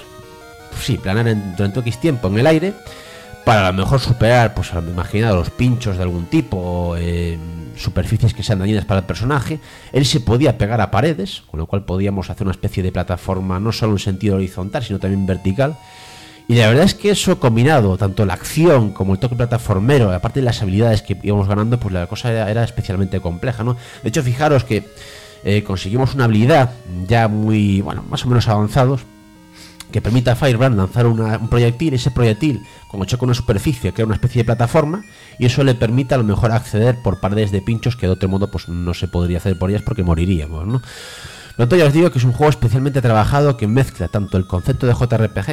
durante X tiempo en el aire, para a lo mejor superar, pues imagina, los pinchos de algún tipo, superficies que sean dañinas para el personaje. Él se podía pegar a paredes, con lo cual podíamos hacer una especie de plataforma no solo en sentido horizontal, sino también vertical. Y la verdad es que eso, combinado tanto la acción como el toque plataformero, aparte de las habilidades que íbamos ganando, pues la cosa era especialmente compleja, ¿no? De hecho, fijaros que conseguimos una habilidad ya muy, bueno, más o menos avanzados, que permite a Firebrand lanzar un proyectil. Ese proyectil, cuando choca una superficie, crea una especie de plataforma, y eso le permite a lo mejor acceder por paredes de pinchos que de otro modo pues no se podría hacer por ellas porque moriríamos, ¿no? Lo tanto, ya os digo que es un juego especialmente trabajado, que mezcla tanto el concepto de JRPG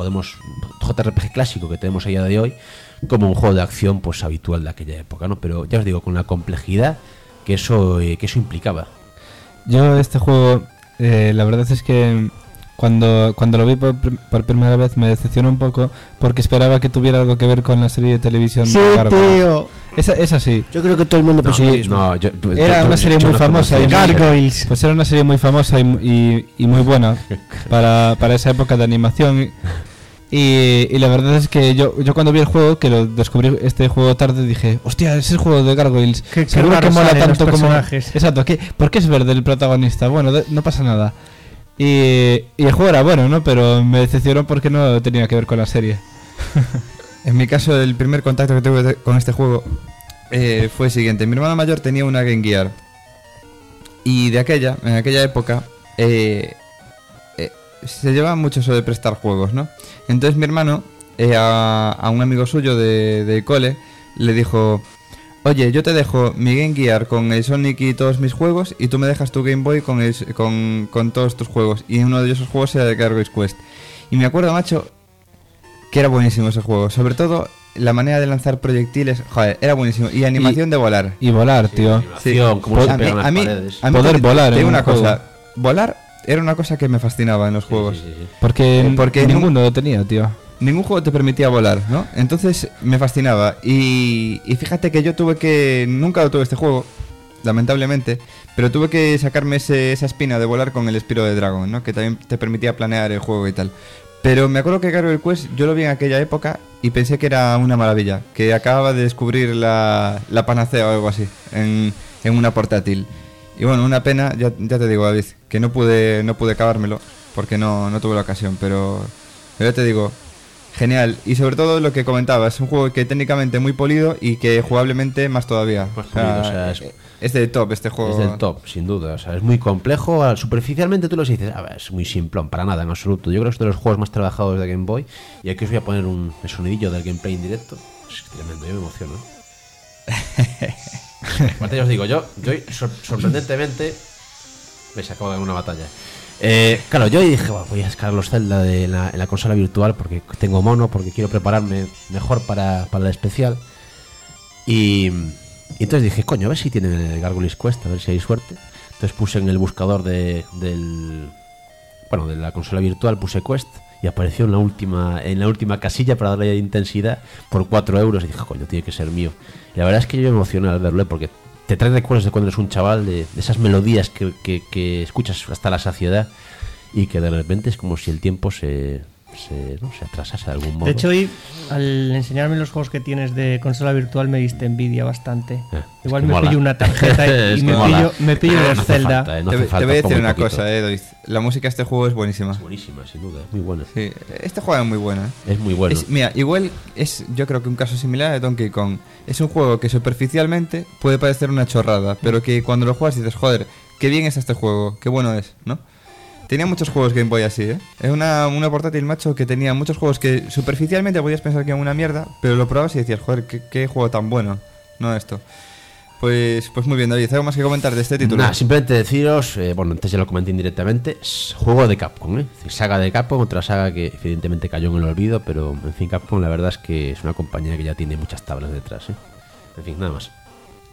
JRPG clásico que tenemos a día de hoy, como un juego de acción pues habitual de aquella época, ¿no? Pero ya os digo, con la complejidad que eso implicaba. Yo este juego, la verdad es que cuando lo vi por primera vez me decepcionó un poco, porque esperaba que tuviera algo que ver con la serie de televisión de Gargoyle. Es así. Yo creo que todo el mundo pensó lo mismo. Era una serie muy famosa. Gargoyles. Pues era una serie muy famosa y muy buena para esa época de animación. Y la verdad es que yo cuando vi el juego, que lo descubrí este juego tarde, dije, hostia, ese es el juego de Gargoyles. Seguro que mola tanto como... Exacto, ¿por qué es verde el protagonista? Bueno, no pasa nada. Y el juego era bueno, ¿no? Pero me decepcionó porque no tenía que ver con la serie. En mi caso, el primer contacto que tuve con este juego fue el siguiente. Mi hermano mayor tenía una Game Gear. Y en aquella época, se llevaba mucho eso de prestar juegos, ¿no? Entonces mi hermano, a un amigo suyo de cole, le dijo: oye, yo te dejo mi Game Gear con el Sonic y todos mis juegos, y tú me dejas tu Game Boy con todos tus juegos. Y uno de esos juegos era de Gargoyles Quest. Y me acuerdo, macho, que era buenísimo ese juego. Sobre todo la manera de lanzar proyectiles, joder, era buenísimo. Y animación de volar. Y volar, tío. Sí. Como se pegan las paredes. Poder volar. Te digo una cosa, volar era una cosa que me fascinaba en los juegos. Sí. Porque ninguno lo tenía, tío. Ningún juego te permitía volar, ¿no? Entonces me fascinaba. Y fíjate que yo nunca lo tuve este juego, lamentablemente, pero tuve que sacarme esa espina de volar con el Spyro the Dragon, ¿no? Que también te permitía planear el juego y tal. Pero me acuerdo que Gargoyle Quest yo lo vi en aquella época y pensé que era una maravilla, que acababa de descubrir la panacea o algo así en una portátil. Y bueno, una pena, ya te digo, David, que no pude acabármelo porque no tuve la ocasión, pero ya te digo, genial. Y sobre todo lo que comentaba, es un juego que técnicamente muy polido y que jugablemente más todavía. Pues polido, es del top este juego. Es del top, sin duda. O sea, es muy complejo. Superficialmente tú lo dices, es muy simplón, para nada, en absoluto. Yo creo que es de los juegos más trabajados de Game Boy. Y aquí os voy a poner el sonidillo del gameplay en directo. Es tremendo, yo me emociono. Aparte, ya os digo, yo sorprendentemente me acabo de una batalla. Claro, yo dije, voy a descargar los Zelda en la consola virtual porque tengo mono, porque quiero prepararme mejor para el especial. Y entonces dije, coño, a ver si tienen el Gargoyles Quest, a ver si hay suerte. Entonces puse en el buscador de la consola virtual, puse Quest, y apareció en la última casilla para darle intensidad por 4 euros y dije, coño, tiene que ser mío. Y la verdad es que yo me emocioné al verlo, porque te trae recuerdos de cuando eres un chaval, de esas melodías que escuchas hasta la saciedad y que de repente es como si el tiempo se atrasase de algún modo. De hecho, hoy, al enseñarme los juegos que tienes de consola virtual, me diste envidia bastante. Igual me pillo una tarjeta y me pillo No los hace Zelda. falta, no Te hace voy falta, a decir pongo un una poquito. cosa, Doiz. La música de este juego es buenísima. Es buenísima, sin duda, es muy buena. Sí, este juego es muy bueno, ¿eh? Es muy bueno. Mira, igual es, yo creo que un caso similar a Donkey Kong. Es un juego que superficialmente puede parecer una chorrada, pero que cuando lo juegas dices, joder, qué bien es este juego, qué bueno es, ¿no? Tenía muchos juegos Game Boy así, ¿eh? Es una portátil, macho, que tenía muchos juegos que superficialmente podías pensar que eran una mierda, pero lo probabas y decías, joder, qué juego tan bueno, ¿no? Esto. Pues muy bien, David, ¿algo más que comentar de este título? Nada, simplemente deciros, bueno, antes ya lo comenté indirectamente, es juego de Capcom, ¿eh? Es decir, saga de Capcom, otra saga que evidentemente cayó en el olvido, pero en fin, Capcom la verdad es que es una compañía que ya tiene muchas tablas detrás, ¿eh? En fin, nada más.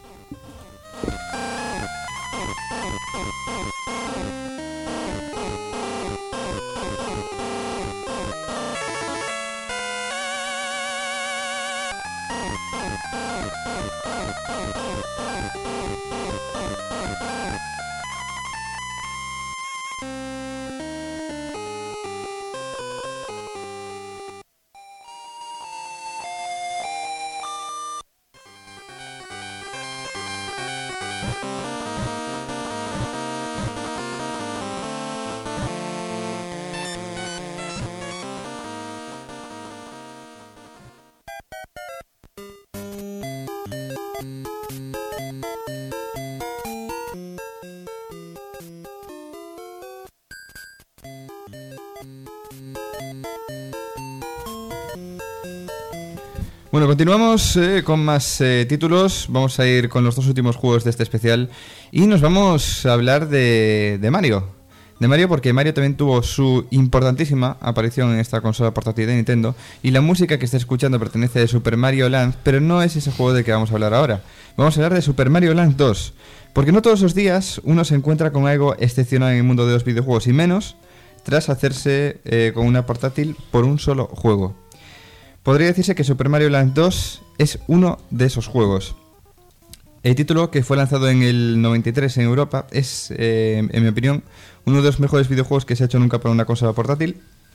Bueno, continuamos con más títulos. Vamos a ir con los dos últimos juegos de este especial y nos vamos a hablar de Mario. De Mario, porque Mario también tuvo su importantísima aparición en esta consola portátil de Nintendo, y la música que está escuchando pertenece a Super Mario Land, pero no es ese juego del que vamos a hablar ahora. Vamos a hablar de Super Mario Land 2, porque no todos los días uno se encuentra con algo excepcional en el mundo de los videojuegos, y menos tras hacerse con una portátil por un solo juego. Podría decirse que Super Mario Land 2 es uno de esos juegos. El título, que fue lanzado en el 93 en Europa, es, en mi opinión, uno de los mejores videojuegos que se ha hecho nunca para una consola portátil.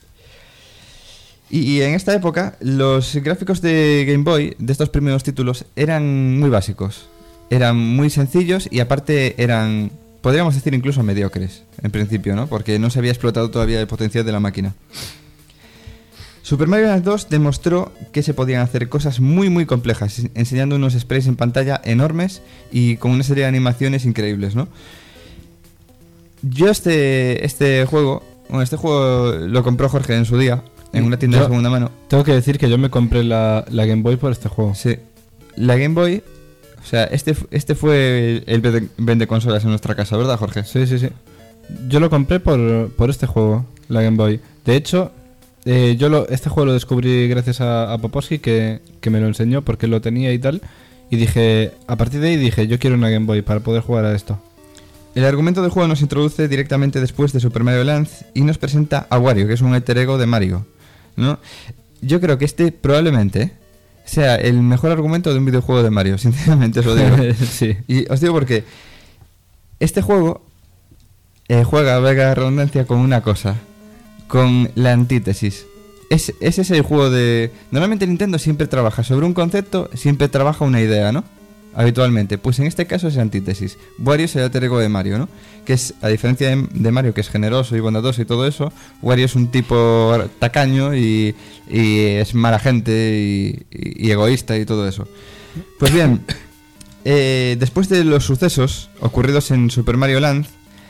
Y en esta época, los gráficos de Game Boy, de estos primeros títulos, eran muy básicos. Eran muy sencillos y aparte eran, podríamos decir, incluso mediocres, en principio, ¿no? Porque no se había explotado todavía el potencial de la máquina. Super Mario Land 2 demostró que se podían hacer cosas muy muy complejas, enseñando unos sprays en pantalla enormes y con una serie de animaciones increíbles, ¿no? Yo este juego lo compró Jorge en su día, en una tienda de segunda mano. Tengo que decir que yo me compré la Game Boy por este juego. Sí, la Game Boy, o sea, este fue el vende consolas en nuestra casa, ¿verdad, Jorge? Sí. Yo lo compré por este juego, la Game Boy. De hecho, este juego lo descubrí gracias a Poposky, que me lo enseñó porque lo tenía y tal. Y dije, a partir de ahí dije, yo quiero una Game Boy para poder jugar a esto. El argumento del juego nos introduce directamente después de Super Mario Land y nos presenta a Wario, que es un alter ego de Mario, ¿no? Yo creo que este probablemente sea el mejor argumento de un videojuego de Mario, sinceramente os lo digo. Sí. Y os digo porque este juego juega, valga la redundancia, con una cosa, con la antítesis. Ese es el juego de... Normalmente Nintendo siempre trabaja sobre un concepto, siempre trabaja una idea, ¿no? Habitualmente. Pues en este caso es antítesis. Wario es el alter ego de Mario, ¿no? Que es, a diferencia de Mario, que es generoso y bondadoso y todo eso, Wario es un tipo tacaño y es mala gente y egoísta y todo eso. Pues bien, después de los sucesos ocurridos en Super Mario Land,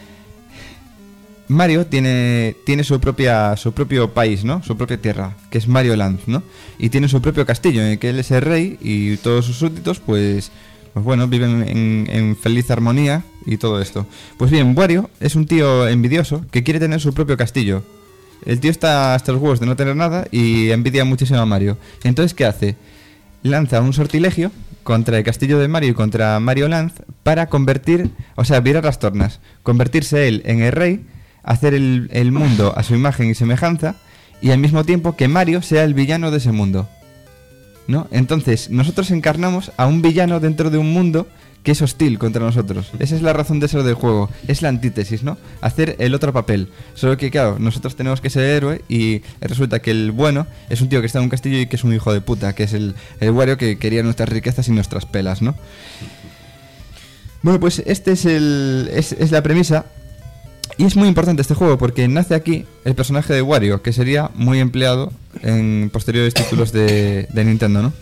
Mario tiene su propio país, ¿no? Su propia tierra, que es Mario Land, ¿no? Y tiene su propio castillo, en el que él es el rey y todos sus súbditos, pues bueno, viven en feliz armonía y todo esto. Pues bien, Wario es un tío envidioso que quiere tener su propio castillo. El tío está hasta los huevos de no tener nada y envidia muchísimo a Mario. Entonces, ¿qué hace? Lanza un sortilegio contra el castillo de Mario y contra Mario Land para virar las tornas, convertirse él en el rey, hacer el mundo a su imagen y semejanza y al mismo tiempo que Mario sea el villano de ese mundo, ¿no? Entonces, nosotros encarnamos a un villano dentro de un mundo que es hostil contra nosotros. Esa es la razón de ser del juego. Es la antítesis, ¿no? Hacer el otro papel. Solo que, claro, nosotros tenemos que ser héroe y resulta que el bueno es un tío que está en un castillo y que es un hijo de puta, que es el Wario que quería nuestras riquezas y nuestras pelas, ¿no? Bueno, pues este es la premisa. Y es muy importante este juego porque nace aquí el personaje de Wario, que sería muy empleado en posteriores títulos de Nintendo, ¿no?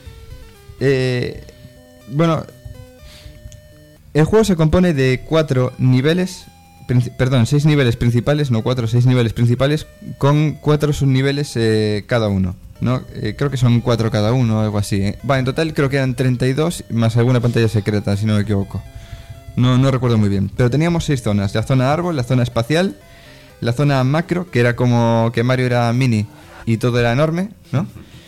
Bueno, el juego se compone de 6 niveles principales, no 4, 6 niveles principales, con 4 subniveles cada uno, ¿no? Creo que son 4 cada uno o algo así, ¿eh? En total creo que eran 32, más alguna pantalla secreta, si no me equivoco. No recuerdo muy bien, pero teníamos 6 zonas: la zona árbol, la zona espacial, la zona macro, que era como que Mario era mini y todo era enorme, ¿no?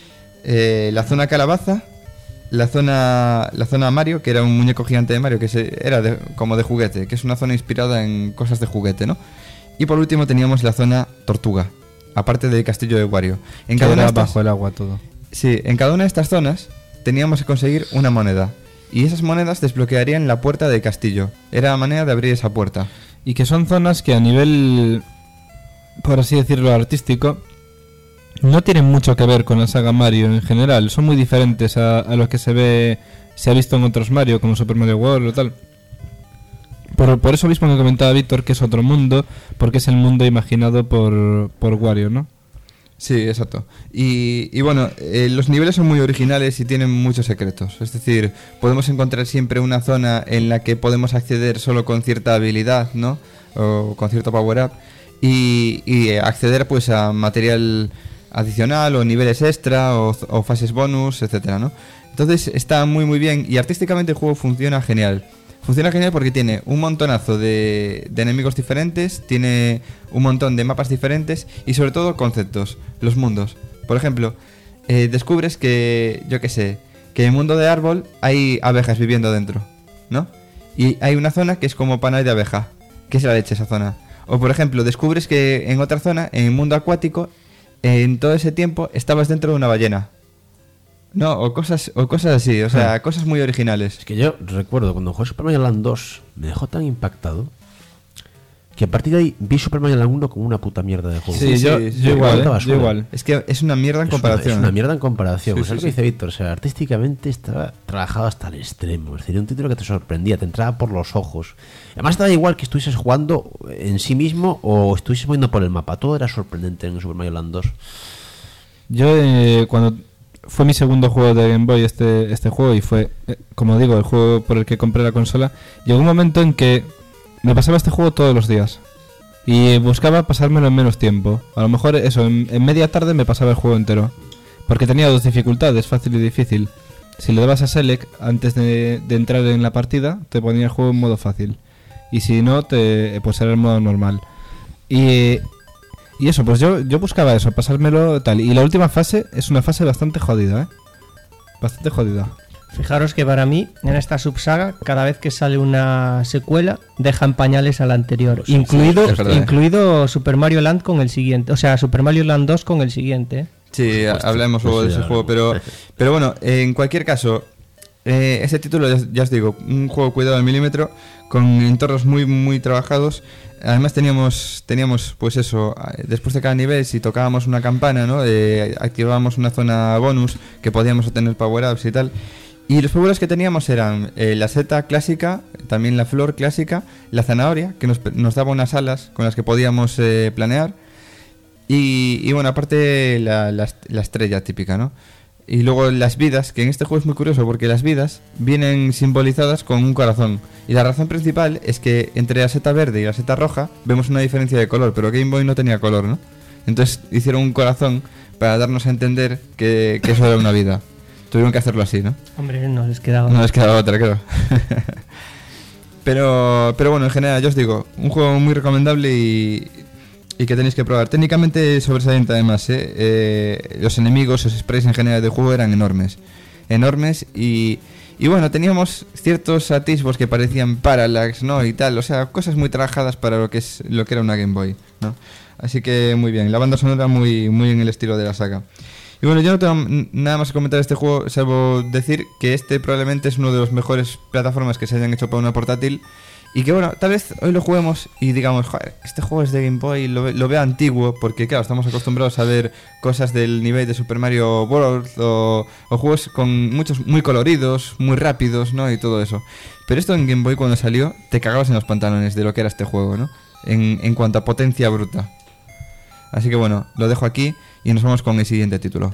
La zona calabaza, la zona Mario, que era un muñeco gigante de Mario, que era como de juguete, que es una zona inspirada en cosas de juguete, ¿no? Y por último teníamos la zona tortuga, aparte del castillo de Wario. En cada una de estas, bajo el agua todo. Sí, en cada una de estas zonas teníamos que conseguir una moneda. Y esas monedas desbloquearían la puerta del castillo. Era la manera de abrir esa puerta. Y que son zonas que a nivel, por así decirlo, artístico, no tienen mucho que ver con la saga Mario en general. Son muy diferentes a lo que se ha visto en otros Mario, como Super Mario World o tal. Por eso mismo que comentaba Víctor, que es otro mundo, porque es el mundo imaginado por Wario, ¿no? Sí, exacto. Y bueno, los niveles son muy originales y tienen muchos secretos. Es decir, podemos encontrar siempre una zona en la que podemos acceder solo con cierta habilidad, ¿no? O con cierto power-up. Y acceder pues a material adicional o niveles extra o fases bonus, etcétera, ¿no? Entonces está muy muy bien y artísticamente el juego funciona genial. Funciona genial porque tiene un montonazo de enemigos diferentes, tiene un montón de mapas diferentes y sobre todo conceptos, los mundos. Por ejemplo, descubres que, yo qué sé, que en el mundo de árbol hay abejas viviendo dentro, ¿no? Y hay una zona que es como panal de abeja, que es la leche esa zona. O por ejemplo, descubres que en otra zona, en el mundo acuático, en todo ese tiempo estabas dentro de una ballena. No, o cosas así, o sea, cosas muy originales. Es que yo recuerdo cuando jugué Super Mario Land 2, me dejó tan impactado que a partir de ahí vi Super Mario Land 1 como una puta mierda de juego. Sí, yo igual. Es que es una mierda en comparación. Es una mierda en comparación. Sí, O sea, lo que dice Víctor, o sea, artísticamente estaba trabajado hasta el extremo. Es decir, un título que te sorprendía, te entraba por los ojos. Además, estaba igual que estuvieses jugando en sí mismo o estuvieses moviendo por el mapa. Todo era sorprendente en Super Mario Land 2. Yo, cuando fue mi segundo juego de Game Boy este juego y fue, como digo, el juego por el que compré la consola, llegó un momento en que me pasaba este juego todos los días y buscaba pasármelo en menos tiempo. A lo mejor eso, en media tarde me pasaba el juego entero, porque tenía 2 dificultades, fácil y difícil. Si le dabas a Select antes de entrar en la partida, te ponía el juego en modo fácil, y si no, pues era el modo normal. Y eso, pues yo buscaba eso, pasármelo tal. Y la última fase es una fase bastante jodida, ¿eh? Bastante jodida. Fijaros que para mí, en esta subsaga, cada vez que sale una secuela, dejan pañales a la anterior. Pues Incluido Super Mario Land con el siguiente. O sea, Super Mario Land 2 con el siguiente, ¿eh? Sí, hablemos luego de ese juego, pero bueno, en cualquier caso, ese título, ya os digo, un juego cuidado al milímetro, con entornos muy muy trabajados. Además teníamos pues eso, después de cada nivel, si tocábamos una campana, ¿no? Activábamos una zona bonus que podíamos obtener power-ups y tal. Y los power-ups que teníamos eran la seta clásica, también la flor clásica, la zanahoria, que nos daba unas alas con las que podíamos planear. Y bueno, aparte la estrella típica, ¿no? Y luego las vidas, que en este juego es muy curioso porque las vidas vienen simbolizadas con un corazón. Y la razón principal es que entre la seta verde y la seta roja vemos una diferencia de color, pero Game Boy no tenía color, ¿no? Entonces hicieron un corazón para darnos a entender que eso era una vida. Tuvieron que hacerlo así, ¿no? Hombre, no les quedaba otra, claro. pero bueno, en general, yo os digo, un juego muy recomendable y que tenéis que probar. Técnicamente sobresaliente además, los enemigos, los sprites en general del juego eran enormes y bueno, teníamos ciertos atisbos que parecían parallax, ¿no? Y tal, o sea, cosas muy trabajadas para lo que era una Game Boy, ¿no? Así que muy bien, la banda sonora muy en el estilo de la saga. Y bueno, yo no tengo nada más que comentar de este juego, salvo decir que este probablemente es uno de los mejores plataformas que se hayan hecho para una portátil. Y que bueno, tal vez hoy lo juguemos y digamos, joder, este juego es de Game Boy, lo veo antiguo, porque claro, estamos acostumbrados a ver cosas del nivel de Super Mario World o juegos con muchos muy coloridos, muy rápidos, ¿no? Y todo eso. Pero esto en Game Boy cuando salió, te cagabas en los pantalones de lo que era este juego, ¿no? En cuanto a potencia bruta. Así que bueno, lo dejo aquí y nos vamos con el siguiente título.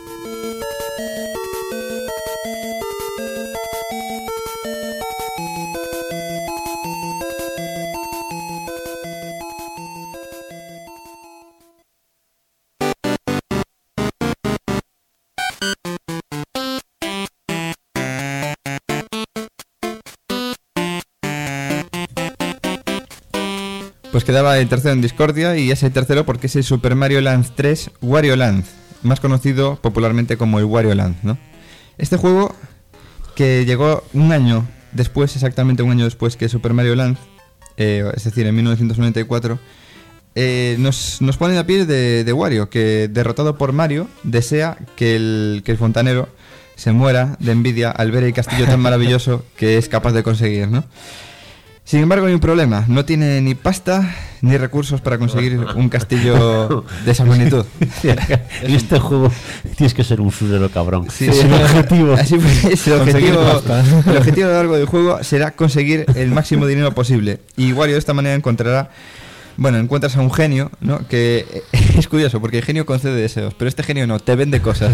Pues quedaba el tercero en discordia y es el tercero porque es el Super Mario Land 3 Wario Land, más conocido popularmente como el Wario Land, ¿no? Este juego que llegó un año después, exactamente un año después que Super Mario Land, es decir, en 1994, nos pone a pie de Wario, que derrotado por Mario desea que el fontanero se muera de envidia al ver el castillo tan maravilloso que es capaz de conseguir, ¿no? Sin embargo, hay un problema. No tiene ni pasta ni recursos para conseguir un castillo de esa magnitud. En este juego tienes que ser un usurero cabrón. Sí, es el objetivo. Así pues, el objetivo a lo largo del juego será conseguir el máximo dinero posible. Y Wario de esta manera encontrará... Bueno, encuentras a un genio, ¿no? Que es curioso, porque el genio concede deseos, pero este genio no, te vende cosas.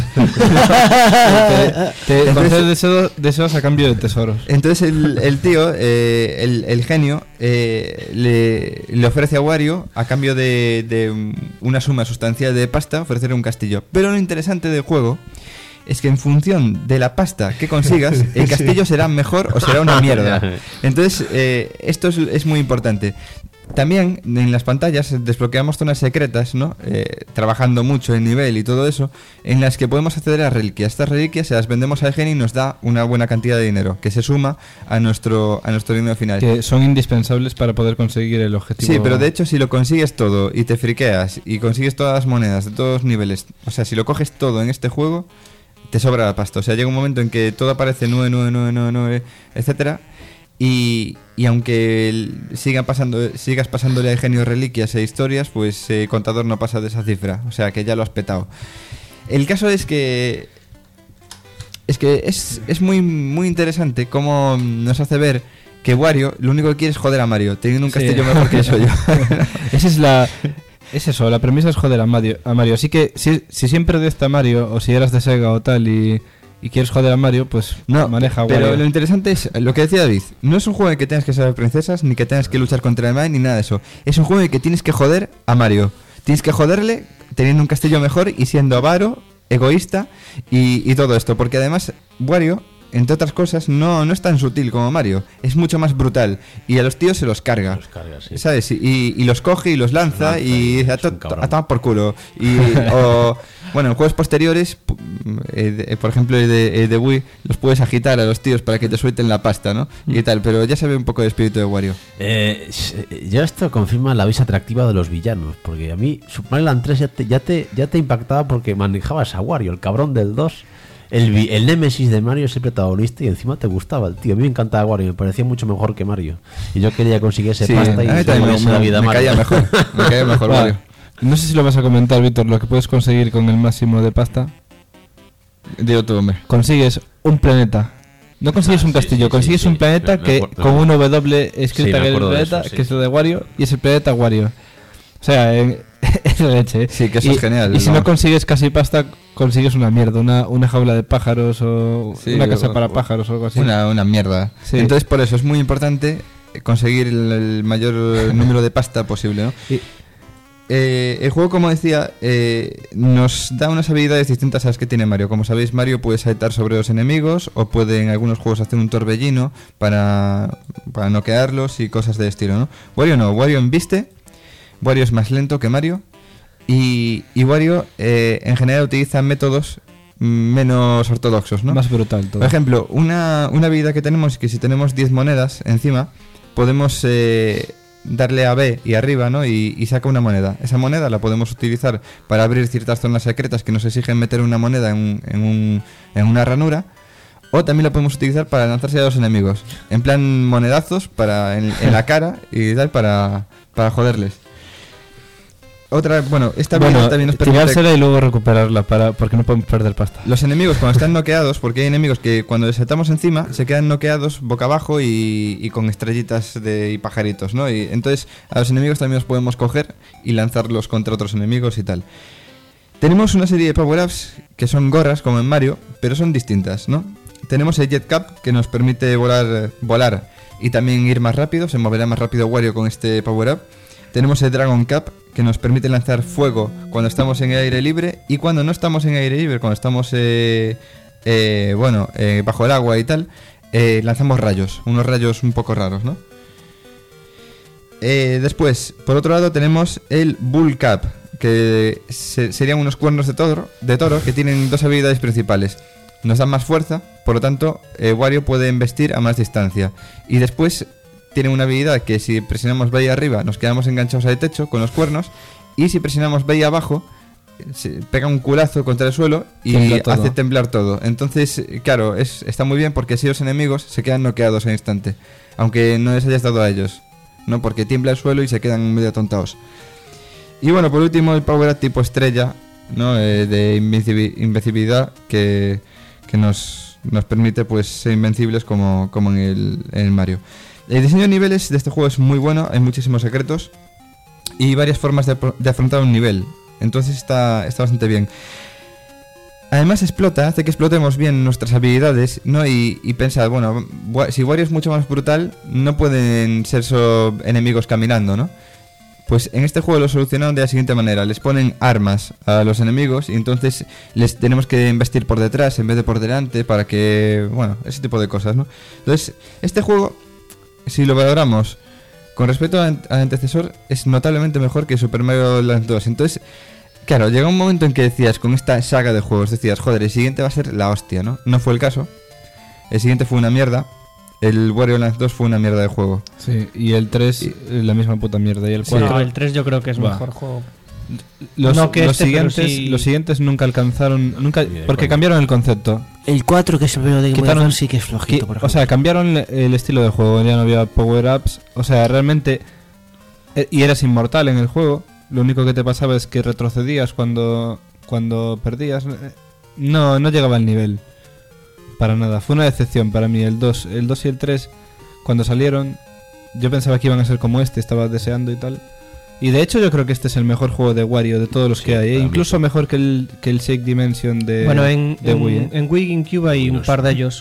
te concede deseos a cambio de tesoros. Entonces el tío, el genio, le ofrece a Wario, a cambio de una suma sustancial de pasta, ofrecerle un castillo. Pero lo interesante del juego es que en función de la pasta que consigas, el castillo será mejor o será una mierda. Entonces, esto es muy importante. También en las pantallas desbloqueamos zonas secretas, ¿no? Trabajando mucho el nivel y todo eso, en las que podemos acceder a reliquias. Estas reliquias se las vendemos al genio y nos da una buena cantidad de dinero, que se suma a nuestro dinero final. Que son indispensables para poder conseguir el objetivo. Sí, pero de hecho si lo consigues todo y te friqueas y consigues todas las monedas de todos los niveles, o sea, si lo coges todo en este juego, te sobra la pasta. O sea, llega un momento en que todo aparece 9, etcétera. Y aunque sigas pasándole al genio reliquias e historias, pues el contador no pasa de esa cifra. O sea que ya lo has petado. El caso es que es muy, muy interesante cómo nos hace ver que Wario lo único que quiere es joder a Mario, teniendo un castillo mejor que eso yo. Es eso, la premisa es joder a Mario. Así que si siempre odiaste a Mario, o si eras de Sega o tal y quieres joder a Mario, pues no, maneja Wario. Pero lo interesante es lo que decía David. No es un juego en el que tengas que ser princesas, ni que tengas que luchar contra el mal, ni nada de eso. Es un juego en el que tienes que joder a Mario. Tienes que joderle teniendo un castillo mejor y siendo avaro, egoísta y todo esto. Porque además Wario, entre otras cosas, no es tan sutil como Mario. Es mucho más brutal. Y a los tíos se los carga. Sí. ¿Sabes? Y los coge y los lanza y a tomar por culo. Bueno, en juegos posteriores, por ejemplo el de Wii, los puedes agitar a los tíos para que te suelten la pasta, ¿no? Y tal, pero ya se ve un poco el espíritu de Wario. Ya esto confirma la vis atractiva de los villanos, porque a mí Super Mario Land 3 ya te impactaba porque manejabas a Wario, el cabrón del 2. El némesis de Mario es el protagonista y encima te gustaba el tío. A mí me encantaba Wario, me parecía mucho mejor que Mario. Y yo quería conseguir ese pasta y la vida me caía mejor. Me caía mejor Wario. No sé si lo vas a comentar, Víctor, lo que puedes conseguir con el máximo de pasta. Digo tú, hombre. Consigues un planeta. No consigues un castillo, consigues un planeta con un W escrita en el planeta, que es lo de Wario, y es el planeta Wario. O sea, es la leche. Sí, que eso es genial. Y si no consigues casi pasta, consigues una mierda, una jaula de pájaros o una casa para pájaros o algo así. Una mierda. Sí. Entonces, por eso es muy importante conseguir el mayor número de pasta posible, ¿no? El juego, como decía, nos da unas habilidades distintas a las que tiene Mario. Como sabéis, Mario puede saltar sobre los enemigos o puede en algunos juegos hacer un torbellino para noquearlos y cosas de estilo, ¿no? Wario no, Wario embiste. Wario es más lento que Mario y Wario en general utiliza métodos menos ortodoxos, ¿no? Más brutal todo. Por ejemplo, una habilidad que tenemos es que si tenemos 10 monedas encima, podemos darle a B y arriba, ¿no? Y saca una moneda. Esa moneda la podemos utilizar para abrir ciertas zonas secretas que nos exigen meter una moneda en una ranura. O también la podemos utilizar para lanzarse a los enemigos. En plan monedazos en la cara y tal para joderles. Otra, bueno, esta habilidad también nos permite tirársela y luego recuperarla porque no podemos perder pasta. Los enemigos cuando están noqueados, porque hay enemigos que cuando les saltamos encima se quedan noqueados boca abajo y con estrellitas y pajaritos, ¿no? Y entonces a los enemigos también los podemos coger y lanzarlos contra otros enemigos y tal. Tenemos una serie de power-ups que son gorras como en Mario, pero son distintas, ¿no? Tenemos el Jet Cap que nos permite volar y también ir más rápido, se moverá más rápido Wario con este power-up. Tenemos el Dragon Cap, que nos permite lanzar fuego cuando estamos en el aire libre y cuando no estamos en aire libre, cuando estamos bajo el agua y tal, lanzamos rayos, unos rayos un poco raros, ¿no? Después, por otro lado, tenemos el Bull Cap, que serían unos cuernos de toro que tienen dos habilidades principales. Nos dan más fuerza, por lo tanto, Wario puede embestir a más distancia. Y después tiene una habilidad que si presionamos B arriba nos quedamos enganchados al techo con los cuernos, y si presionamos B abajo se pega un culazo contra el suelo y hace temblar todo. Entonces, claro, está muy bien porque así los enemigos se quedan noqueados al instante, aunque no les hayas dado a ellos, ¿no? Porque tiembla el suelo y se quedan medio atontados. Y bueno, por último el power up tipo estrella, ¿no? De invencibilidad que nos permite pues ser invencibles como en el Mario. El diseño de niveles de este juego es muy bueno, hay muchísimos secretos y varias formas de afrontar un nivel, entonces está bastante bien. Además hace que explotemos bien nuestras habilidades, ¿no? Y pensar, bueno, si Wario es mucho más brutal, no pueden ser solo enemigos caminando, ¿no? Pues en este juego lo solucionaron de la siguiente manera: les ponen armas a los enemigos y entonces les tenemos que embestir por detrás en vez de por delante para que, bueno, ese tipo de cosas, ¿no? Entonces, este juego, si lo valoramos con respecto al antecesor, es notablemente mejor que Super Mario Land 2. Entonces, claro, llega un momento en que decías, con esta saga de juegos, decías, joder, el siguiente va a ser la hostia, ¿no? No fue el caso. El siguiente fue una mierda. El Wario Land 2 fue una mierda de juego. Sí, y el 3 la misma puta mierda. Y el 4... No, el 3 yo creo que es mejor juego. Los Sí. siguientes nunca alcanzaron, porque cambiaron el concepto. El 4, que es el primero de Game Boy Advance, sí que es flojito, por ejemplo. O sea, cambiaron el estilo de juego, ya no había power-ups. O sea, realmente... Y eras inmortal en el juego. Lo único que te pasaba es que retrocedías cuando perdías. No llegaba al nivel. Para nada. Fue una decepción para mí. El 2 y el 3, cuando salieron, yo pensaba que iban a ser como este. Estaba deseando y tal. Y de hecho yo creo que este es el mejor juego de Wario de todos los que hay, incluso mejor que el Shake Dimension de Wii. En Wii GameCube hay un par de ellos.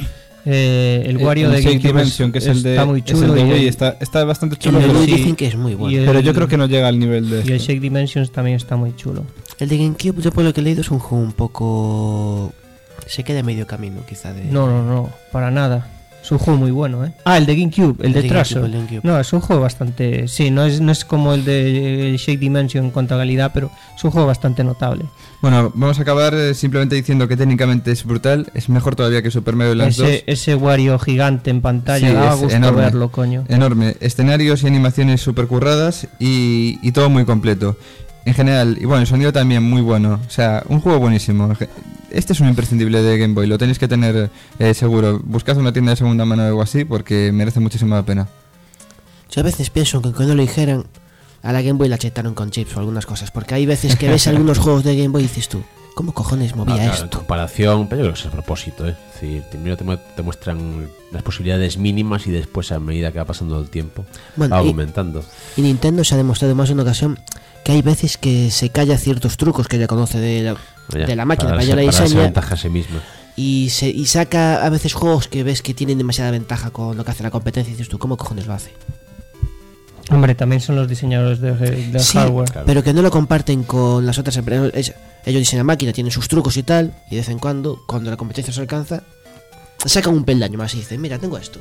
El Wario de Shake Dimension, que es el de muy chulo, es el de Wii, está bastante chulo. El de Wii dicen que es muy bueno. Pero yo creo que no llega al nivel de Y el Shake Dimensions también está muy chulo. El de GameCube, yo por lo que he leído, es un juego un poco... Se queda medio camino, quizá. No, para nada. Es un juego muy bueno, ¿eh? Ah, el de GameCube, el de Treasure. No, es un juego bastante... Sí, no es como el de Shake Dimension en cuanto a calidad, pero es un juego bastante notable. Bueno, vamos a acabar simplemente diciendo que técnicamente es brutal. Es mejor todavía que Super Mario Land 2. Ese Wario gigante en pantalla, sí, da gusto enorme, verlo, coño. Enorme. Escenarios y animaciones super curradas y todo muy completo. En general, y bueno, el sonido también muy bueno. O sea, un juego buenísimo. Este es un imprescindible de Game Boy, lo tenéis que tener seguro. Buscad una tienda de segunda mano o algo así porque merece muchísimo la pena. Yo a veces pienso que cuando lo dijeran, a la Game Boy la chetaron con chips o algunas cosas. Porque hay veces que ves algunos juegos de Game Boy y dices tú, ¿cómo cojones movía esto? En comparación, pero yo creo que es el propósito, ¿eh? Es decir, primero te muestran las posibilidades mínimas y después, a medida que va pasando el tiempo, va aumentando. Y Nintendo se ha demostrado más de una ocasión que hay veces que se calla ciertos trucos que ella conoce de la máquina, para ella la diseña, ventaja a sí misma. Y saca a veces juegos que ves que tienen demasiada ventaja con lo que hace la competencia y dices tú, ¿cómo cojones lo hace? Hombre, también son los diseñadores de sí, hardware. Claro. Pero que no lo comparten con las otras empresas. Ellos diseñan máquina, tienen sus trucos y tal, y de vez en cuando la competencia se alcanza, sacan un peldaño más y dicen, mira, tengo esto.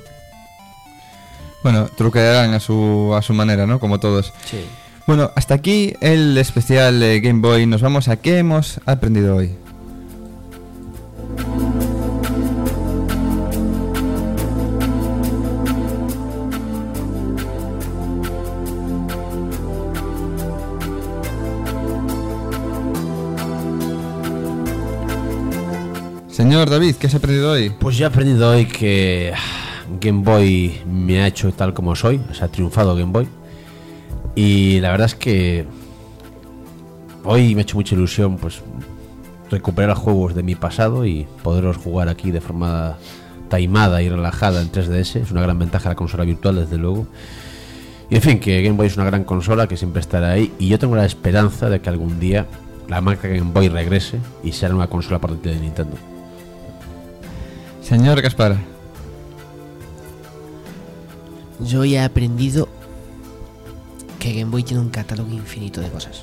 Bueno, truquearán a su manera, ¿no? Como todos. Sí. Bueno, hasta aquí el especial Game Boy. Nos vamos a qué hemos aprendido hoy. Señor David, ¿qué has aprendido hoy? Pues yo he aprendido hoy que Game Boy me ha hecho tal como soy, o sea, ha triunfado Game Boy. Y la verdad es que hoy me ha hecho mucha ilusión pues recuperar juegos de mi pasado y poderlos jugar aquí de forma taimada y relajada en 3DS. Es una gran ventaja de la consola virtual, desde luego. Y en fin, que Game Boy es una gran consola que siempre estará ahí, y yo tengo la esperanza de que algún día la marca Game Boy regrese y sea una consola portátil de Nintendo. Señor Gaspar. Yo ya he aprendido que Game Boy tiene un catálogo infinito de cosas.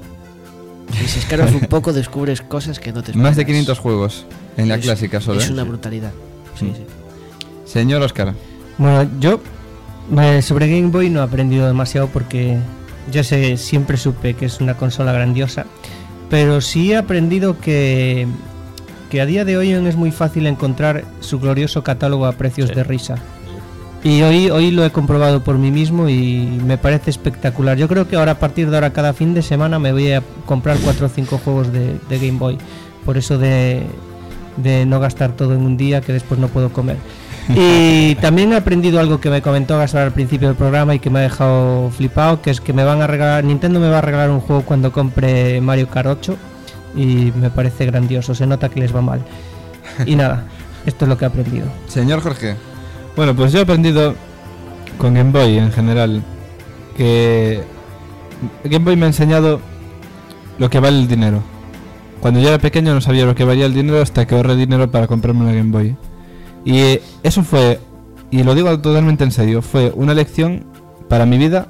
Y si escarbas un poco descubres cosas que no te esperas. Más de 500 juegos en la clásica solo. Es una brutalidad. Sí, sí. Señor Oscar. Bueno, yo sobre Game Boy no he aprendido demasiado porque yo siempre supe que es una consola grandiosa, pero sí he aprendido que a día de hoy es muy fácil encontrar su glorioso catálogo a precios de risa. Y hoy lo he comprobado por mí mismo y me parece espectacular. Yo creo que ahora, a partir de ahora, cada fin de semana me voy a comprar 4 o 5 juegos de Game Boy. Por eso de no gastar todo en un día, que después no puedo comer. Y también he aprendido algo que me comentó Gaspar al principio del programa y que me ha dejado flipado, que es que Nintendo me va a regalar un juego cuando compre Mario Kart 8, y me parece grandioso. Se nota que les va mal. Y nada, esto es lo que he aprendido. Señor Jorge. Bueno, pues yo he aprendido con Game Boy en general que Game Boy me ha enseñado lo que vale el dinero. Cuando yo era pequeño no sabía lo que valía el dinero hasta que ahorré dinero para comprarme una Game Boy. Y eso fue, y lo digo totalmente en serio, fue una lección para mi vida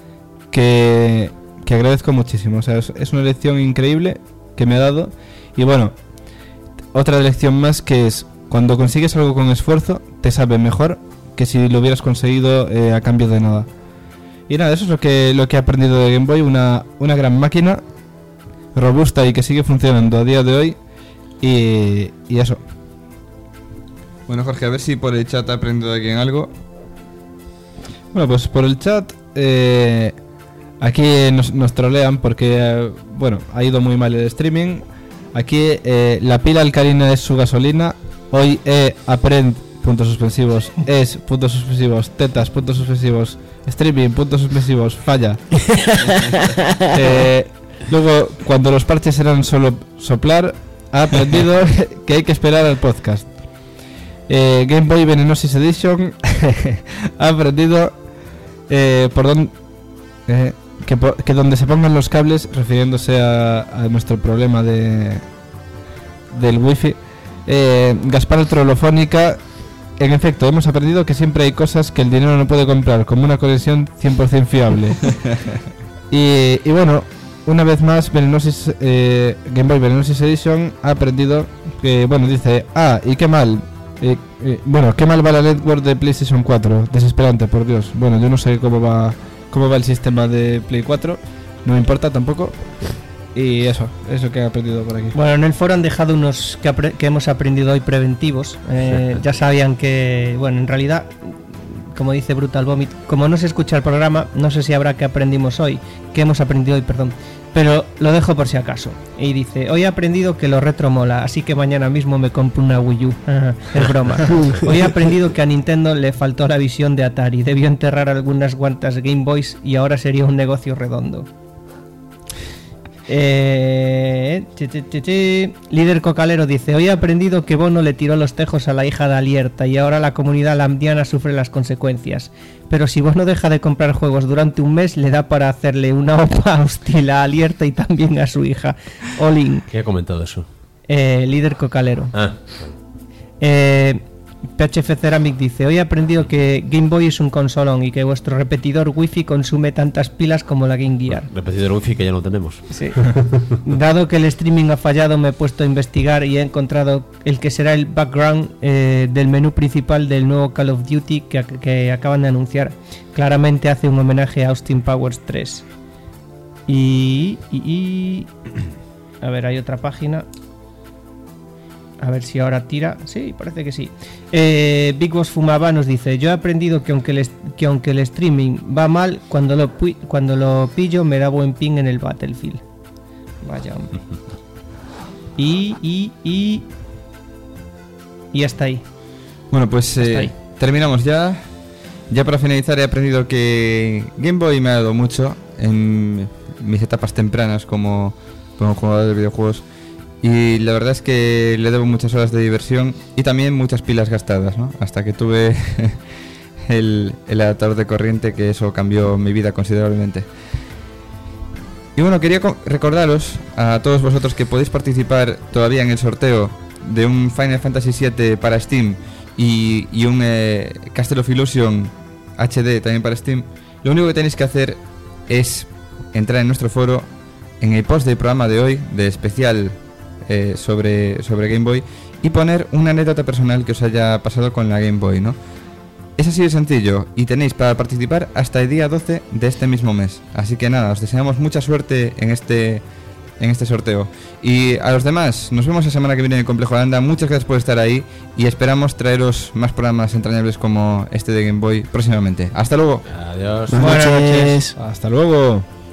que agradezco muchísimo. O sea, es una lección increíble que me ha dado. Y bueno, otra lección más, que es: cuando consigues algo con esfuerzo, te sabe mejor que si lo hubieras conseguido a cambio de nada. Y nada, eso es lo que he aprendido de Game Boy. Una gran máquina, robusta y que sigue funcionando a día de hoy. Y eso. Bueno, Jorge, a ver si por el chat ha aprendido de alguien algo. Bueno, pues por el chat aquí nos trolean porque bueno, ha ido muy mal el streaming. Aquí la pila alcalina es su gasolina. Hoy aprend puntos suspensivos, es puntos suspensivos, tetas puntos suspensivos, streaming puntos suspensivos, falla. Luego, cuando los parches eran solo soplar, ha aprendido que hay que esperar al podcast. Game Boy Venenosis Edition ha aprendido por dónde que donde se pongan los cables, refiriéndose a nuestro problema del wifi. Gaspar el Trollofónica. En efecto, hemos aprendido que siempre hay cosas que el dinero no puede comprar, como una conexión 100% fiable. y bueno, una vez más, Venenosis, Game Boy Venenosis Edition ha aprendido que, bueno, dice: y qué mal. Bueno, qué mal va la network de PlayStation 4. Desesperante, por Dios. Bueno, yo no sé cómo va el sistema de Play 4. No me importa tampoco. Y eso que he aprendido por aquí. Bueno, en el foro han dejado unos que hemos aprendido hoy preventivos. Ya sabían que, bueno, en realidad, como dice Brutal Vomit, como no se escucha el programa, no sé si habrá que aprendimos hoy, que hemos aprendido hoy, perdón. Pero lo dejo por si acaso. Y dice: hoy he aprendido que lo retro mola, así que mañana mismo me compro una Wii U. Es broma. Hoy he aprendido que a Nintendo le faltó la visión de Atari. Debió enterrar algunas cuantas Game Boys y ahora sería un negocio redondo. Líder Cocalero dice: hoy he aprendido que Bono le tiró los tejos a la hija de Alierta y ahora la comunidad lamdiana sufre las consecuencias. Pero si Bono deja de comprar juegos durante un mes, le da para hacerle una opa hostil a Alierta y también a su hija. Olin. ¿Qué ha comentado eso? Líder Cocalero. PHF Ceramic dice: hoy he aprendido que Game Boy es un consolón y que vuestro repetidor wifi consume tantas pilas como la Game Gear. Repetidor wifi que ya no tenemos. Sí. Dado que el streaming ha fallado, me he puesto a investigar y he encontrado el que será el background del menú principal del nuevo Call of Duty que acaban de anunciar. Claramente hace un homenaje a Austin Powers 3. Y a ver, hay otra página. A ver si ahora tira. Sí, parece que sí. Big Boss Fumaba nos dice: yo he aprendido que aunque el streaming va mal, cuando lo pillo me da buen ping en el Battlefield. Vaya hombre. Y y hasta ahí. Bueno, pues ahí. terminamos ya. Ya para finalizar, he aprendido que Game Boy me ha dado mucho en mis etapas tempranas como jugador de videojuegos. Y la verdad es que le debo muchas horas de diversión y también muchas pilas gastadas, ¿no? Hasta que tuve el adaptador de corriente, que eso cambió mi vida considerablemente. Y bueno, quería recordaros a todos vosotros que podéis participar todavía en el sorteo de un Final Fantasy VII para Steam y un Castle of Illusion HD también para Steam. Lo único que tenéis que hacer es entrar en nuestro foro, en el post del programa de hoy, de especial sobre Game Boy, y poner una anécdota personal que os haya pasado con la Game Boy, ¿no? Es así de sencillo y tenéis para participar hasta el día 12 de este mismo mes. Así que nada, os deseamos mucha suerte en este sorteo. Y a los demás, nos vemos la semana que viene en el Complejo Holanda. Muchas gracias por estar ahí y esperamos traeros más programas entrañables como este de Game Boy próximamente. Hasta luego. Adiós. Buenas noches. Hasta luego.